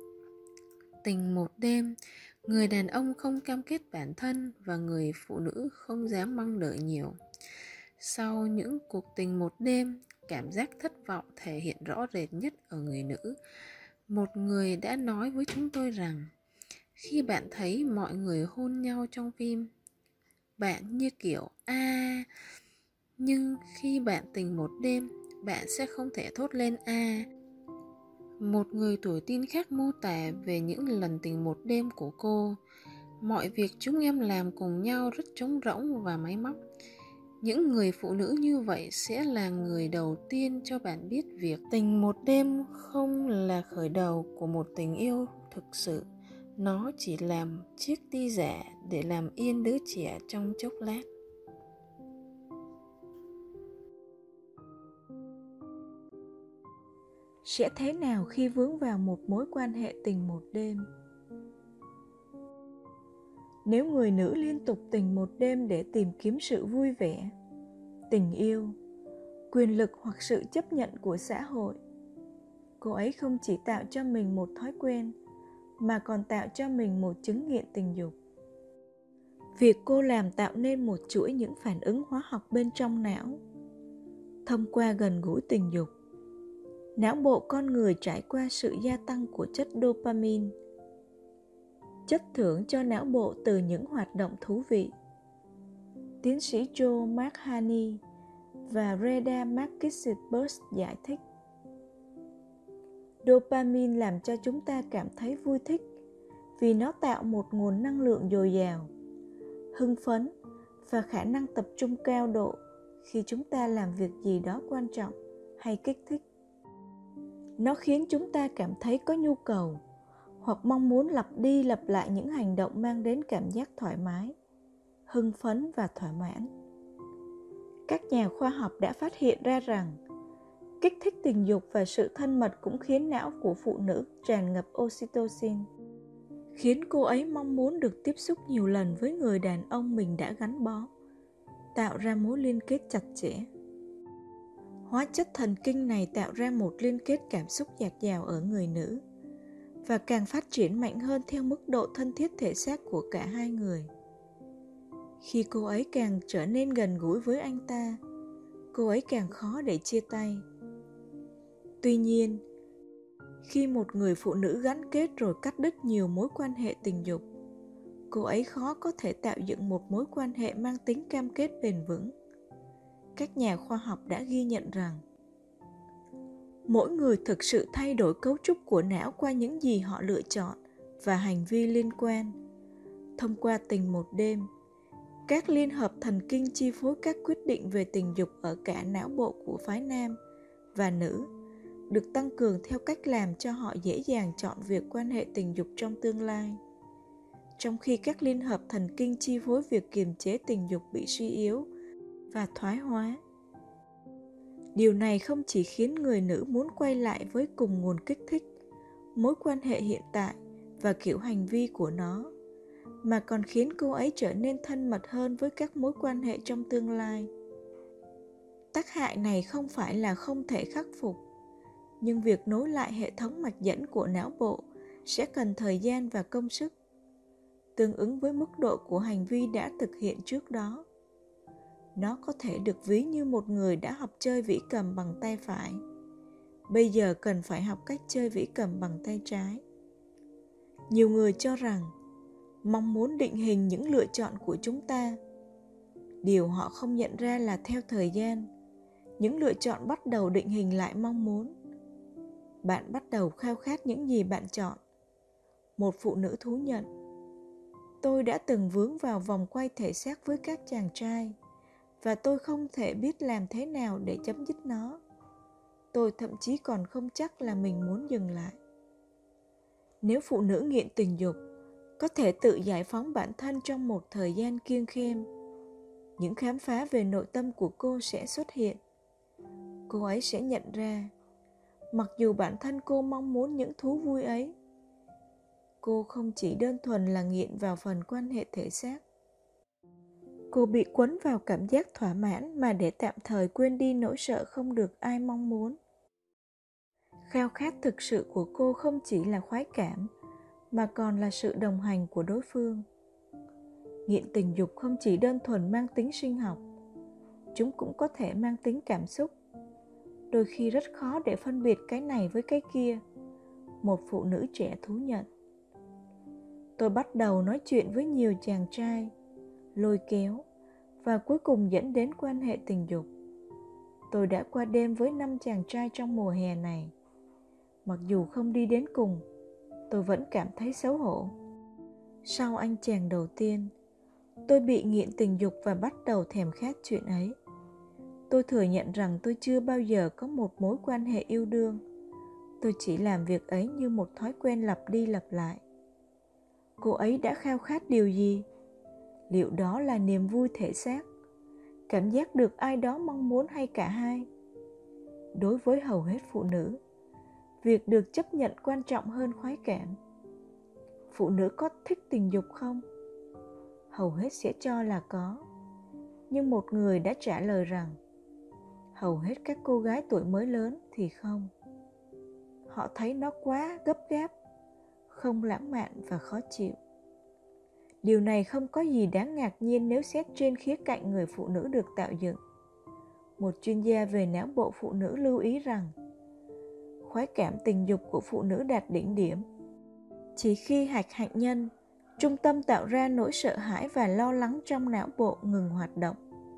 Tình một đêm, người đàn ông không cam kết bản thân và người phụ nữ không dám mong đợi nhiều. Sau những cuộc tình một đêm, cảm giác thất vọng thể hiện rõ rệt nhất ở người nữ. Một người đã nói với chúng tôi rằng, khi bạn thấy mọi người hôn nhau trong phim, bạn như kiểu a à, nhưng khi bạn tình một đêm, bạn sẽ không thể thốt lên a. À. Một người tuổi teen khác mô tả về những lần tình một đêm của cô: mọi việc chúng em làm cùng nhau rất trống rỗng và máy móc. Những người phụ nữ như vậy sẽ là người đầu tiên cho bạn biết việc tình một đêm không là khởi đầu của một tình yêu thực sự. Nó chỉ làm chiếc ti giả để làm yên đứa trẻ trong chốc lát. Sẽ thế nào khi vướng vào một mối quan hệ tình một đêm? Nếu người nữ liên tục tình một đêm để tìm kiếm sự vui vẻ, tình yêu, quyền lực hoặc sự chấp nhận của xã hội, cô ấy không chỉ tạo cho mình một thói quen, mà còn tạo cho mình một chứng nghiện tình dục. Việc cô làm tạo nên một chuỗi những phản ứng hóa học bên trong não. Thông qua gần gũi tình dục, não bộ con người trải qua sự gia tăng của chất dopamine, chất thưởng cho não bộ từ những hoạt động thú vị. Tiến sĩ Joe McHaney và Reda McKissick-Burst giải thích. Dopamine làm cho chúng ta cảm thấy vui thích vì nó tạo một nguồn năng lượng dồi dào, hưng phấn và khả năng tập trung cao độ khi chúng ta làm việc gì đó quan trọng hay kích thích. Nó khiến chúng ta cảm thấy có nhu cầu hoặc mong muốn lặp đi lặp lại những hành động mang đến cảm giác thoải mái, hưng phấn và thỏa mãn. Các nhà khoa học đã phát hiện ra rằng kích thích tình dục và sự thân mật cũng khiến não của phụ nữ tràn ngập oxytocin, khiến cô ấy mong muốn được tiếp xúc nhiều lần với người đàn ông mình đã gắn bó, tạo ra mối liên kết chặt chẽ. Hóa chất thần kinh này tạo ra một liên kết cảm xúc dạt dào ở người nữ và càng phát triển mạnh hơn theo mức độ thân thiết thể xác của cả hai người. Khi cô ấy càng trở nên gần gũi với anh ta, cô ấy càng khó để chia tay. Tuy nhiên, khi một người phụ nữ gắn kết rồi cắt đứt nhiều mối quan hệ tình dục, cô ấy khó có thể tạo dựng một mối quan hệ mang tính cam kết bền vững. Các nhà khoa học đã ghi nhận rằng mỗi người thực sự thay đổi cấu trúc của não qua những gì họ lựa chọn và hành vi liên quan. Thông qua tình một đêm, các liên hợp thần kinh chi phối các quyết định về tình dục ở cả não bộ của phái nam và nữ được tăng cường theo cách làm cho họ dễ dàng chọn việc quan hệ tình dục trong tương lai, trong khi các liên hợp thần kinh chi phối việc kiềm chế tình dục bị suy yếu và thoái hóa. Điều này không chỉ khiến người nữ muốn quay lại với cùng nguồn kích thích, mối quan hệ hiện tại và kiểu hành vi của nó, mà còn khiến cô ấy trở nên thân mật hơn với các mối quan hệ trong tương lai. Tác hại này không phải là không thể khắc phục, nhưng việc nối lại hệ thống mạch dẫn của não bộ sẽ cần thời gian và công sức, tương ứng với mức độ của hành vi đã thực hiện trước đó. Nó có thể được ví như một người đã học chơi vĩ cầm bằng tay phải, bây giờ cần phải học cách chơi vĩ cầm bằng tay trái. Nhiều người cho rằng mong muốn định hình những lựa chọn của chúng ta. Điều họ không nhận ra là theo thời gian, những lựa chọn bắt đầu định hình lại mong muốn. Bạn bắt đầu khao khát những gì bạn chọn. Một phụ nữ thú nhận: tôi đã từng vướng vào vòng quay thể xác với các chàng trai, và tôi không thể biết làm thế nào để chấm dứt nó. Tôi thậm chí còn không chắc là mình muốn dừng lại. Nếu phụ nữ nghiện tình dục có thể tự giải phóng bản thân trong một thời gian kiêng khem, những khám phá về nội tâm của cô sẽ xuất hiện. Cô ấy sẽ nhận ra, mặc dù bản thân cô mong muốn những thú vui ấy, cô không chỉ đơn thuần là nghiện vào phần quan hệ thể xác. Cô bị quấn vào cảm giác thỏa mãn mà để tạm thời quên đi nỗi sợ không được ai mong muốn. Khao khát thực sự của cô không chỉ là khoái cảm, mà còn là sự đồng hành của đối phương. Nghiện tình dục không chỉ đơn thuần mang tính sinh học, chúng cũng có thể mang tính cảm xúc. Đôi khi rất khó để phân biệt cái này với cái kia, một phụ nữ trẻ thú nhận. Tôi bắt đầu nói chuyện với nhiều chàng trai, lôi kéo, và cuối cùng dẫn đến quan hệ tình dục. Tôi đã qua đêm với năm chàng trai trong mùa hè này. Mặc dù không đi đến cùng, tôi vẫn cảm thấy xấu hổ. Sau anh chàng đầu tiên, tôi bị nghiện tình dục và bắt đầu thèm khát chuyện ấy. Tôi thừa nhận rằng tôi chưa bao giờ có một mối quan hệ yêu đương. Tôi chỉ làm việc ấy như một thói quen lặp đi lặp lại. Cô ấy đã khao khát điều gì? Liệu đó là niềm vui thể xác, cảm giác được ai đó mong muốn, hay cả hai? Đối với hầu hết phụ nữ, việc được chấp nhận quan trọng hơn khoái cảm. Phụ nữ có thích tình dục không? Hầu hết sẽ cho là có. Nhưng một người đã trả lời rằng hầu hết các cô gái tuổi mới lớn thì không. Họ thấy nó quá gấp gáp, không lãng mạn và khó chịu. Điều này không có gì đáng ngạc nhiên nếu xét trên khía cạnh người phụ nữ được tạo dựng. Một chuyên gia về não bộ phụ nữ lưu ý rằng khoái cảm tình dục của phụ nữ đạt đỉnh điểm chỉ khi hạch hạnh nhân, trung tâm tạo ra nỗi sợ hãi và lo lắng trong não bộ, ngừng hoạt động.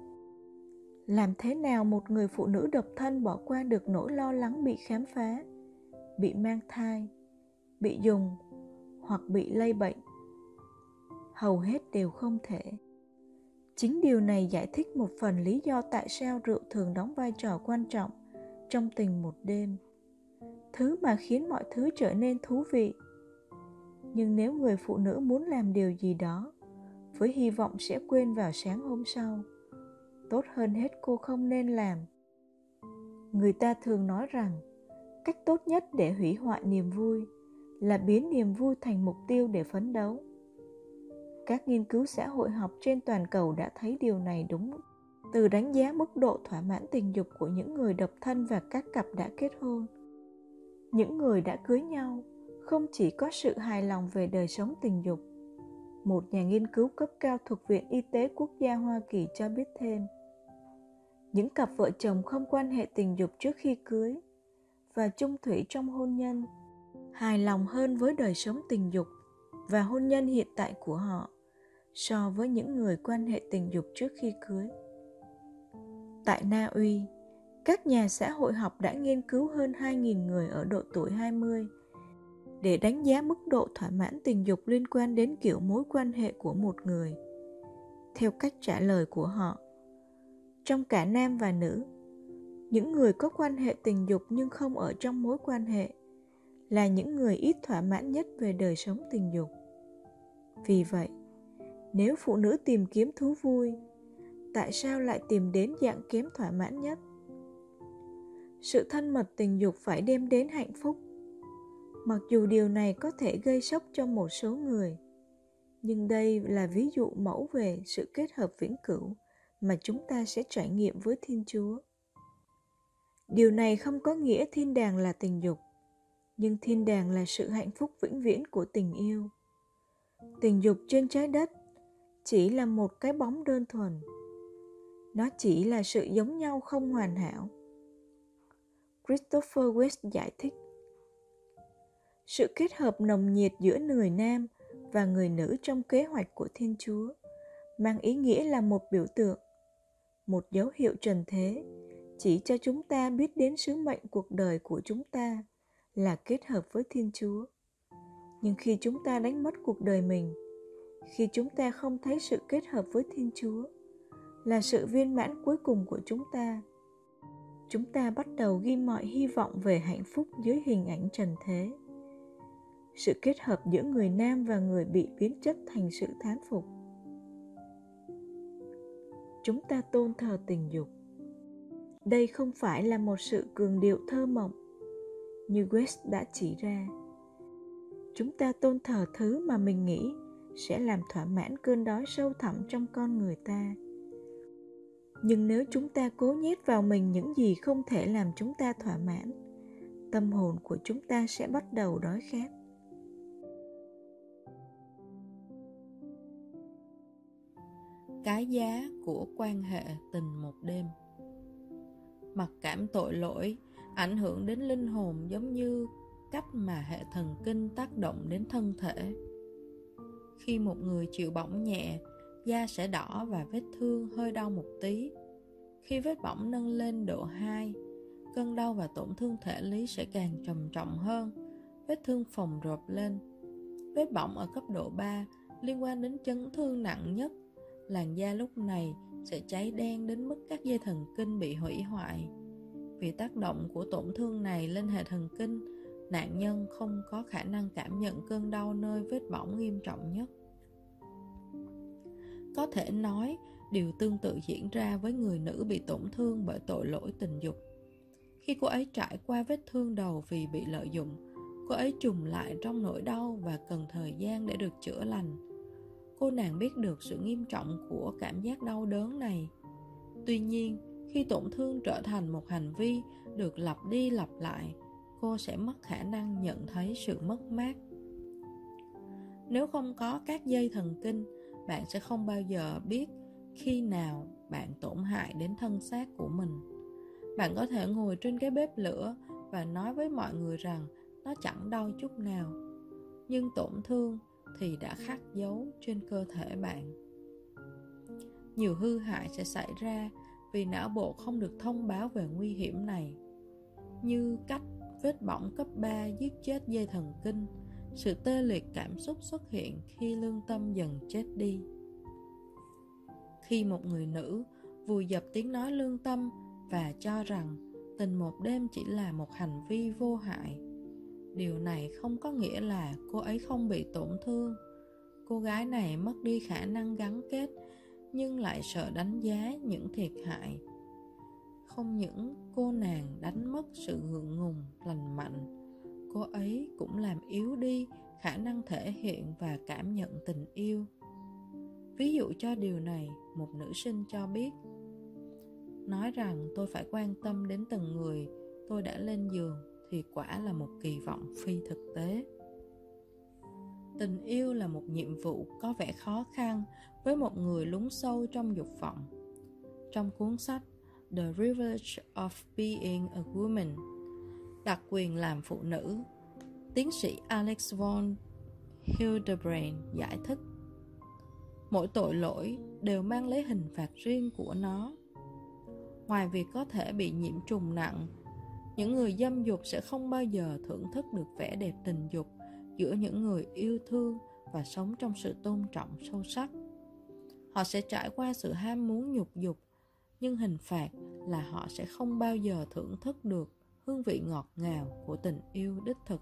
Làm thế nào một người phụ nữ độc thân bỏ qua được nỗi lo lắng bị khám phá, bị mang thai, bị dùng hoặc bị lây bệnh? Hầu hết đều không thể. Chính điều này giải thích một phần lý do tại sao rượu thường đóng vai trò quan trọng trong tình một đêm, thứ mà khiến mọi thứ trở nên thú vị. Nhưng nếu người phụ nữ muốn làm điều gì đó với hy vọng sẽ quên vào sáng hôm sau, tốt hơn hết cô không nên làm. Người ta thường nói rằng cách tốt nhất để hủy hoại niềm vui là biến niềm vui thành mục tiêu để phấn đấu. Các nghiên cứu xã hội học trên toàn cầu đã thấy điều này đúng từ đánh giá mức độ thỏa mãn tình dục của những người độc thân và các cặp đã kết hôn. Những người đã cưới nhau không chỉ có sự hài lòng về đời sống tình dục. Một nhà nghiên cứu cấp cao thuộc Viện Y tế Quốc gia Hoa Kỳ cho biết thêm, những cặp vợ chồng không quan hệ tình dục trước khi cưới và chung thủy trong hôn nhân hài lòng hơn với đời sống tình dục và hôn nhân hiện tại của họ so với những người quan hệ tình dục trước khi cưới. Tại Na Uy, các nhà xã hội học đã nghiên cứu hơn hai nghìn người ở độ tuổi hai mươi để đánh giá mức độ thỏa mãn tình dục liên quan đến kiểu mối quan hệ của một người. Theo cách trả lời của họ, trong cả nam và nữ, những người có quan hệ tình dục nhưng không ở trong mối quan hệ là những người ít thỏa mãn nhất về đời sống tình dục. Vì vậy, nếu phụ nữ tìm kiếm thú vui, tại sao lại tìm đến dạng kém thỏa mãn nhất? Sự thân mật tình dục phải đem đến hạnh phúc. Mặc dù điều này có thể gây sốc cho một số người, Nhưng đây là ví dụ mẫu về sự kết hợp vĩnh cửu mà chúng ta sẽ trải nghiệm với Thiên Chúa. Điều này không có nghĩa thiên đàng là tình dục, nhưng thiên đàng là sự hạnh phúc vĩnh viễn của tình yêu. Tình dục trên trái đất chỉ là một cái bóng đơn thuần. Nó chỉ là sự giống nhau không hoàn hảo. Christopher West giải thích. Sự kết hợp nồng nhiệt giữa người nam và người nữ trong kế hoạch của Thiên Chúa mang ý nghĩa là một biểu tượng, một dấu hiệu trần thế, chỉ cho chúng ta biết đến sứ mệnh cuộc đời của chúng ta là kết hợp với Thiên Chúa. Nhưng khi chúng ta đánh mất cuộc đời mình, khi chúng ta không thấy sự kết hợp với Thiên Chúa là sự viên mãn cuối cùng của chúng ta, chúng ta bắt đầu ghi mọi hy vọng về hạnh phúc dưới hình ảnh trần thế. Sự kết hợp giữa người nam và người bị biến chất thành sự thán phục. Chúng ta tôn thờ tình dục. Đây không phải là một sự cường điệu thơ mộng, như West đã chỉ ra. Chúng ta tôn thờ thứ mà mình nghĩ sẽ làm thỏa mãn cơn đói sâu thẳm trong con người ta. Nhưng nếu chúng ta cố nhét vào mình những gì không thể làm chúng ta thỏa mãn, tâm hồn của chúng ta sẽ bắt đầu đói khát. Cái giá của quan hệ tình một đêm. Mặc cảm tội lỗi ảnh hưởng đến linh hồn giống như cách mà hệ thần kinh tác động đến thân thể. Khi một người chịu bỏng nhẹ, da sẽ đỏ và vết thương hơi đau một tí. Khi vết bỏng nâng lên độ hai, cơn đau và tổn thương thể lý sẽ càng trầm trọng hơn, vết thương phồng rộp lên. Vết bỏng ở cấp độ ba liên quan đến chấn thương nặng nhất. Làn da lúc này sẽ cháy đen đến mức các dây thần kinh bị hủy hoại. Vì tác động của tổn thương này lên hệ thần kinh, nạn nhân không có khả năng cảm nhận cơn đau nơi vết bỏng nghiêm trọng nhất. Có thể nói, điều tương tự diễn ra với người nữ bị tổn thương bởi tội lỗi tình dục. Khi cô ấy trải qua vết thương đầu vì bị lợi dụng, cô ấy trùng lại trong nỗi đau và cần thời gian để được chữa lành. Cô nàng biết được sự nghiêm trọng của cảm giác đau đớn này. Tuy nhiên, khi tổn thương trở thành một hành vi được lặp đi lặp lại, cô sẽ mất khả năng nhận thấy sự mất mát. Nếu không có các dây thần kinh, bạn sẽ không bao giờ biết khi nào bạn tổn hại đến thân xác của mình. Bạn có thể ngồi trên cái bếp lửa và nói với mọi người rằng nó chẳng đau chút nào, nhưng tổn thương thì đã khắc dấu trên cơ thể bạn. Nhiều hư hại sẽ xảy ra vì não bộ không được thông báo về nguy hiểm này, như cách vết bỏng cấp ba giết chết dây thần kinh, sự tê liệt cảm xúc xuất hiện khi lương tâm dần chết đi. Khi một người nữ vùi dập tiếng nói lương tâm và cho rằng tình một đêm chỉ là một hành vi vô hại, điều này không có nghĩa là cô ấy không bị tổn thương. Cô gái này mất đi khả năng gắn kết, nhưng lại sợ đánh giá những thiệt hại. Không những cô nàng đánh mất sự ngượng ngùng lành mạnh, cô ấy cũng làm yếu đi khả năng thể hiện và cảm nhận tình yêu. Ví dụ cho điều này, một nữ sinh cho biết: nói rằng tôi phải quan tâm đến từng người tôi đã lên giường thì quả là một kỳ vọng phi thực tế. Tình yêu là một nhiệm vụ có vẻ khó khăn với một người lún sâu trong dục vọng. Trong cuốn sách The Privilege of Being a Woman, đặc quyền làm phụ nữ, tiến sĩ Alex von Hildebrand giải thích: mỗi tội lỗi đều mang lấy hình phạt riêng của nó. Ngoài việc có thể bị nhiễm trùng nặng, những người dâm dục sẽ không bao giờ thưởng thức được vẻ đẹp tình dục giữa những người yêu thương và sống trong sự tôn trọng sâu sắc. Họ sẽ trải qua sự ham muốn nhục dục, nhưng hình phạt là họ sẽ không bao giờ thưởng thức được hương vị ngọt ngào của tình yêu đích thực.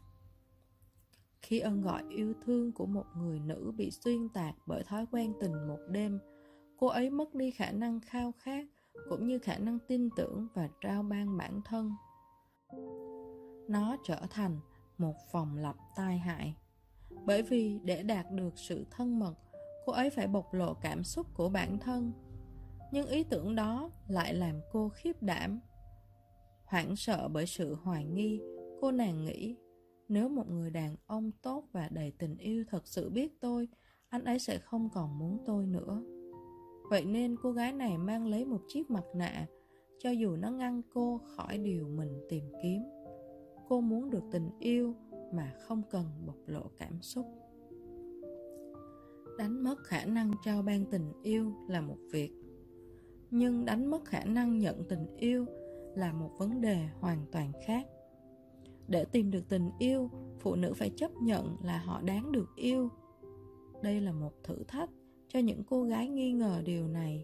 Khi ơn gọi yêu thương của một người nữ bị xuyên tạc bởi thói quen tình một đêm, cô ấy mất đi khả năng khao khát cũng như khả năng tin tưởng và trao ban bản thân. Nó trở thành một vòng lặp tai hại. Bởi vì để đạt được sự thân mật, cô ấy phải bộc lộ cảm xúc của bản thân. Nhưng ý tưởng đó lại làm cô khiếp đảm. Hoảng sợ bởi sự hoài nghi, cô nàng nghĩ, nếu một người đàn ông tốt và đầy tình yêu thật sự biết tôi, anh ấy sẽ không còn muốn tôi nữa. Vậy nên cô gái này mang lấy một chiếc mặt nạ, cho dù nó ngăn cô khỏi điều mình tìm kiếm. Cô muốn được tình yêu mà không cần bộc lộ cảm xúc. Đánh mất khả năng trao ban tình yêu là một việc, nhưng đánh mất khả năng nhận tình yêu là một vấn đề hoàn toàn khác. Để tìm được tình yêu, phụ nữ phải chấp nhận là họ đáng được yêu. Đây là một thử thách cho những cô gái nghi ngờ điều này.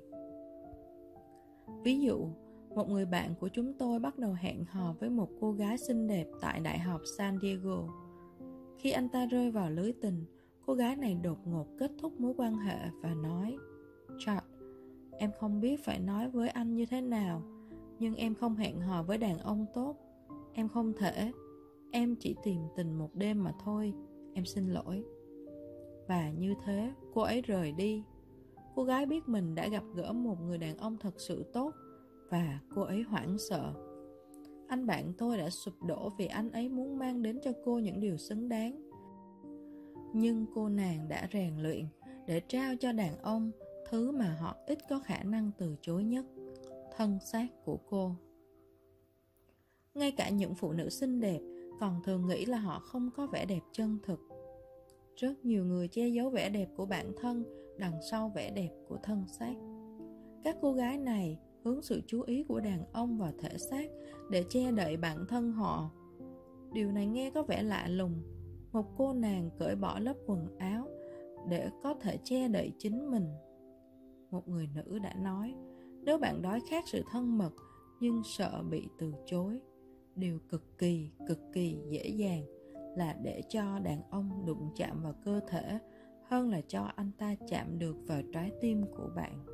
Ví dụ, một người bạn của chúng tôi bắt đầu hẹn hò với một cô gái xinh đẹp tại Đại học San Diego. Khi anh ta rơi vào lưới tình, cô gái này đột ngột kết thúc mối quan hệ và nói: Chad, em không biết phải nói với anh như thế nào, nhưng em không hẹn hò với đàn ông tốt. Em không thể. Em chỉ tìm tình một đêm mà thôi. Em xin lỗi. Và như thế, cô ấy rời đi. Cô gái biết mình đã gặp gỡ một người đàn ông thật sự tốt, và cô ấy hoảng sợ. Anh bạn tôi đã sụp đổ vì anh ấy muốn mang đến cho cô những điều xứng đáng. Nhưng cô nàng đã rèn luyện để trao cho đàn ông thứ mà họ ít có khả năng từ chối nhất: thân xác của cô. Ngay cả những phụ nữ xinh đẹp còn thường nghĩ là họ không có vẻ đẹp chân thực. Rất nhiều người che giấu vẻ đẹp của bản thân đằng sau vẻ đẹp của thân xác. Các cô gái này hướng sự chú ý của đàn ông vào thể xác để che đậy bản thân họ. Điều này nghe có vẻ lạ lùng. Một cô nàng cởi bỏ lớp quần áo để có thể che đậy chính mình. Một người nữ đã nói, nếu bạn đói khát sự thân mật nhưng sợ bị từ chối, điều cực kỳ, cực kỳ dễ dàng là để cho đàn ông đụng chạm vào cơ thể hơn là cho anh ta chạm được vào trái tim của bạn.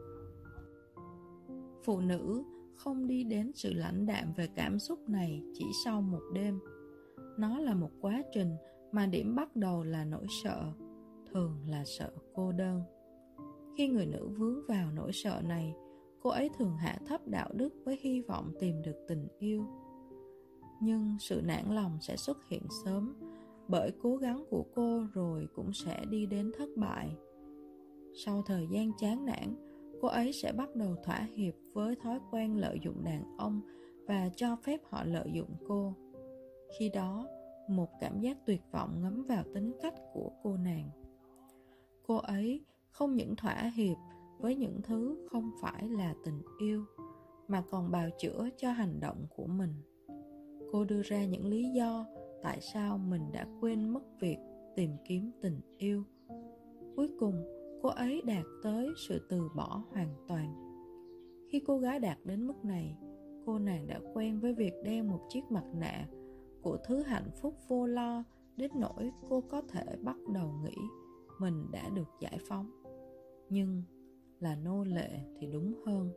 Phụ nữ không đi đến sự lãnh đạm về cảm xúc này chỉ sau một đêm. Nó là một quá trình mà điểm bắt đầu là nỗi sợ, thường là sợ cô đơn. Khi người nữ vướng vào nỗi sợ này, cô ấy thường hạ thấp đạo đức với hy vọng tìm được tình yêu. Nhưng sự nản lòng sẽ xuất hiện sớm, bởi cố gắng của cô rồi cũng sẽ đi đến thất bại. Sau thời gian chán nản, cô ấy sẽ bắt đầu thỏa hiệp với thói quen lợi dụng đàn ông và cho phép họ lợi dụng cô. Khi đó, một cảm giác tuyệt vọng ngấm vào tính cách của cô nàng. Cô ấy không những thỏa hiệp với những thứ không phải là tình yêu, mà còn bào chữa cho hành động của mình. Cô đưa ra những lý do tại sao mình đã quên mất việc tìm kiếm tình yêu. Cuối cùng, cô ấy đạt tới sự từ bỏ hoàn toàn. Khi cô gái đạt đến mức này, cô nàng đã quen với việc đeo một chiếc mặt nạ của thứ hạnh phúc vô lo, đến nỗi cô có thể bắt đầu nghĩ mình đã được giải phóng. Nhưng là nô lệ thì đúng hơn.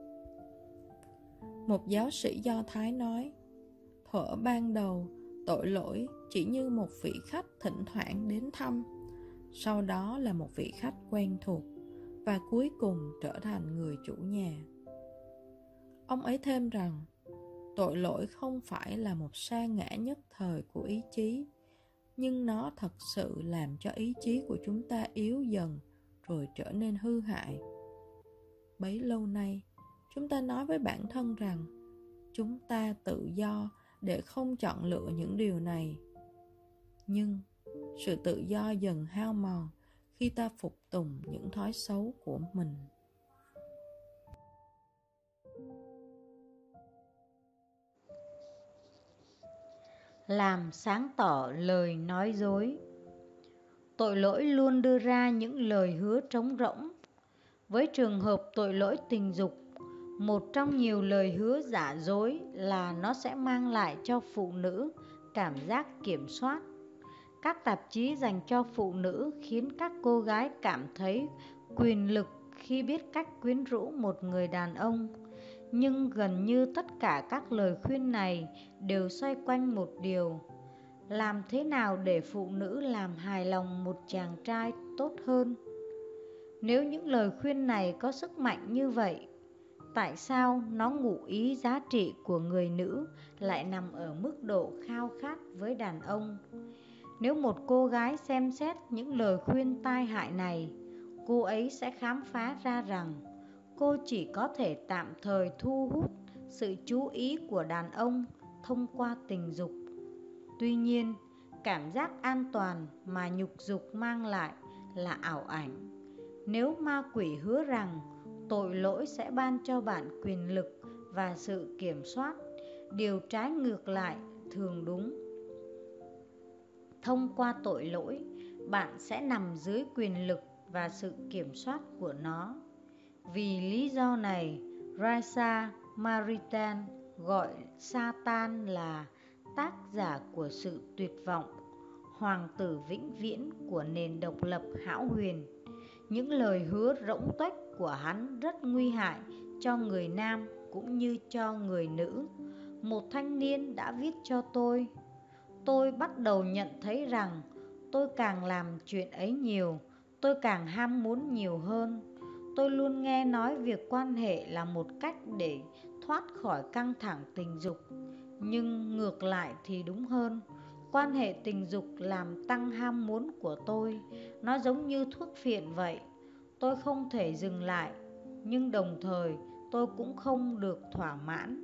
Một giáo sĩ Do Thái nói, thuở ban đầu, tội lỗi chỉ như một vị khách thỉnh thoảng đến thăm, sau đó là một vị khách quen thuộc, và cuối cùng trở thành người chủ nhà. Ông ấy thêm rằng, tội lỗi không phải là một sa ngã nhất thời của ý chí, nhưng nó thật sự làm cho ý chí của chúng ta yếu dần rồi trở nên hư hại. Bấy lâu nay, chúng ta nói với bản thân rằng chúng ta tự do để không chọn lựa những điều này. Nhưng sự tự do dần hao mòn khi ta phục tùng những thói xấu của mình. Làm sáng tỏ lời nói dối. Tội lỗi luôn đưa ra những lời hứa trống rỗng. Với trường hợp tội lỗi tình dục, một trong nhiều lời hứa giả dối là nó sẽ mang lại cho phụ nữ cảm giác kiểm soát. Các tạp chí dành cho phụ nữ khiến các cô gái cảm thấy quyền lực khi biết cách quyến rũ một người đàn ông. Nhưng gần như tất cả các lời khuyên này đều xoay quanh một điều: Làm thế nào để phụ nữ làm hài lòng một chàng trai tốt hơn? Nếu những lời khuyên này có sức mạnh như vậy, tại sao nó ngụ ý giá trị của người nữ lại nằm ở mức độ khao khát với đàn ông? Nếu một cô gái xem xét những lời khuyên tai hại này, cô ấy sẽ khám phá ra rằng cô chỉ có thể tạm thời thu hút sự chú ý của đàn ông thông qua tình dục. Tuy nhiên, cảm giác an toàn mà nhục dục mang lại là ảo ảnh. Nếu ma quỷ hứa rằng tội lỗi sẽ ban cho bạn quyền lực và sự kiểm soát, điều trái ngược lại thường đúng. Thông qua tội lỗi, bạn sẽ nằm dưới quyền lực và sự kiểm soát của nó. Vì lý do này, Raisa Maritain gọi Satan là tác giả của sự tuyệt vọng, hoàng tử vĩnh viễn của nền độc lập hão huyền. Những lời hứa rỗng tuếch của hắn rất nguy hại cho người nam cũng như cho người nữ. Một thanh niên đã viết cho tôi: tôi bắt đầu nhận thấy rằng tôi càng làm chuyện ấy nhiều, tôi càng ham muốn nhiều hơn. Tôi luôn nghe nói việc quan hệ là một cách để thoát khỏi căng thẳng tình dục. Nhưng ngược lại thì đúng hơn. Quan hệ tình dục làm tăng ham muốn của tôi. Nó giống như thuốc phiện vậy. Tôi không thể dừng lại, nhưng đồng thời tôi cũng không được thỏa mãn.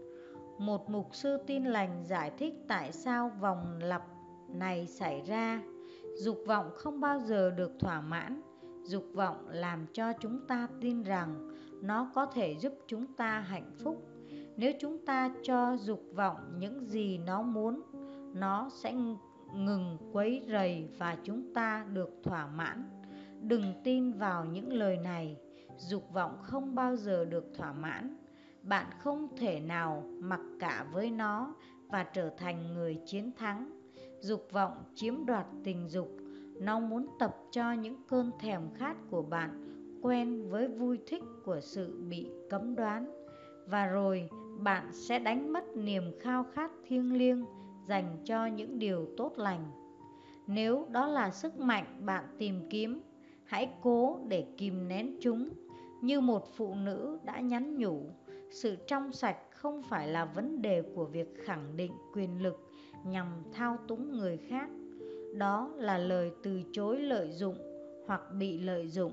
Một mục sư Tin Lành giải thích tại sao vòng lặp này xảy ra. Dục vọng không bao giờ được thỏa mãn. Dục vọng làm cho chúng ta tin rằng nó có thể giúp chúng ta hạnh phúc. Nếu chúng ta cho dục vọng những gì nó muốn, nó sẽ ngừng quấy rầy và chúng ta được thỏa mãn. Đừng tin vào những lời này. Dục vọng không bao giờ được thỏa mãn. Bạn không thể nào mặc cả với nó và trở thành người chiến thắng. Dục vọng chiếm đoạt tình dục. Nó muốn tập cho những cơn thèm khát của bạn quen với vui thích của sự bị cấm đoán. Và rồi bạn sẽ đánh mất niềm khao khát thiêng liêng dành cho những điều tốt lành. Nếu đó là sức mạnh bạn tìm kiếm, hãy cố để kìm nén chúng. Như một phụ nữ đã nhắn nhủ, sự trong sạch không phải là vấn đề của việc khẳng định quyền lực nhằm thao túng người khác. Đó là lời từ chối lợi dụng hoặc bị lợi dụng.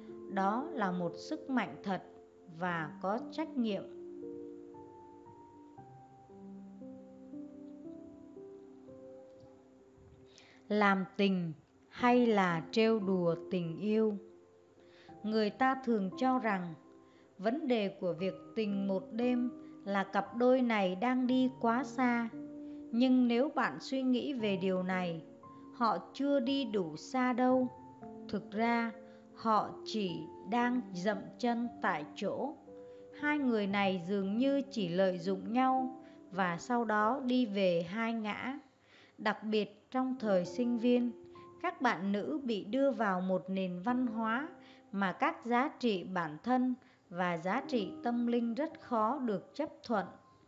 Đó là một sức mạnh thật và có trách nhiệm. Làm tình hay là trêu đùa tình yêu? Người ta thường cho rằng vấn đề của việc tình một đêm là cặp đôi này đang đi quá xa. Nhưng nếu bạn suy nghĩ về điều này, họ chưa đi đủ xa đâu. Thực ra, họ chỉ đang dậm chân tại chỗ. Hai người này dường như chỉ lợi dụng nhau và sau đó đi về hai ngã. Đặc biệt trong thời sinh viên, các bạn nữ bị đưa vào một nền văn hóa mà các giá trị bản thân và giá trị tâm linh rất khó được chấp thuận.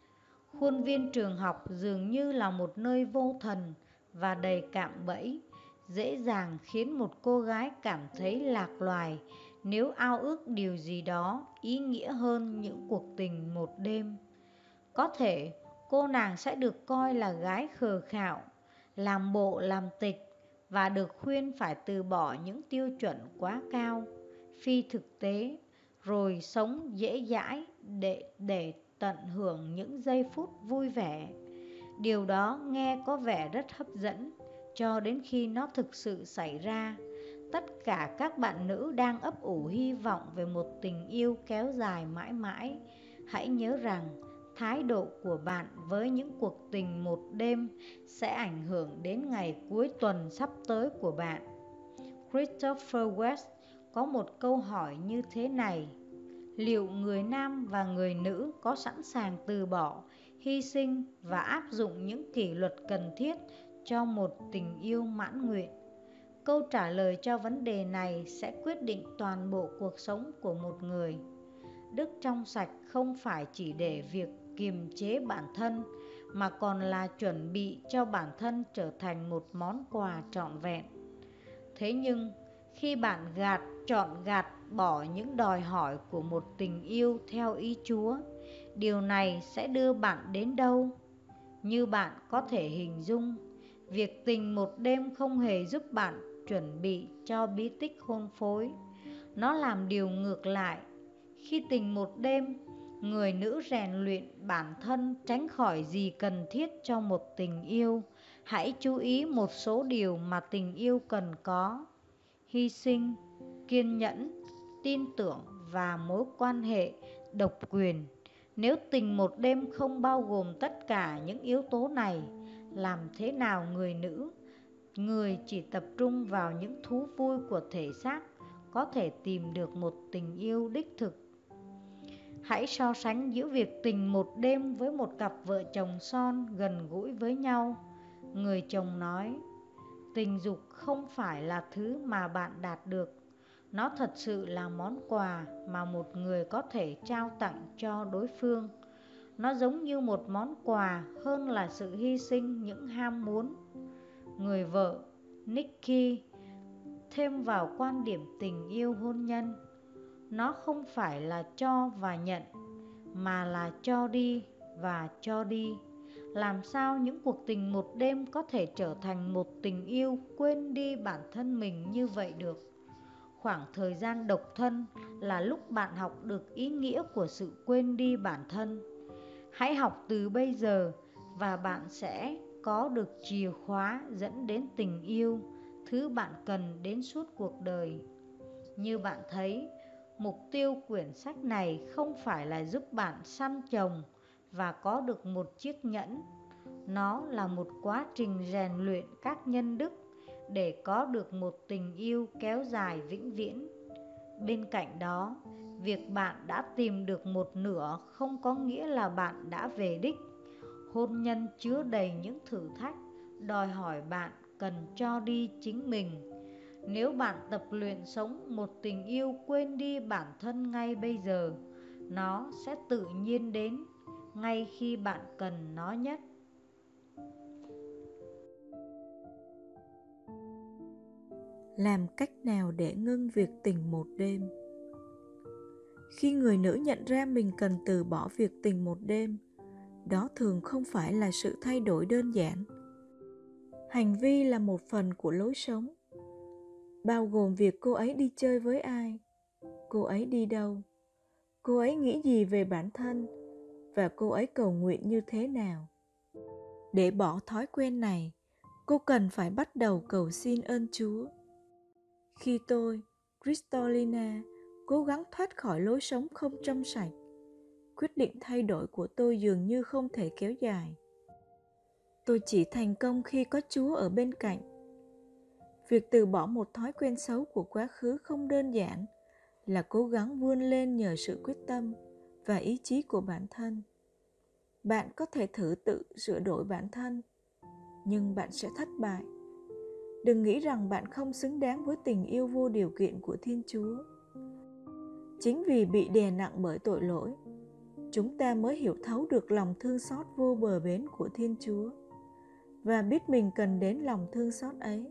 Khuôn viên trường học dường như là một nơi vô thần và đầy cạm bẫy, dễ dàng khiến một cô gái cảm thấy lạc loài nếu ao ước điều gì đó ý nghĩa hơn những cuộc tình một đêm. Có thể cô nàng sẽ được coi là gái khờ khạo, làm bộ làm tịch và được khuyên phải từ bỏ những tiêu chuẩn quá cao, phi thực tế, rồi sống dễ dãi để, để tận hưởng những giây phút vui vẻ. Điều đó nghe có vẻ rất hấp dẫn cho đến khi nó thực sự xảy ra. Tất cả các bạn nữ đang ấp ủ hy vọng về một tình yêu kéo dài mãi mãi. Hãy nhớ rằng thái độ của bạn với những cuộc tình một đêm sẽ ảnh hưởng đến ngày cuối tuần sắp tới của bạn. Christopher West có một câu hỏi như thế này: liệu người nam và người nữ có sẵn sàng từ bỏ, hy sinh và áp dụng những kỷ luật cần thiết cho một tình yêu mãn nguyện? Câu trả lời cho vấn đề này sẽ quyết định toàn bộ cuộc sống của một người. Đức trong sạch không phải chỉ để việc kiềm chế bản thân, mà còn là chuẩn bị cho bản thân trở thành một món quà trọn vẹn. Thế nhưng khi bạn gạt chọn gạt bỏ những đòi hỏi của một tình yêu theo ý Chúa, điều này sẽ đưa bạn đến đâu? Như bạn có thể hình dung, việc tình một đêm không hề giúp bạn chuẩn bị cho bí tích hôn phối. Nó làm điều ngược lại. Khi tình một đêm, người nữ rèn luyện bản thân tránh khỏi gì cần thiết cho một tình yêu. Hãy chú ý một số điều mà tình yêu cần có: hy sinh, kiên nhẫn, tin tưởng và mối quan hệ độc quyền. Nếu tình một đêm không bao gồm tất cả những yếu tố này, làm thế nào người nữ, người chỉ tập trung vào những thú vui của thể xác, có thể tìm được một tình yêu đích thực? Hãy so sánh giữa việc tình một đêm với một cặp vợ chồng son gần gũi với nhau. Người chồng nói, tình dục không phải là thứ mà bạn đạt được. Nó thật sự là món quà mà một người có thể trao tặng cho đối phương. Nó giống như một món quà hơn là sự hy sinh những ham muốn. Người vợ Nikki thêm vào quan điểm tình yêu hôn nhân: nó không phải là cho và nhận, mà là cho đi và cho đi. Làm sao những cuộc tình một đêm có thể trở thành một tình yêu quên đi bản thân mình như vậy được? Khoảng thời gian độc thân là lúc bạn học được ý nghĩa của sự quên đi bản thân. Hãy học từ bây giờ và bạn sẽ có được chìa khóa dẫn đến tình yêu, thứ bạn cần đến suốt cuộc đời. Như bạn thấy, mục tiêu quyển sách này không phải là giúp bạn săn chồng và có được một chiếc nhẫn. Nó là một quá trình rèn luyện các nhân đức để có được một tình yêu kéo dài vĩnh viễn. Bên cạnh đó, việc bạn đã tìm được một nửa không có nghĩa là bạn đã về đích. Hôn nhân chứa đầy những thử thách, đòi hỏi bạn cần cho đi chính mình. Nếu bạn tập luyện sống một tình yêu quên đi bản thân ngay bây giờ, nó sẽ tự nhiên đến ngay khi bạn cần nó nhất. Làm cách nào để ngưng việc tình một đêm? Khi người nữ nhận ra mình cần từ bỏ việc tình một đêm, đó thường không phải là sự thay đổi đơn giản. Hành vi là một phần của lối sống, bao gồm việc cô ấy đi chơi với ai, cô ấy đi đâu, cô ấy nghĩ gì về bản thân và cô ấy cầu nguyện như thế nào. Để bỏ thói quen này, cô cần phải bắt đầu cầu xin ơn Chúa. Khi tôi, Kristolina, cố gắng thoát khỏi lối sống không trong sạch, quyết định thay đổi của tôi dường như không thể kéo dài. Tôi chỉ thành công khi có Chúa ở bên cạnh. Việc từ bỏ một thói quen xấu của quá khứ không đơn giản là cố gắng vươn lên nhờ sự quyết tâm và ý chí của bản thân. Bạn có thể thử tự sửa đổi bản thân, nhưng bạn sẽ thất bại. Đừng nghĩ rằng bạn không xứng đáng với tình yêu vô điều kiện của Thiên Chúa. Chính vì bị đè nặng bởi tội lỗi, chúng ta mới hiểu thấu được lòng thương xót vô bờ bến của Thiên Chúa và biết mình cần đến lòng thương xót ấy.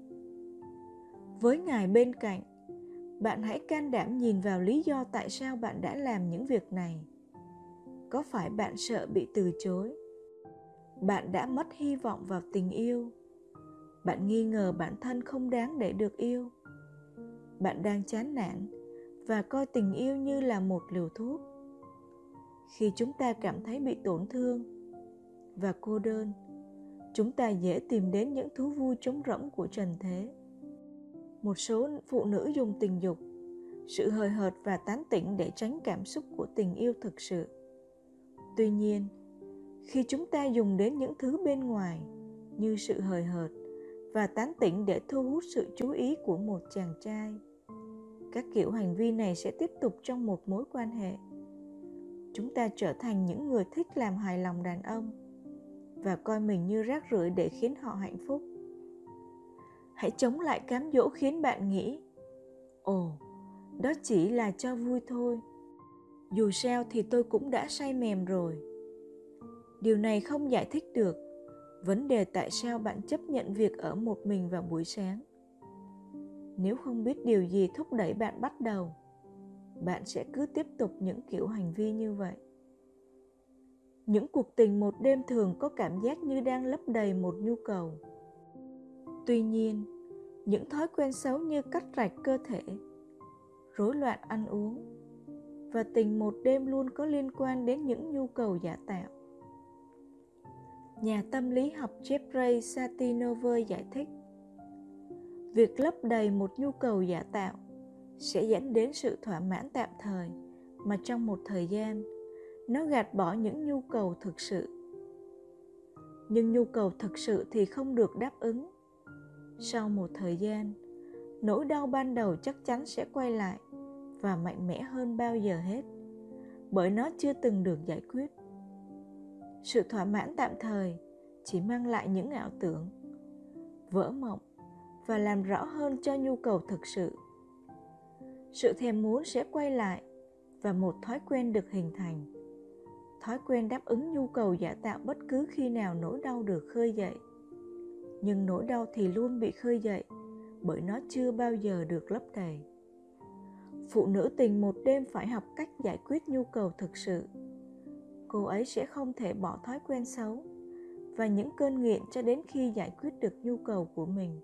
Với Ngài bên cạnh, bạn hãy can đảm nhìn vào lý do tại sao bạn đã làm những việc này. Có phải bạn sợ bị từ chối? Bạn đã mất hy vọng vào tình yêu? Bạn nghi ngờ bản thân không đáng để được yêu? Bạn đang chán nản và coi tình yêu như là một liều thuốc. Khi chúng ta cảm thấy bị tổn thương và cô đơn, chúng ta dễ tìm đến những thú vui trống rỗng của trần thế. Một số phụ nữ dùng tình dục, sự hời hợt và tán tỉnh để tránh cảm xúc của tình yêu thực sự. Tuy nhiên, khi chúng ta dùng đến những thứ bên ngoài như sự hời hợt và tán tỉnh để thu hút sự chú ý của một chàng trai, các kiểu hành vi này sẽ tiếp tục trong một mối quan hệ. Chúng ta trở thành những người thích làm hài lòng đàn ông và coi mình như rác rưởi để khiến họ hạnh phúc. Hãy chống lại cám dỗ khiến bạn nghĩ, ồ, đó chỉ là cho vui thôi. Dù sao thì tôi cũng đã say mềm rồi. Điều này không giải thích được vấn đề tại sao bạn chấp nhận việc ở một mình vào buổi sáng. Nếu không biết điều gì thúc đẩy bạn bắt đầu, bạn sẽ cứ tiếp tục những kiểu hành vi như vậy. Những cuộc tình một đêm thường có cảm giác như đang lấp đầy một nhu cầu. Tuy nhiên, những thói quen xấu như cắt rạch cơ thể, rối loạn ăn uống và tình một đêm luôn có liên quan đến những nhu cầu giả tạo. Nhà tâm lý học Jeffrey Satinover giải thích, việc lấp đầy một nhu cầu giả tạo sẽ dẫn đến sự thỏa mãn tạm thời mà trong một thời gian nó gạt bỏ những nhu cầu thực sự. Nhưng nhu cầu thực sự thì không được đáp ứng. Sau một thời gian, nỗi đau ban đầu chắc chắn sẽ quay lại và mạnh mẽ hơn bao giờ hết, bởi nó chưa từng được giải quyết. Sự thỏa mãn tạm thời chỉ mang lại những ảo tưởng, vỡ mộng và làm rõ hơn cho nhu cầu thực sự. Sự thèm muốn sẽ quay lại và một thói quen được hình thành. Thói quen đáp ứng nhu cầu giả tạo bất cứ khi nào nỗi đau được khơi dậy. Nhưng nỗi đau thì luôn bị khơi dậy bởi nó chưa bao giờ được lấp đầy. Phụ nữ tình một đêm phải học cách giải quyết nhu cầu thực sự. Cô ấy sẽ không thể bỏ thói quen xấu và những cơn nghiện cho đến khi giải quyết được nhu cầu của mình.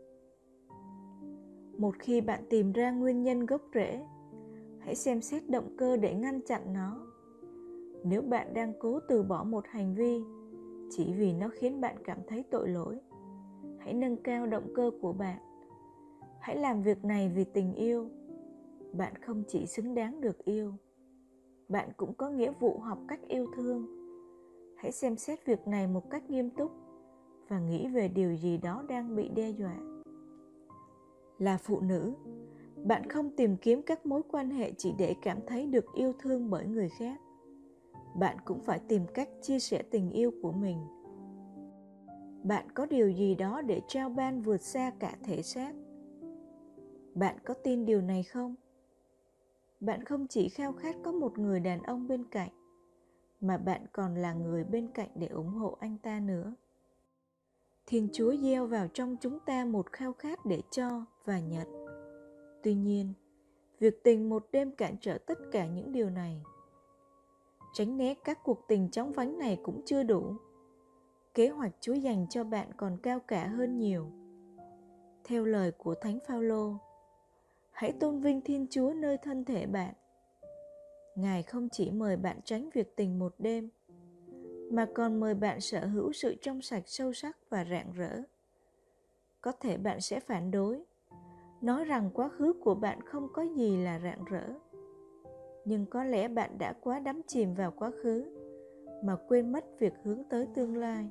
Một khi bạn tìm ra nguyên nhân gốc rễ, hãy xem xét động cơ để ngăn chặn nó. Nếu bạn đang cố từ bỏ một hành vi chỉ vì nó khiến bạn cảm thấy tội lỗi, hãy nâng cao động cơ của bạn. Hãy làm việc này vì tình yêu. Bạn không chỉ xứng đáng được yêu, bạn cũng có nghĩa vụ học cách yêu thương. Hãy xem xét việc này một cách nghiêm túc và nghĩ về điều gì đó đang bị đe dọa. Là phụ nữ, bạn không tìm kiếm các mối quan hệ chỉ để cảm thấy được yêu thương bởi người khác. Bạn cũng phải tìm cách chia sẻ tình yêu của mình. Bạn có điều gì đó để trao ban vượt xa cả thể xác. Bạn có tin điều này không? Bạn không chỉ khao khát có một người đàn ông bên cạnh, mà bạn còn là người bên cạnh để ủng hộ anh ta nữa. Thiên Chúa gieo vào trong chúng ta một khao khát để cho và nhận. Tuy nhiên, việc tình một đêm cản trở tất cả những điều này. Tránh né các cuộc tình chóng vánh này cũng chưa đủ. Kế hoạch Chúa dành cho bạn còn cao cả hơn nhiều. Theo lời của Thánh Phaolô, hãy tôn vinh Thiên Chúa nơi thân thể bạn. Ngài không chỉ mời bạn tránh việc tình một đêm, mà còn mời bạn sở hữu sự trong sạch sâu sắc và rạng rỡ. Có thể bạn sẽ phản đối, nói rằng quá khứ của bạn không có gì là rạng rỡ. Nhưng có lẽ bạn đã quá đắm chìm vào quá khứ mà quên mất việc hướng tới tương lai.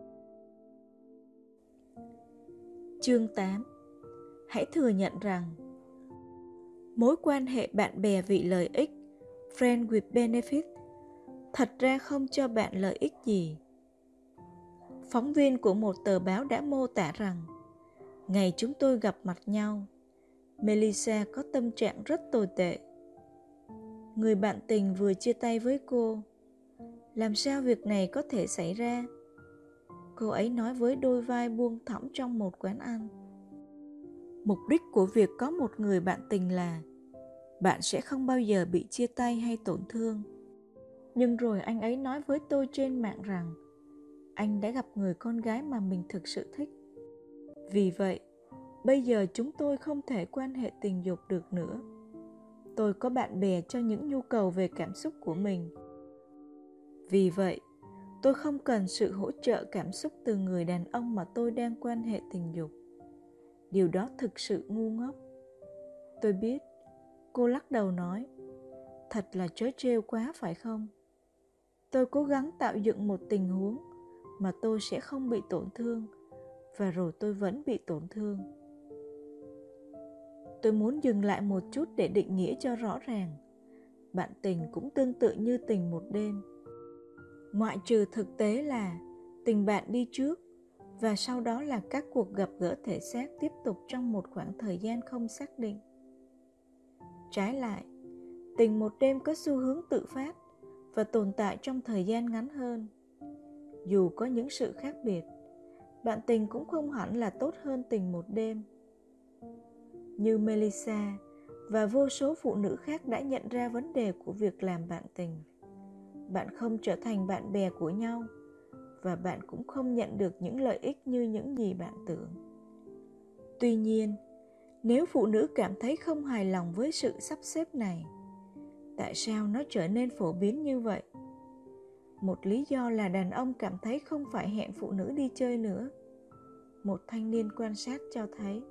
Chương tám. Hãy thừa nhận rằng mối quan hệ bạn bè vì lợi ích, friend with benefit, thật ra không cho bạn lợi ích gì. Phóng viên của một tờ báo đã mô tả rằng, ngày chúng tôi gặp mặt nhau, Melissa có tâm trạng rất tồi tệ. Người bạn tình vừa chia tay với cô. Làm sao việc này có thể xảy ra? Cô ấy nói với đôi vai buông thõng trong một quán ăn. Mục đích của việc có một người bạn tình là bạn sẽ không bao giờ bị chia tay hay tổn thương. Nhưng rồi anh ấy nói với tôi trên mạng rằng anh đã gặp người con gái mà mình thực sự thích. Vì vậy, bây giờ chúng tôi không thể quan hệ tình dục được nữa. Tôi có bạn bè cho những nhu cầu về cảm xúc của mình. Vì vậy, tôi không cần sự hỗ trợ cảm xúc từ người đàn ông mà tôi đang quan hệ tình dục. Điều đó thực sự ngu ngốc. Tôi biết, cô lắc đầu nói, thật là trớ trêu quá phải không? Tôi cố gắng tạo dựng một tình huống mà tôi sẽ không bị tổn thương, và rồi tôi vẫn bị tổn thương. Tôi muốn dừng lại một chút để định nghĩa cho rõ ràng. Bạn tình cũng tương tự như tình một đêm. Ngoại trừ thực tế là tình bạn đi trước, và sau đó là các cuộc gặp gỡ thể xác tiếp tục trong một khoảng thời gian không xác định. Trái lại, tình một đêm có xu hướng tự phát và tồn tại trong thời gian ngắn hơn. Dù có những sự khác biệt, bạn tình cũng không hẳn là tốt hơn tình một đêm. Như Melissa và vô số phụ nữ khác đã nhận ra vấn đề của việc làm bạn tình. Bạn không trở thành bạn bè của nhau, và bạn cũng không nhận được những lợi ích như những gì bạn tưởng. Tuy nhiên, nếu phụ nữ cảm thấy không hài lòng với sự sắp xếp này, tại sao nó trở nên phổ biến như vậy? Một lý do là đàn ông cảm thấy không phải hẹn phụ nữ đi chơi nữa. Một thanh niên quan sát cho thấy,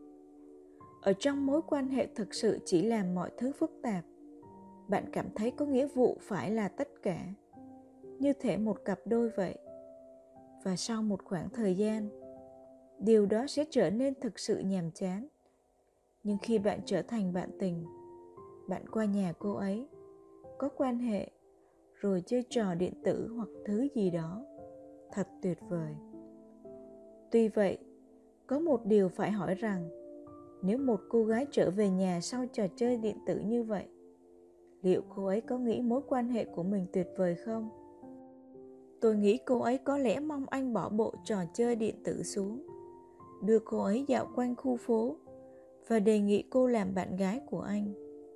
ở trong mối quan hệ thực sự chỉ làm mọi thứ phức tạp. Bạn cảm thấy có nghĩa vụ phải là tất cả, như thể một cặp đôi vậy. Và sau một khoảng thời gian, điều đó sẽ trở nên thực sự nhàm chán. Nhưng khi bạn trở thành bạn tình, bạn qua nhà cô ấy, có quan hệ, rồi chơi trò điện tử hoặc thứ gì đó, thật tuyệt vời. Tuy vậy, có một điều phải hỏi rằng, nếu một cô gái trở về nhà sau trò chơi điện tử như vậy, liệu cô ấy có nghĩ mối quan hệ của mình tuyệt vời không? Tôi nghĩ cô ấy có lẽ mong anh bỏ bộ trò chơi điện tử xuống, đưa cô ấy dạo quanh khu phố và đề nghị cô làm bạn gái của anh.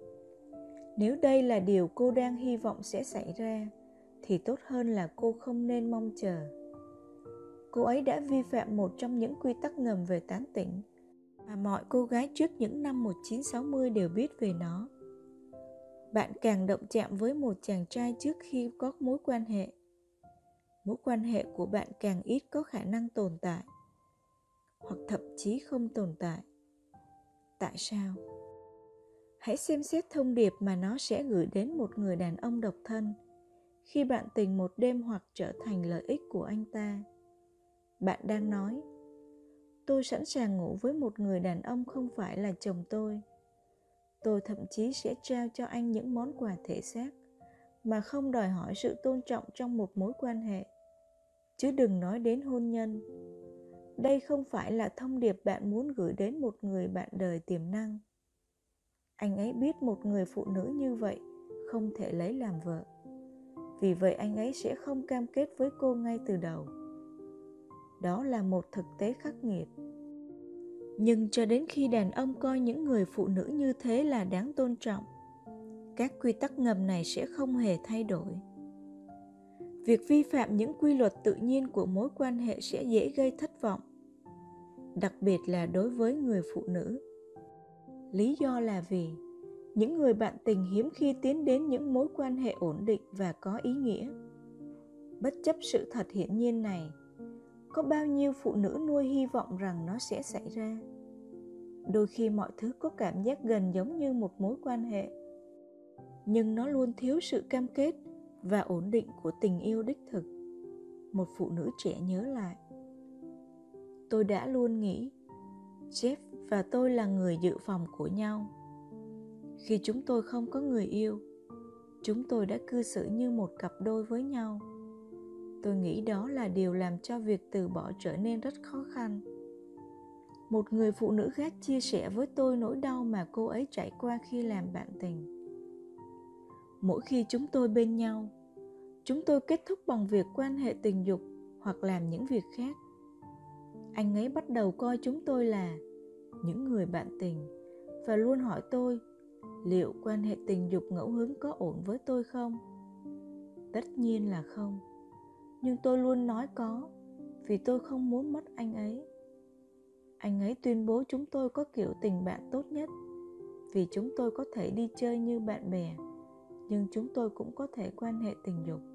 Nếu đây là điều cô đang hy vọng sẽ xảy ra, thì tốt hơn là cô không nên mong chờ. Cô ấy đã vi phạm một trong những quy tắc ngầm về tán tỉnh mà mọi cô gái trước những năm một nghìn chín trăm sáu mươi đều biết về nó. Bạn càng động chạm với một chàng trai trước khi có mối quan hệ, mối quan hệ của bạn càng ít có khả năng tồn tại, hoặc thậm chí không tồn tại. Tại sao? Hãy xem xét thông điệp mà nó sẽ gửi đến một người đàn ông độc thân khi bạn tình một đêm hoặc trở thành lợi ích của anh ta. Bạn đang nói, tôi sẵn sàng ngủ với một người đàn ông không phải là chồng tôi. Tôi thậm chí sẽ trao cho anh những món quà thể xác mà không đòi hỏi sự tôn trọng trong một mối quan hệ, chứ đừng nói đến hôn nhân. Đây không phải là thông điệp bạn muốn gửi đến một người bạn đời tiềm năng. Anh ấy biết một người phụ nữ như vậy không thể lấy làm vợ. Vì vậy anh ấy sẽ không cam kết với cô ngay từ đầu. Đó là một thực tế khắc nghiệt. Nhưng cho đến khi đàn ông coi những người phụ nữ như thế là đáng tôn trọng, các quy tắc ngầm này sẽ không hề thay đổi. Việc vi phạm những quy luật tự nhiên của mối quan hệ sẽ dễ gây thất vọng, đặc biệt là đối với người phụ nữ. Lý do là vì những người bạn tình hiếm khi tiến đến những mối quan hệ ổn định và có ý nghĩa. Bất chấp sự thật hiển nhiên này, có bao nhiêu phụ nữ nuôi hy vọng rằng nó sẽ xảy ra. Đôi khi mọi thứ có cảm giác gần giống như một mối quan hệ, nhưng nó luôn thiếu sự cam kết và ổn định của tình yêu đích thực. Một phụ nữ trẻ nhớ lại, tôi đã luôn nghĩ Jeff và tôi là người dự phòng của nhau. Khi chúng tôi không có người yêu, chúng tôi đã cư xử như một cặp đôi với nhau. Tôi nghĩ đó là điều làm cho việc từ bỏ trở nên rất khó khăn. Một người phụ nữ khác chia sẻ với tôi nỗi đau mà cô ấy trải qua khi làm bạn tình. Mỗi khi chúng tôi bên nhau, chúng tôi kết thúc bằng việc quan hệ tình dục hoặc làm những việc khác. Anh ấy bắt đầu coi chúng tôi là những người bạn tình và luôn hỏi tôi liệu quan hệ tình dục ngẫu hứng có ổn với tôi không? Tất nhiên là không. Nhưng tôi luôn nói có, vì tôi không muốn mất anh ấy. Anh ấy tuyên bố chúng tôi có kiểu tình bạn tốt nhất, vì chúng tôi có thể đi chơi như bạn bè, nhưng chúng tôi cũng có thể quan hệ tình dục.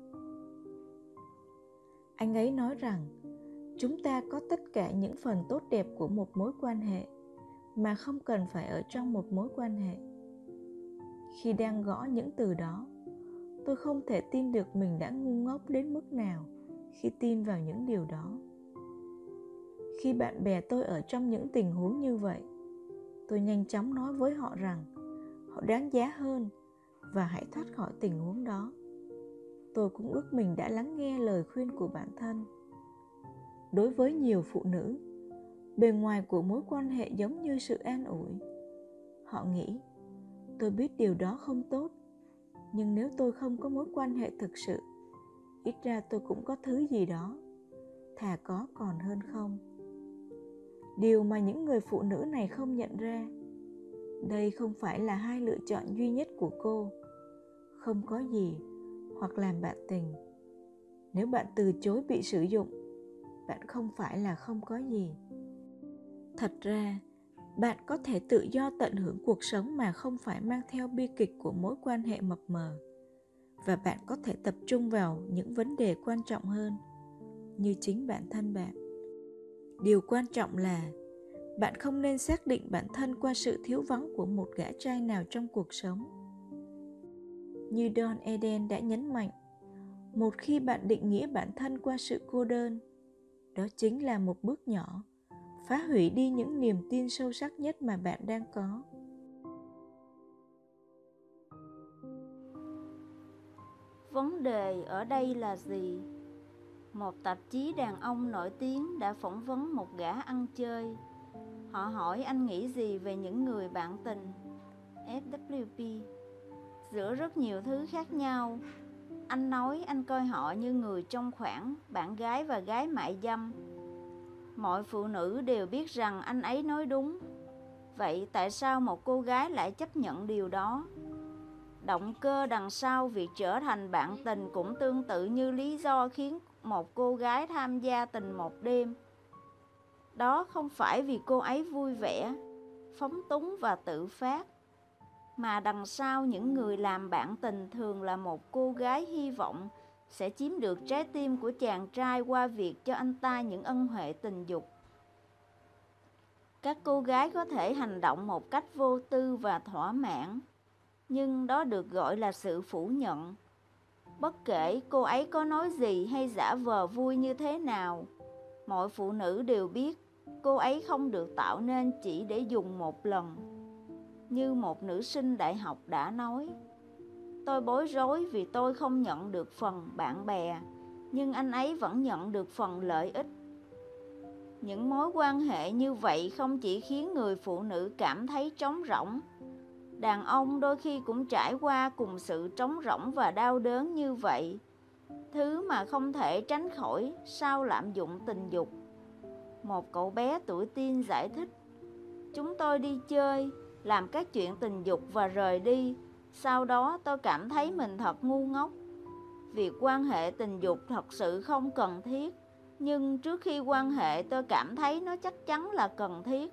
Anh ấy nói rằng chúng ta có tất cả những phần tốt đẹp của một mối quan hệ mà không cần phải ở trong một mối quan hệ. Khi đang gõ những từ đó, tôi không thể tin được mình đã ngu ngốc đến mức nào khi tin vào những điều đó. Khi bạn bè tôi ở trong những tình huống như vậy, tôi nhanh chóng nói với họ rằng họ đáng giá hơn và hãy thoát khỏi tình huống đó. Tôi cũng ước mình đã lắng nghe lời khuyên của bản thân. Đối với nhiều phụ nữ, bề ngoài của mối quan hệ giống như sự an ủi. Họ nghĩ, tôi biết điều đó không tốt, nhưng nếu tôi không có mối quan hệ thực sự, ít ra tôi cũng có thứ gì đó, thà có còn hơn không. Điều mà những người phụ nữ này không nhận ra, đây không phải là hai lựa chọn duy nhất của cô, không có gì hoặc làm bạn tình. Nếu bạn từ chối bị sử dụng, bạn không phải là không có gì. Thật ra, bạn có thể tự do tận hưởng cuộc sống mà không phải mang theo bi kịch của mối quan hệ mập mờ. Và bạn có thể tập trung vào những vấn đề quan trọng hơn, như chính bản thân bạn. Điều quan trọng là bạn không nên xác định bản thân qua sự thiếu vắng của một gã trai nào trong cuộc sống. Như Don Eden đã nhấn mạnh, một khi bạn định nghĩa bản thân qua sự cô đơn, đó chính là một bước nhỏ, phá hủy đi những niềm tin sâu sắc nhất mà bạn đang có. Vấn đề ở đây là gì? Một tạp chí đàn ông nổi tiếng đã phỏng vấn một gã ăn chơi. Họ hỏi anh nghĩ gì về những người bạn tình ép vê pê giữa rất nhiều thứ khác nhau. Anh nói anh coi họ như người trong khoảng bạn gái và gái mại dâm. Mọi phụ nữ đều biết rằng anh ấy nói đúng. Vậy tại sao một cô gái lại chấp nhận điều đó? Động cơ đằng sau việc trở thành bạn tình cũng tương tự như lý do khiến một cô gái tham gia tình một đêm. Đó không phải vì cô ấy vui vẻ, phóng túng và tự phát, mà đằng sau những người làm bạn tình thường là một cô gái hy vọng sẽ chiếm được trái tim của chàng trai qua việc cho anh ta những ân huệ tình dục. Các cô gái có thể hành động một cách vô tư và thỏa mãn, nhưng đó được gọi là sự phủ nhận. Bất kể cô ấy có nói gì hay giả vờ vui như thế nào, mọi phụ nữ đều biết cô ấy không được tạo nên chỉ để dùng một lần. Như một nữ sinh đại học đã nói, tôi bối rối vì tôi không nhận được phần bạn bè, nhưng anh ấy vẫn nhận được phần lợi ích. Những mối quan hệ như vậy không chỉ khiến người phụ nữ cảm thấy trống rỗng, đàn ông đôi khi cũng trải qua cùng sự trống rỗng và đau đớn như vậy, thứ mà không thể tránh khỏi sau lạm dụng tình dục. Một cậu bé tuổi teen giải thích, chúng tôi đi chơi, làm các chuyện tình dục và rời đi. Sau đó tôi cảm thấy mình thật ngu ngốc. Việc quan hệ tình dục thật sự không cần thiết, nhưng trước khi quan hệ tôi cảm thấy nó chắc chắn là cần thiết.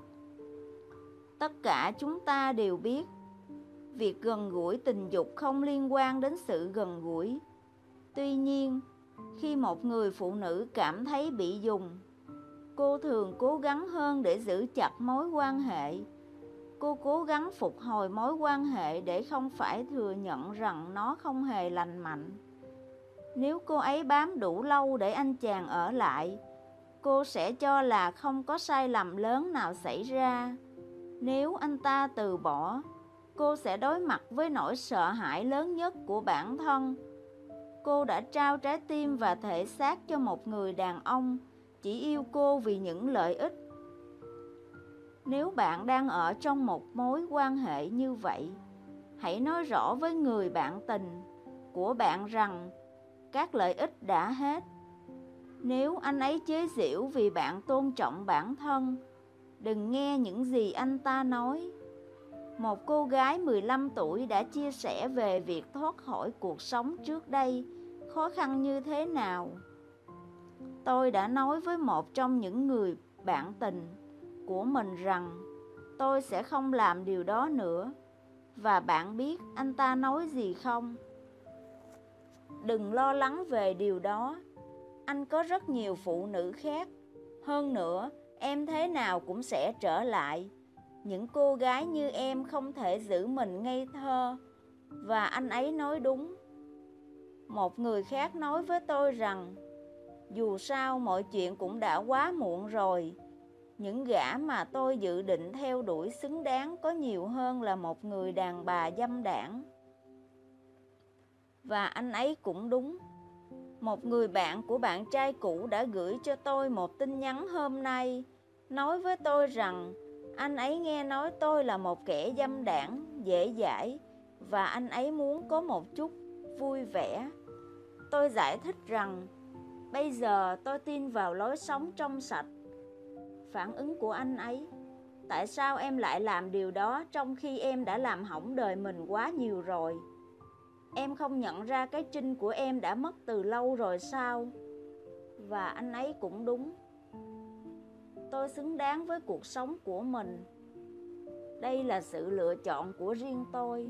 Tất cả chúng ta đều biết, việc gần gũi tình dục không liên quan đến sự gần gũi. Tuy nhiên, khi một người phụ nữ cảm thấy bị dùng, cô thường cố gắng hơn để giữ chặt mối quan hệ. Cô cố gắng phục hồi mối quan hệ để không phải thừa nhận rằng nó không hề lành mạnh. Nếu cô ấy bám đủ lâu để anh chàng ở lại, cô sẽ cho là không có sai lầm lớn nào xảy ra. Nếu anh ta từ bỏ, cô sẽ đối mặt với nỗi sợ hãi lớn nhất của bản thân. Cô đã trao trái tim và thể xác cho một người đàn ông chỉ yêu cô vì những lợi ích. Nếu bạn đang ở trong một mối quan hệ như vậy, hãy nói rõ với người bạn tình của bạn rằng các lợi ích đã hết. Nếu anh ấy chế giễu vì bạn tôn trọng bản thân, đừng nghe những gì anh ta nói. Một cô gái mười lăm tuổi đã chia sẻ về việc thoát khỏi cuộc sống trước đây khó khăn như thế nào. Tôi đã nói với một trong những người bạn tình của mình rằng tôi sẽ không làm điều đó nữa. Và bạn biết anh ta nói gì không? Đừng lo lắng về điều đó. Anh có rất nhiều phụ nữ khác. Hơn nữa, em thế nào cũng sẽ trở lại. Những cô gái như em không thể giữ mình ngây thơ. Và anh ấy nói đúng. Một người khác nói với tôi rằng dù sao mọi chuyện cũng đã quá muộn rồi. Những gã mà tôi dự định theo đuổi xứng đáng có nhiều hơn là một người đàn bà dâm đảng. Và anh ấy cũng đúng. Một người bạn của bạn trai cũ đã gửi cho tôi một tin nhắn hôm nay, nói với tôi rằng anh ấy nghe nói tôi là một kẻ dâm đảng, dễ dãi, và anh ấy muốn có một chút vui vẻ. Tôi giải thích rằng bây giờ tôi tin vào lối sống trong sạch. Phản ứng của anh ấy: tại sao em lại làm điều đó trong khi em đã làm hỏng đời mình quá nhiều rồi? Em không nhận ra cái trinh của em đã mất từ lâu rồi sao? Và anh ấy cũng đúng. Tôi xứng đáng với cuộc sống của mình. Đây là sự lựa chọn của riêng tôi.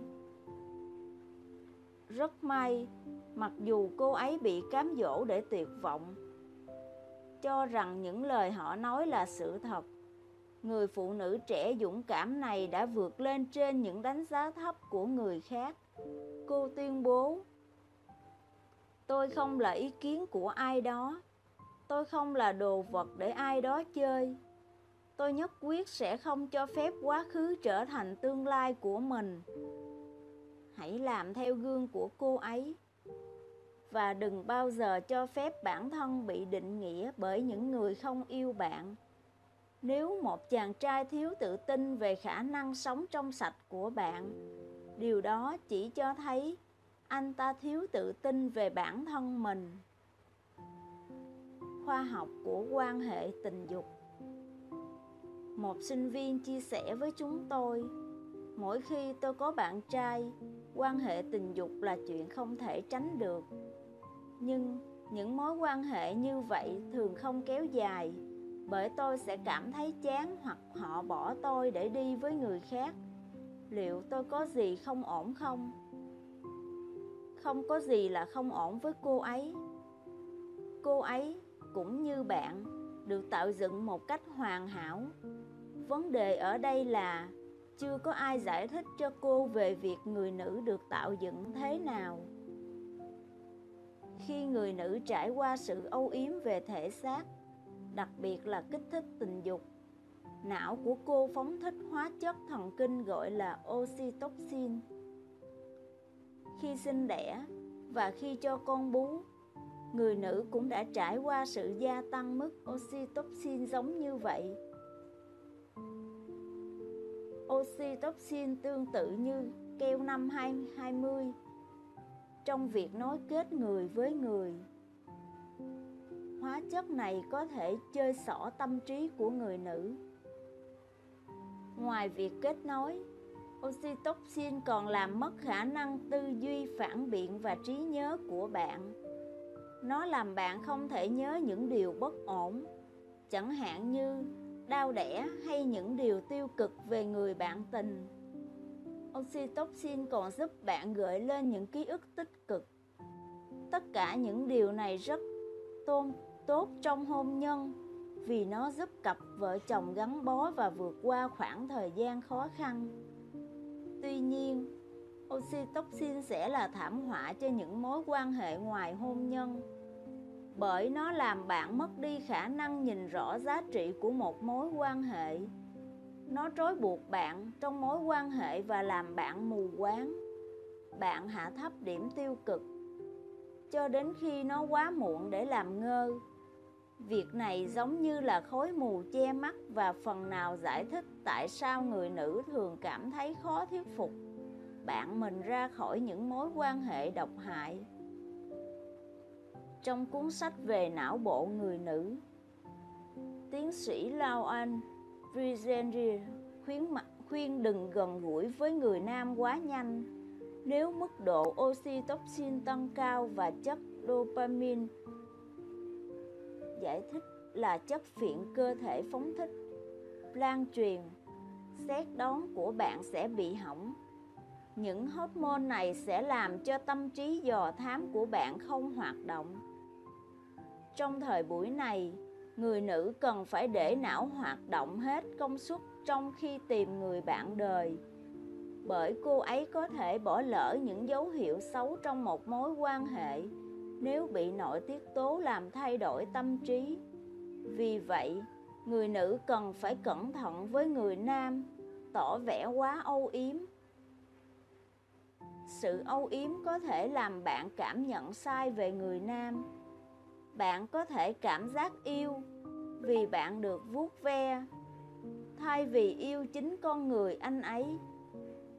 Rất may, mặc dù cô ấy bị cám dỗ để tuyệt vọng, cho rằng những lời họ nói là sự thật, người phụ nữ trẻ dũng cảm này đã vượt lên trên những đánh giá thấp của người khác. Cô tuyên bố: tôi không là ý kiến của ai đó. Tôi không là đồ vật để ai đó chơi. Tôi nhất quyết sẽ không cho phép quá khứ trở thành tương lai của mình. Hãy làm theo gương của cô ấy. Và đừng bao giờ cho phép bản thân bị định nghĩa bởi những người không yêu bạn. Nếu một chàng trai thiếu tự tin về khả năng sống trong sạch của bạn, điều đó chỉ cho thấy anh ta thiếu tự tin về bản thân mình. Khoa học của quan hệ tình dục. Một sinh viên chia sẻ với chúng tôi: mỗi khi tôi có bạn trai, quan hệ tình dục là chuyện không thể tránh được. Nhưng những mối quan hệ như vậy thường không kéo dài, bởi tôi sẽ cảm thấy chán hoặc họ bỏ tôi để đi với người khác. Liệu tôi có gì không ổn không? Không có gì là không ổn với cô ấy. Cô ấy cũng như bạn, được tạo dựng một cách hoàn hảo. Vấn đề ở đây là chưa có ai giải thích cho cô về việc người nữ được tạo dựng thế nào. Khi người nữ trải qua sự âu yếm về thể xác, đặc biệt là kích thích tình dục, não của cô phóng thích hóa chất thần kinh gọi là oxytocin. Khi sinh đẻ và khi cho con bú, người nữ cũng đã trải qua sự gia tăng mức oxytocin giống như vậy. Oxytocin tương tự như keo năm hai mươi trong việc nối kết người với người. Hóa chất này có thể chơi xỏ tâm trí của người nữ. Ngoài việc kết nối, oxytocin còn làm mất khả năng tư duy phản biện và trí nhớ của bạn. Nó làm bạn không thể nhớ những điều bất ổn, chẳng hạn như đau đẻ hay những điều tiêu cực về người bạn tình. Oxytocin còn giúp bạn gợi lên những ký ức tích cực. Tất cả những điều này rất tôn, tốt trong hôn nhân, vì nó giúp cặp vợ chồng gắn bó và vượt qua khoảng thời gian khó khăn. Tuy nhiên, oxytocin sẽ là thảm họa cho những mối quan hệ ngoài hôn nhân, bởi nó làm bạn mất đi khả năng nhìn rõ giá trị của một mối quan hệ. Nó trói buộc bạn trong mối quan hệ và làm bạn mù quáng. Bạn hạ thấp điểm tiêu cực cho đến khi nó quá muộn để làm ngơ. Việc này giống như là khói mù che mắt và phần nào giải thích tại sao người nữ thường cảm thấy khó thuyết phục bạn mình ra khỏi những mối quan hệ độc hại. Trong cuốn sách về não bộ người nữ, tiến sĩ Lauren Frizendier khuyến, khuyên đừng gần gũi với người nam quá nhanh. Nếu mức độ oxytocin tăng cao và chất dopamine, giải thích là chất phiện cơ thể phóng thích, lan truyền, xét đoán của bạn sẽ bị hỏng. Những hormone này sẽ làm cho tâm trí dò thám của bạn không hoạt động. Trong thời buổi này, người nữ cần phải để não hoạt động hết công suất trong khi tìm người bạn đời, bởi cô ấy có thể bỏ lỡ những dấu hiệu xấu trong một mối quan hệ nếu bị nội tiết tố làm thay đổi tâm trí. Vì vậy, người nữ cần phải cẩn thận với người nam tỏ vẻ quá âu yếm. Sự âu yếm có thể làm bạn cảm nhận sai về người nam. Bạn có thể cảm giác yêu vì bạn được vuốt ve, thay vì yêu chính con người anh ấy.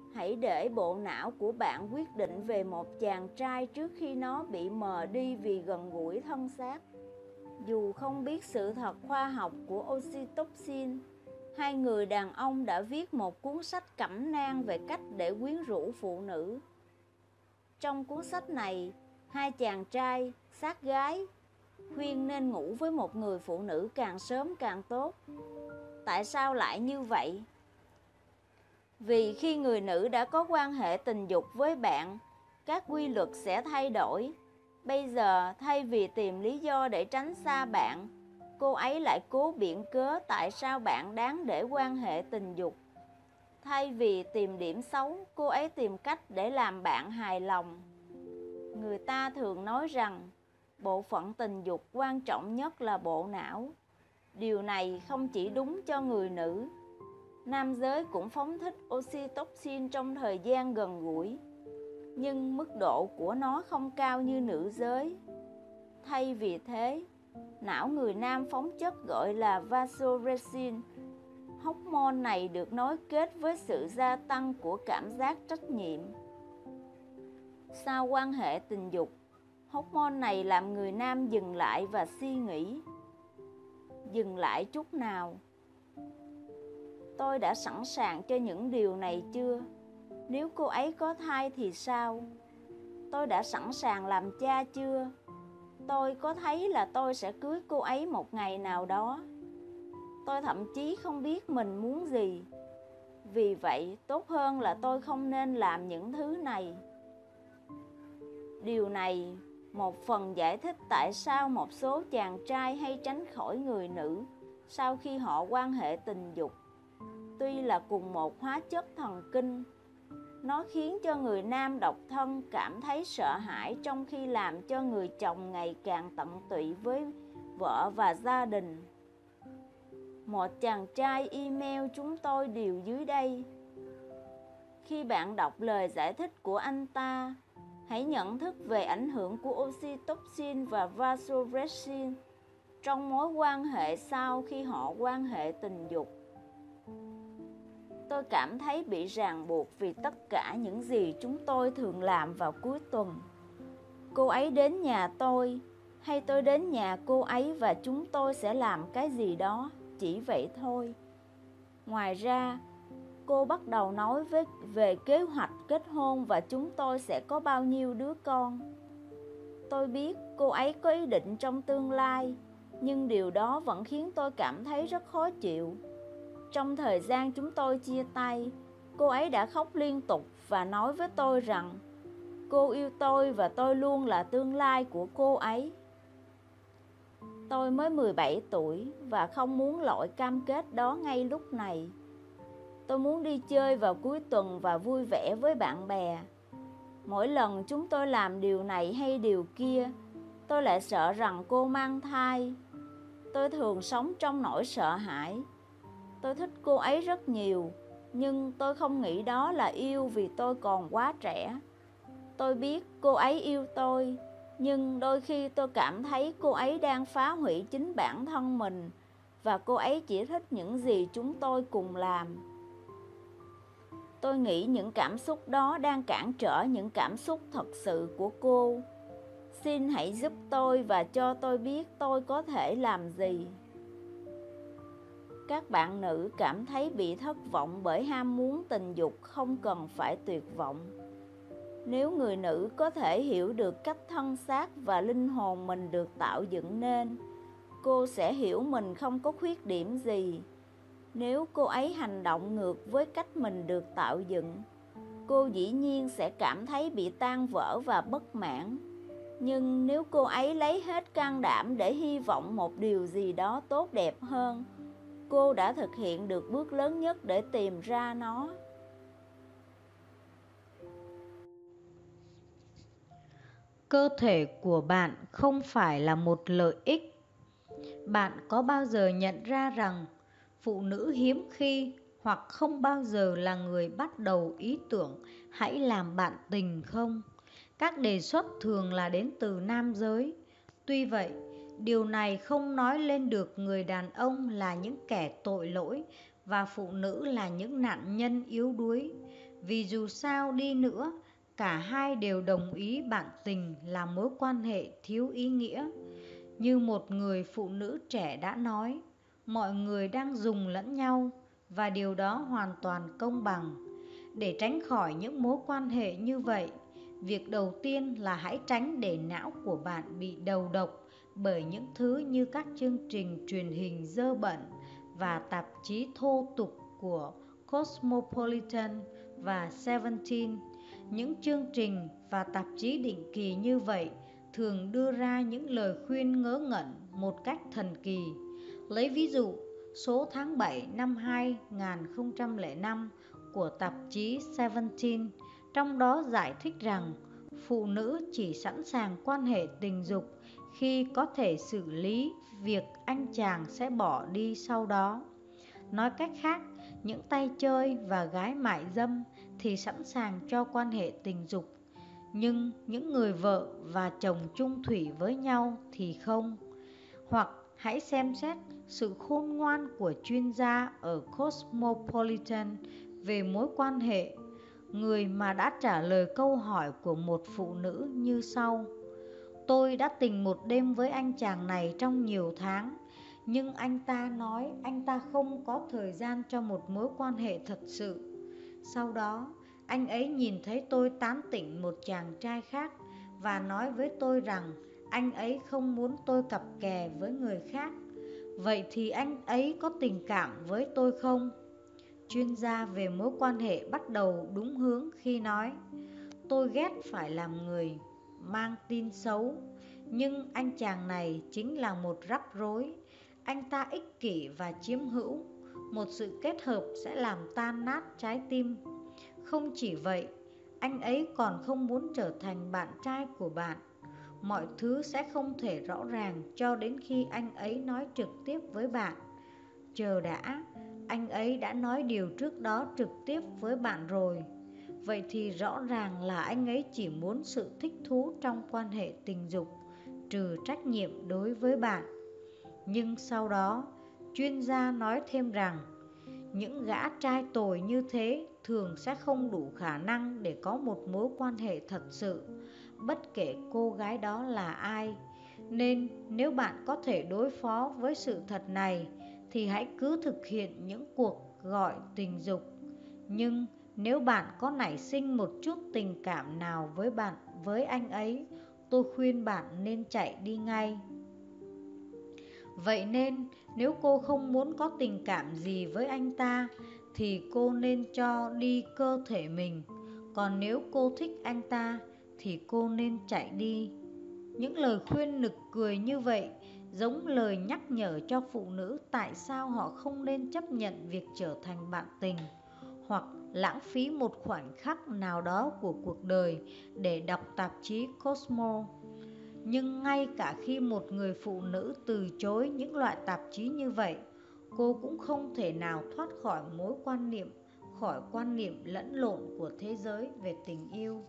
Hãy để bộ não của bạn quyết định về một chàng trai trước khi nó bị mờ đi vì gần gũi thân xác. Dù không biết sự thật khoa học của oxytocin, hai người đàn ông đã viết một cuốn sách cẩm nang về cách để quyến rũ phụ nữ. Trong cuốn sách này, hai chàng trai, sát gái, khuyên nên ngủ với một người phụ nữ càng sớm càng tốt. Tại sao lại như vậy? Vì khi người nữ đã có quan hệ tình dục với bạn, các quy luật sẽ thay đổi. Bây giờ, thay vì tìm lý do để tránh xa bạn, cô ấy lại cố biện cớ tại sao bạn đáng để quan hệ tình dục. Thay vì tìm điểm xấu, cô ấy tìm cách để làm bạn hài lòng. Người ta thường nói rằng, bộ phận tình dục quan trọng nhất là bộ não. Điều này không chỉ đúng cho người nữ. Nam giới cũng phóng thích oxytocin trong thời gian gần gũi, nhưng mức độ của nó không cao như nữ giới. Thay vì thế, não người nam phóng chất gọi là vasopressin. Hormone này được nối kết với sự gia tăng của cảm giác trách nhiệm. Sau quan hệ tình dục, hormone này làm người nam dừng lại và suy nghĩ. Dừng lại chút nào? Tôi đã sẵn sàng cho những điều này chưa? Nếu cô ấy có thai thì sao? Tôi đã sẵn sàng làm cha chưa? Tôi có thấy là tôi sẽ cưới cô ấy một ngày nào đó. Tôi thậm chí không biết mình muốn gì. Vì vậy, tốt hơn là tôi không nên làm những thứ này. Điều này một phần giải thích tại sao một số chàng trai hay tránh khỏi người nữ sau khi họ quan hệ tình dục. Tuy là cùng một hóa chất thần kinh, nó khiến cho người nam độc thân cảm thấy sợ hãi trong khi làm cho người chồng ngày càng tận tụy với vợ và gia đình. Một chàng trai email chúng tôi điều dưới đây. Khi bạn đọc lời giải thích của anh ta, hãy nhận thức về ảnh hưởng của oxytocin và vasopressin trong mối quan hệ sau khi họ quan hệ tình dục. Tôi cảm thấy bị ràng buộc vì tất cả những gì chúng tôi thường làm vào cuối tuần. Cô ấy đến nhà tôi, hay tôi đến nhà cô ấy và chúng tôi sẽ làm cái gì đó, chỉ vậy thôi. Ngoài ra, cô bắt đầu nói với, về kế hoạch kết hôn và chúng tôi sẽ có bao nhiêu đứa con. Tôi biết cô ấy có ý định trong tương lai, nhưng điều đó vẫn khiến tôi cảm thấy rất khó chịu. Trong thời gian chúng tôi chia tay, cô ấy đã khóc liên tục và nói với tôi rằng cô yêu tôi và tôi luôn là tương lai của cô ấy. Tôi mới mười bảy tuổi và không muốn loại cam kết đó ngay lúc này. Tôi muốn đi chơi vào cuối tuần và vui vẻ với bạn bè. Mỗi lần chúng tôi làm điều này hay điều kia, tôi lại sợ rằng cô mang thai. Tôi thường sống trong nỗi sợ hãi. Tôi thích cô ấy rất nhiều, nhưng tôi không nghĩ đó là yêu vì tôi còn quá trẻ. Tôi biết cô ấy yêu tôi, nhưng đôi khi tôi cảm thấy cô ấy đang phá hủy chính bản thân mình và cô ấy chỉ thích những gì chúng tôi cùng làm. Tôi nghĩ những cảm xúc đó đang cản trở những cảm xúc thật sự của cô. Xin hãy giúp tôi và cho tôi biết tôi có thể làm gì. Các bạn nữ cảm thấy bị thất vọng bởi ham muốn tình dục không cần phải tuyệt vọng. Nếu người nữ có thể hiểu được cách thân xác và linh hồn mình được tạo dựng nên, cô sẽ hiểu mình không có khuyết điểm gì. Nếu cô ấy hành động ngược với cách mình được tạo dựng, cô dĩ nhiên sẽ cảm thấy bị tan vỡ và bất mãn. Nhưng nếu cô ấy lấy hết can đảm để hy vọng một điều gì đó tốt đẹp hơn, cô đã thực hiện được bước lớn nhất để tìm ra nó. Cơ thể của bạn không phải là một lợi ích. Bạn có bao giờ nhận ra rằng phụ nữ hiếm khi hoặc không bao giờ là người bắt đầu ý tưởng hãy làm bạn tình không? Các đề xuất thường là đến từ nam giới. Tuy vậy, điều này không nói lên được người đàn ông là những kẻ tội lỗi và phụ nữ là những nạn nhân yếu đuối. vì dù sao đi nữa, cả hai đều đồng ý bạn tình là mối quan hệ thiếu ý nghĩa. Như một người phụ nữ trẻ đã nói, mọi người đang dùng lẫn nhau và điều đó hoàn toàn công bằng. Để tránh khỏi những mối quan hệ như vậy, việc đầu tiên là hãy tránh để não của bạn bị đầu độc bởi những thứ như các chương trình truyền hình dơ bẩn và tạp chí thô tục của Cosmopolitan và Seventeen. Những chương trình và tạp chí định kỳ như vậy thường đưa ra những lời khuyên ngớ ngẩn một cách thần kỳ. Lấy ví dụ, số tháng bảy năm hai nghìn không trăm lẻ năm của tạp chí Seventeen, trong đó giải thích rằng phụ nữ chỉ sẵn sàng quan hệ tình dục khi có thể xử lý việc anh chàng sẽ bỏ đi sau đó. Nói cách khác, những tay chơi và gái mại dâm thì sẵn sàng cho quan hệ tình dục, nhưng những người vợ và chồng chung thủy với nhau thì không. Hoặc hãy xem xét sự khôn ngoan của chuyên gia ở Cosmopolitan về mối quan hệ, người mà đã trả lời câu hỏi của một phụ nữ như sau: tôi đã tình một đêm với anh chàng này trong nhiều tháng, nhưng anh ta nói anh ta không có thời gian cho một mối quan hệ thật sự. Sau đó, anh ấy nhìn thấy tôi tán tỉnh một chàng trai khác và nói với tôi rằng anh ấy không muốn tôi cặp kè với người khác. Vậy thì anh ấy có tình cảm với tôi không? Chuyên gia về mối quan hệ bắt đầu đúng hướng khi nói: tôi ghét phải làm người mang tin xấu, nhưng anh chàng này chính là một rắc rối. Anh ta ích kỷ và chiếm hữu, một sự kết hợp sẽ làm tan nát trái tim. Không chỉ vậy, anh ấy còn không muốn trở thành bạn trai của bạn. Mọi thứ sẽ không thể rõ ràng cho đến khi anh ấy nói trực tiếp với bạn. Chờ đã, anh ấy đã nói điều trước đó trực tiếp với bạn rồi. Vậy thì rõ ràng là anh ấy chỉ muốn sự thích thú trong quan hệ tình dục, trừ trách nhiệm đối với bạn. Nhưng sau đó, chuyên gia nói thêm rằng những gã trai tồi như thế thường sẽ không đủ khả năng để có một mối quan hệ thật sự, bất kể cô gái đó là ai. Nên nếu bạn có thể đối phó với sự thật này thì hãy cứ thực hiện những cuộc gọi tình dục. Nhưng nếu bạn có nảy sinh một chút tình cảm nào với bạn với anh ấy, tôi khuyên bạn nên chạy đi ngay. Vậy nên nếu cô không muốn có tình cảm gì với anh ta thì cô nên cho đi cơ thể mình. Còn nếu cô thích anh ta thì cô nên chạy đi. Những lời khuyên nực cười như vậy giống lời nhắc nhở cho phụ nữ tại sao họ không nên chấp nhận việc trở thành bạn tình, hoặc lãng phí một khoảnh khắc nào đó của cuộc đời để đọc tạp chí Cosmo. Nhưng ngay cả khi một người phụ nữ từ chối những loại tạp chí như vậy, cô cũng không thể nào thoát khỏi mối quan niệm, khỏi quan niệm lẫn lộn của thế giới về tình yêu.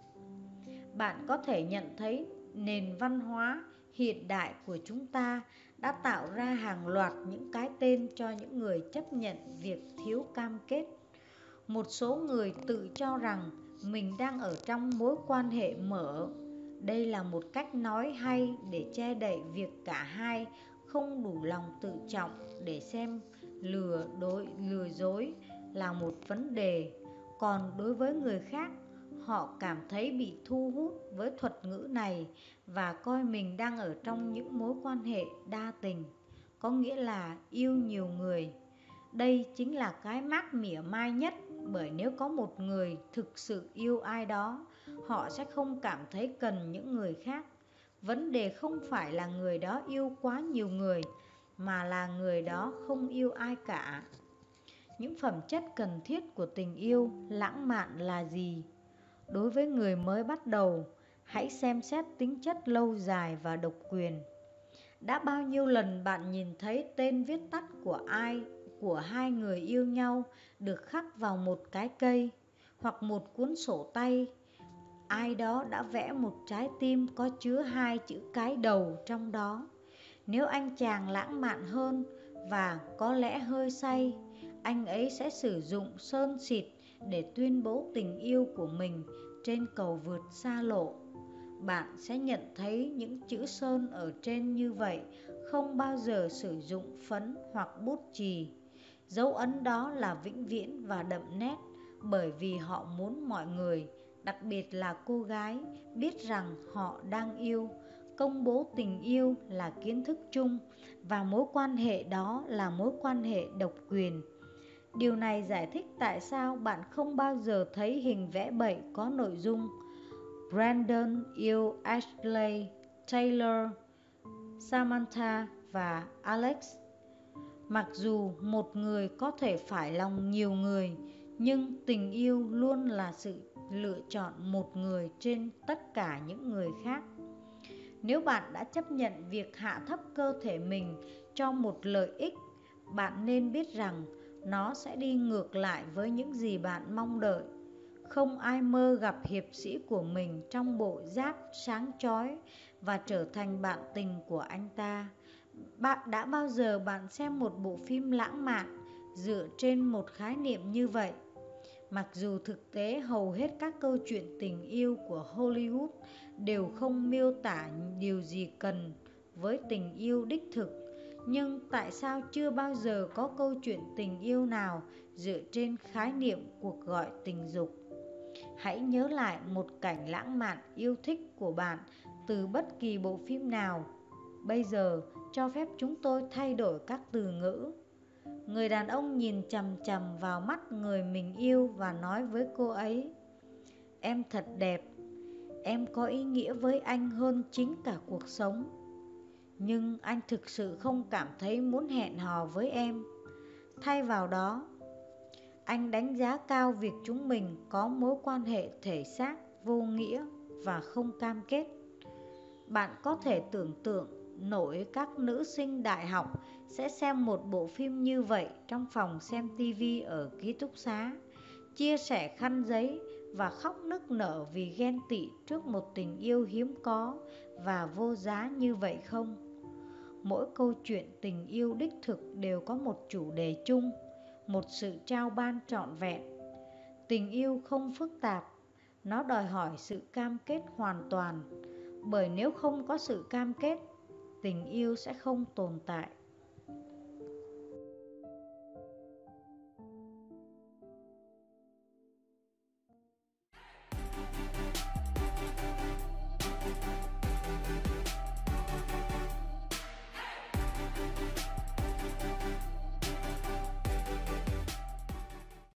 Bạn có thể nhận thấy nền văn hóa hiện đại của chúng ta đã tạo ra hàng loạt những cái tên cho những người chấp nhận việc thiếu cam kết. Một số người tự cho rằng mình đang ở trong mối quan hệ mở. Đây là một cách nói hay để che đậy việc cả hai không đủ lòng tự trọng để xem lừa đối lừa dối là một vấn đề. Còn đối với người khác, họ cảm thấy bị thu hút với thuật ngữ này và coi mình đang ở trong những mối quan hệ đa tình, có nghĩa là yêu nhiều người. Đây chính là cái mác mỉa mai nhất, bởi nếu có một người thực sự yêu ai đó, họ sẽ không cảm thấy cần những người khác. Vấn đề không phải là người đó yêu quá nhiều người, mà là người đó không yêu ai cả. Những phẩm chất cần thiết của tình yêu lãng mạn là gì? Đối với người mới bắt đầu, hãy xem xét tính chất lâu dài và độc quyền. Đã bao nhiêu lần bạn nhìn thấy tên viết tắt của ai của hai người yêu nhau được khắc vào một cái cây hoặc một cuốn sổ tay? Ai đó đã vẽ một trái tim có chứa hai chữ cái đầu trong đó. Nếu anh chàng lãng mạn hơn và có lẽ hơi say, anh ấy sẽ sử dụng sơn xịt để tuyên bố tình yêu của mình trên cầu vượt xa lộ. Bạn sẽ nhận thấy những chữ sơn ở trên như vậy không bao giờ sử dụng phấn hoặc bút chì. Dấu ấn đó là vĩnh viễn và đậm nét, bởi vì họ muốn mọi người, đặc biệt là cô gái, biết rằng họ đang yêu. Công bố tình yêu là kiến thức chung, và mối quan hệ đó là mối quan hệ độc quyền. Điều này giải thích tại sao bạn không bao giờ thấy hình vẽ bậy có nội dung Brandon yêu Ashley, Taylor, Samantha và Alex. Mặc dù một người có thể phải lòng nhiều người, nhưng tình yêu luôn là sự lựa chọn một người trên tất cả những người khác. Nếu bạn đã chấp nhận việc hạ thấp cơ thể mình cho một lợi ích, bạn nên biết rằng nó sẽ đi ngược lại với những gì bạn mong đợi. Không ai mơ gặp hiệp sĩ của mình trong bộ giáp sáng chói và trở thành bạn tình của anh ta. Bạn đã bao giờ bạn xem một bộ phim lãng mạn dựa trên một khái niệm như vậy? Mặc dù thực tế hầu hết các câu chuyện tình yêu của Hollywood đều không miêu tả điều gì cần với tình yêu đích thực, nhưng tại sao chưa bao giờ có câu chuyện tình yêu nào dựa trên khái niệm cuộc gọi tình dục? Hãy nhớ lại một cảnh lãng mạn yêu thích của bạn từ bất kỳ bộ phim nào. Bây giờ cho phép chúng tôi thay đổi các từ ngữ. Người đàn ông nhìn chằm chằm vào mắt người mình yêu và nói với cô ấy: "Em thật đẹp, em có ý nghĩa với anh hơn chính cả cuộc sống. Nhưng anh thực sự không cảm thấy muốn hẹn hò với em. Thay vào đó, anh đánh giá cao việc chúng mình có mối quan hệ thể xác vô nghĩa và không cam kết." Bạn có thể tưởng tượng nổi các nữ sinh đại học sẽ xem một bộ phim như vậy trong phòng xem tivi ở ký túc xá, chia sẻ khăn giấy và khóc nức nở vì ghen tị trước một tình yêu hiếm có và vô giá như vậy không? Mỗi câu chuyện tình yêu đích thực đều có một chủ đề chung, một sự trao ban trọn vẹn. Tình yêu không phức tạp, nó đòi hỏi sự cam kết hoàn toàn, bởi nếu không có sự cam kết, tình yêu sẽ không tồn tại.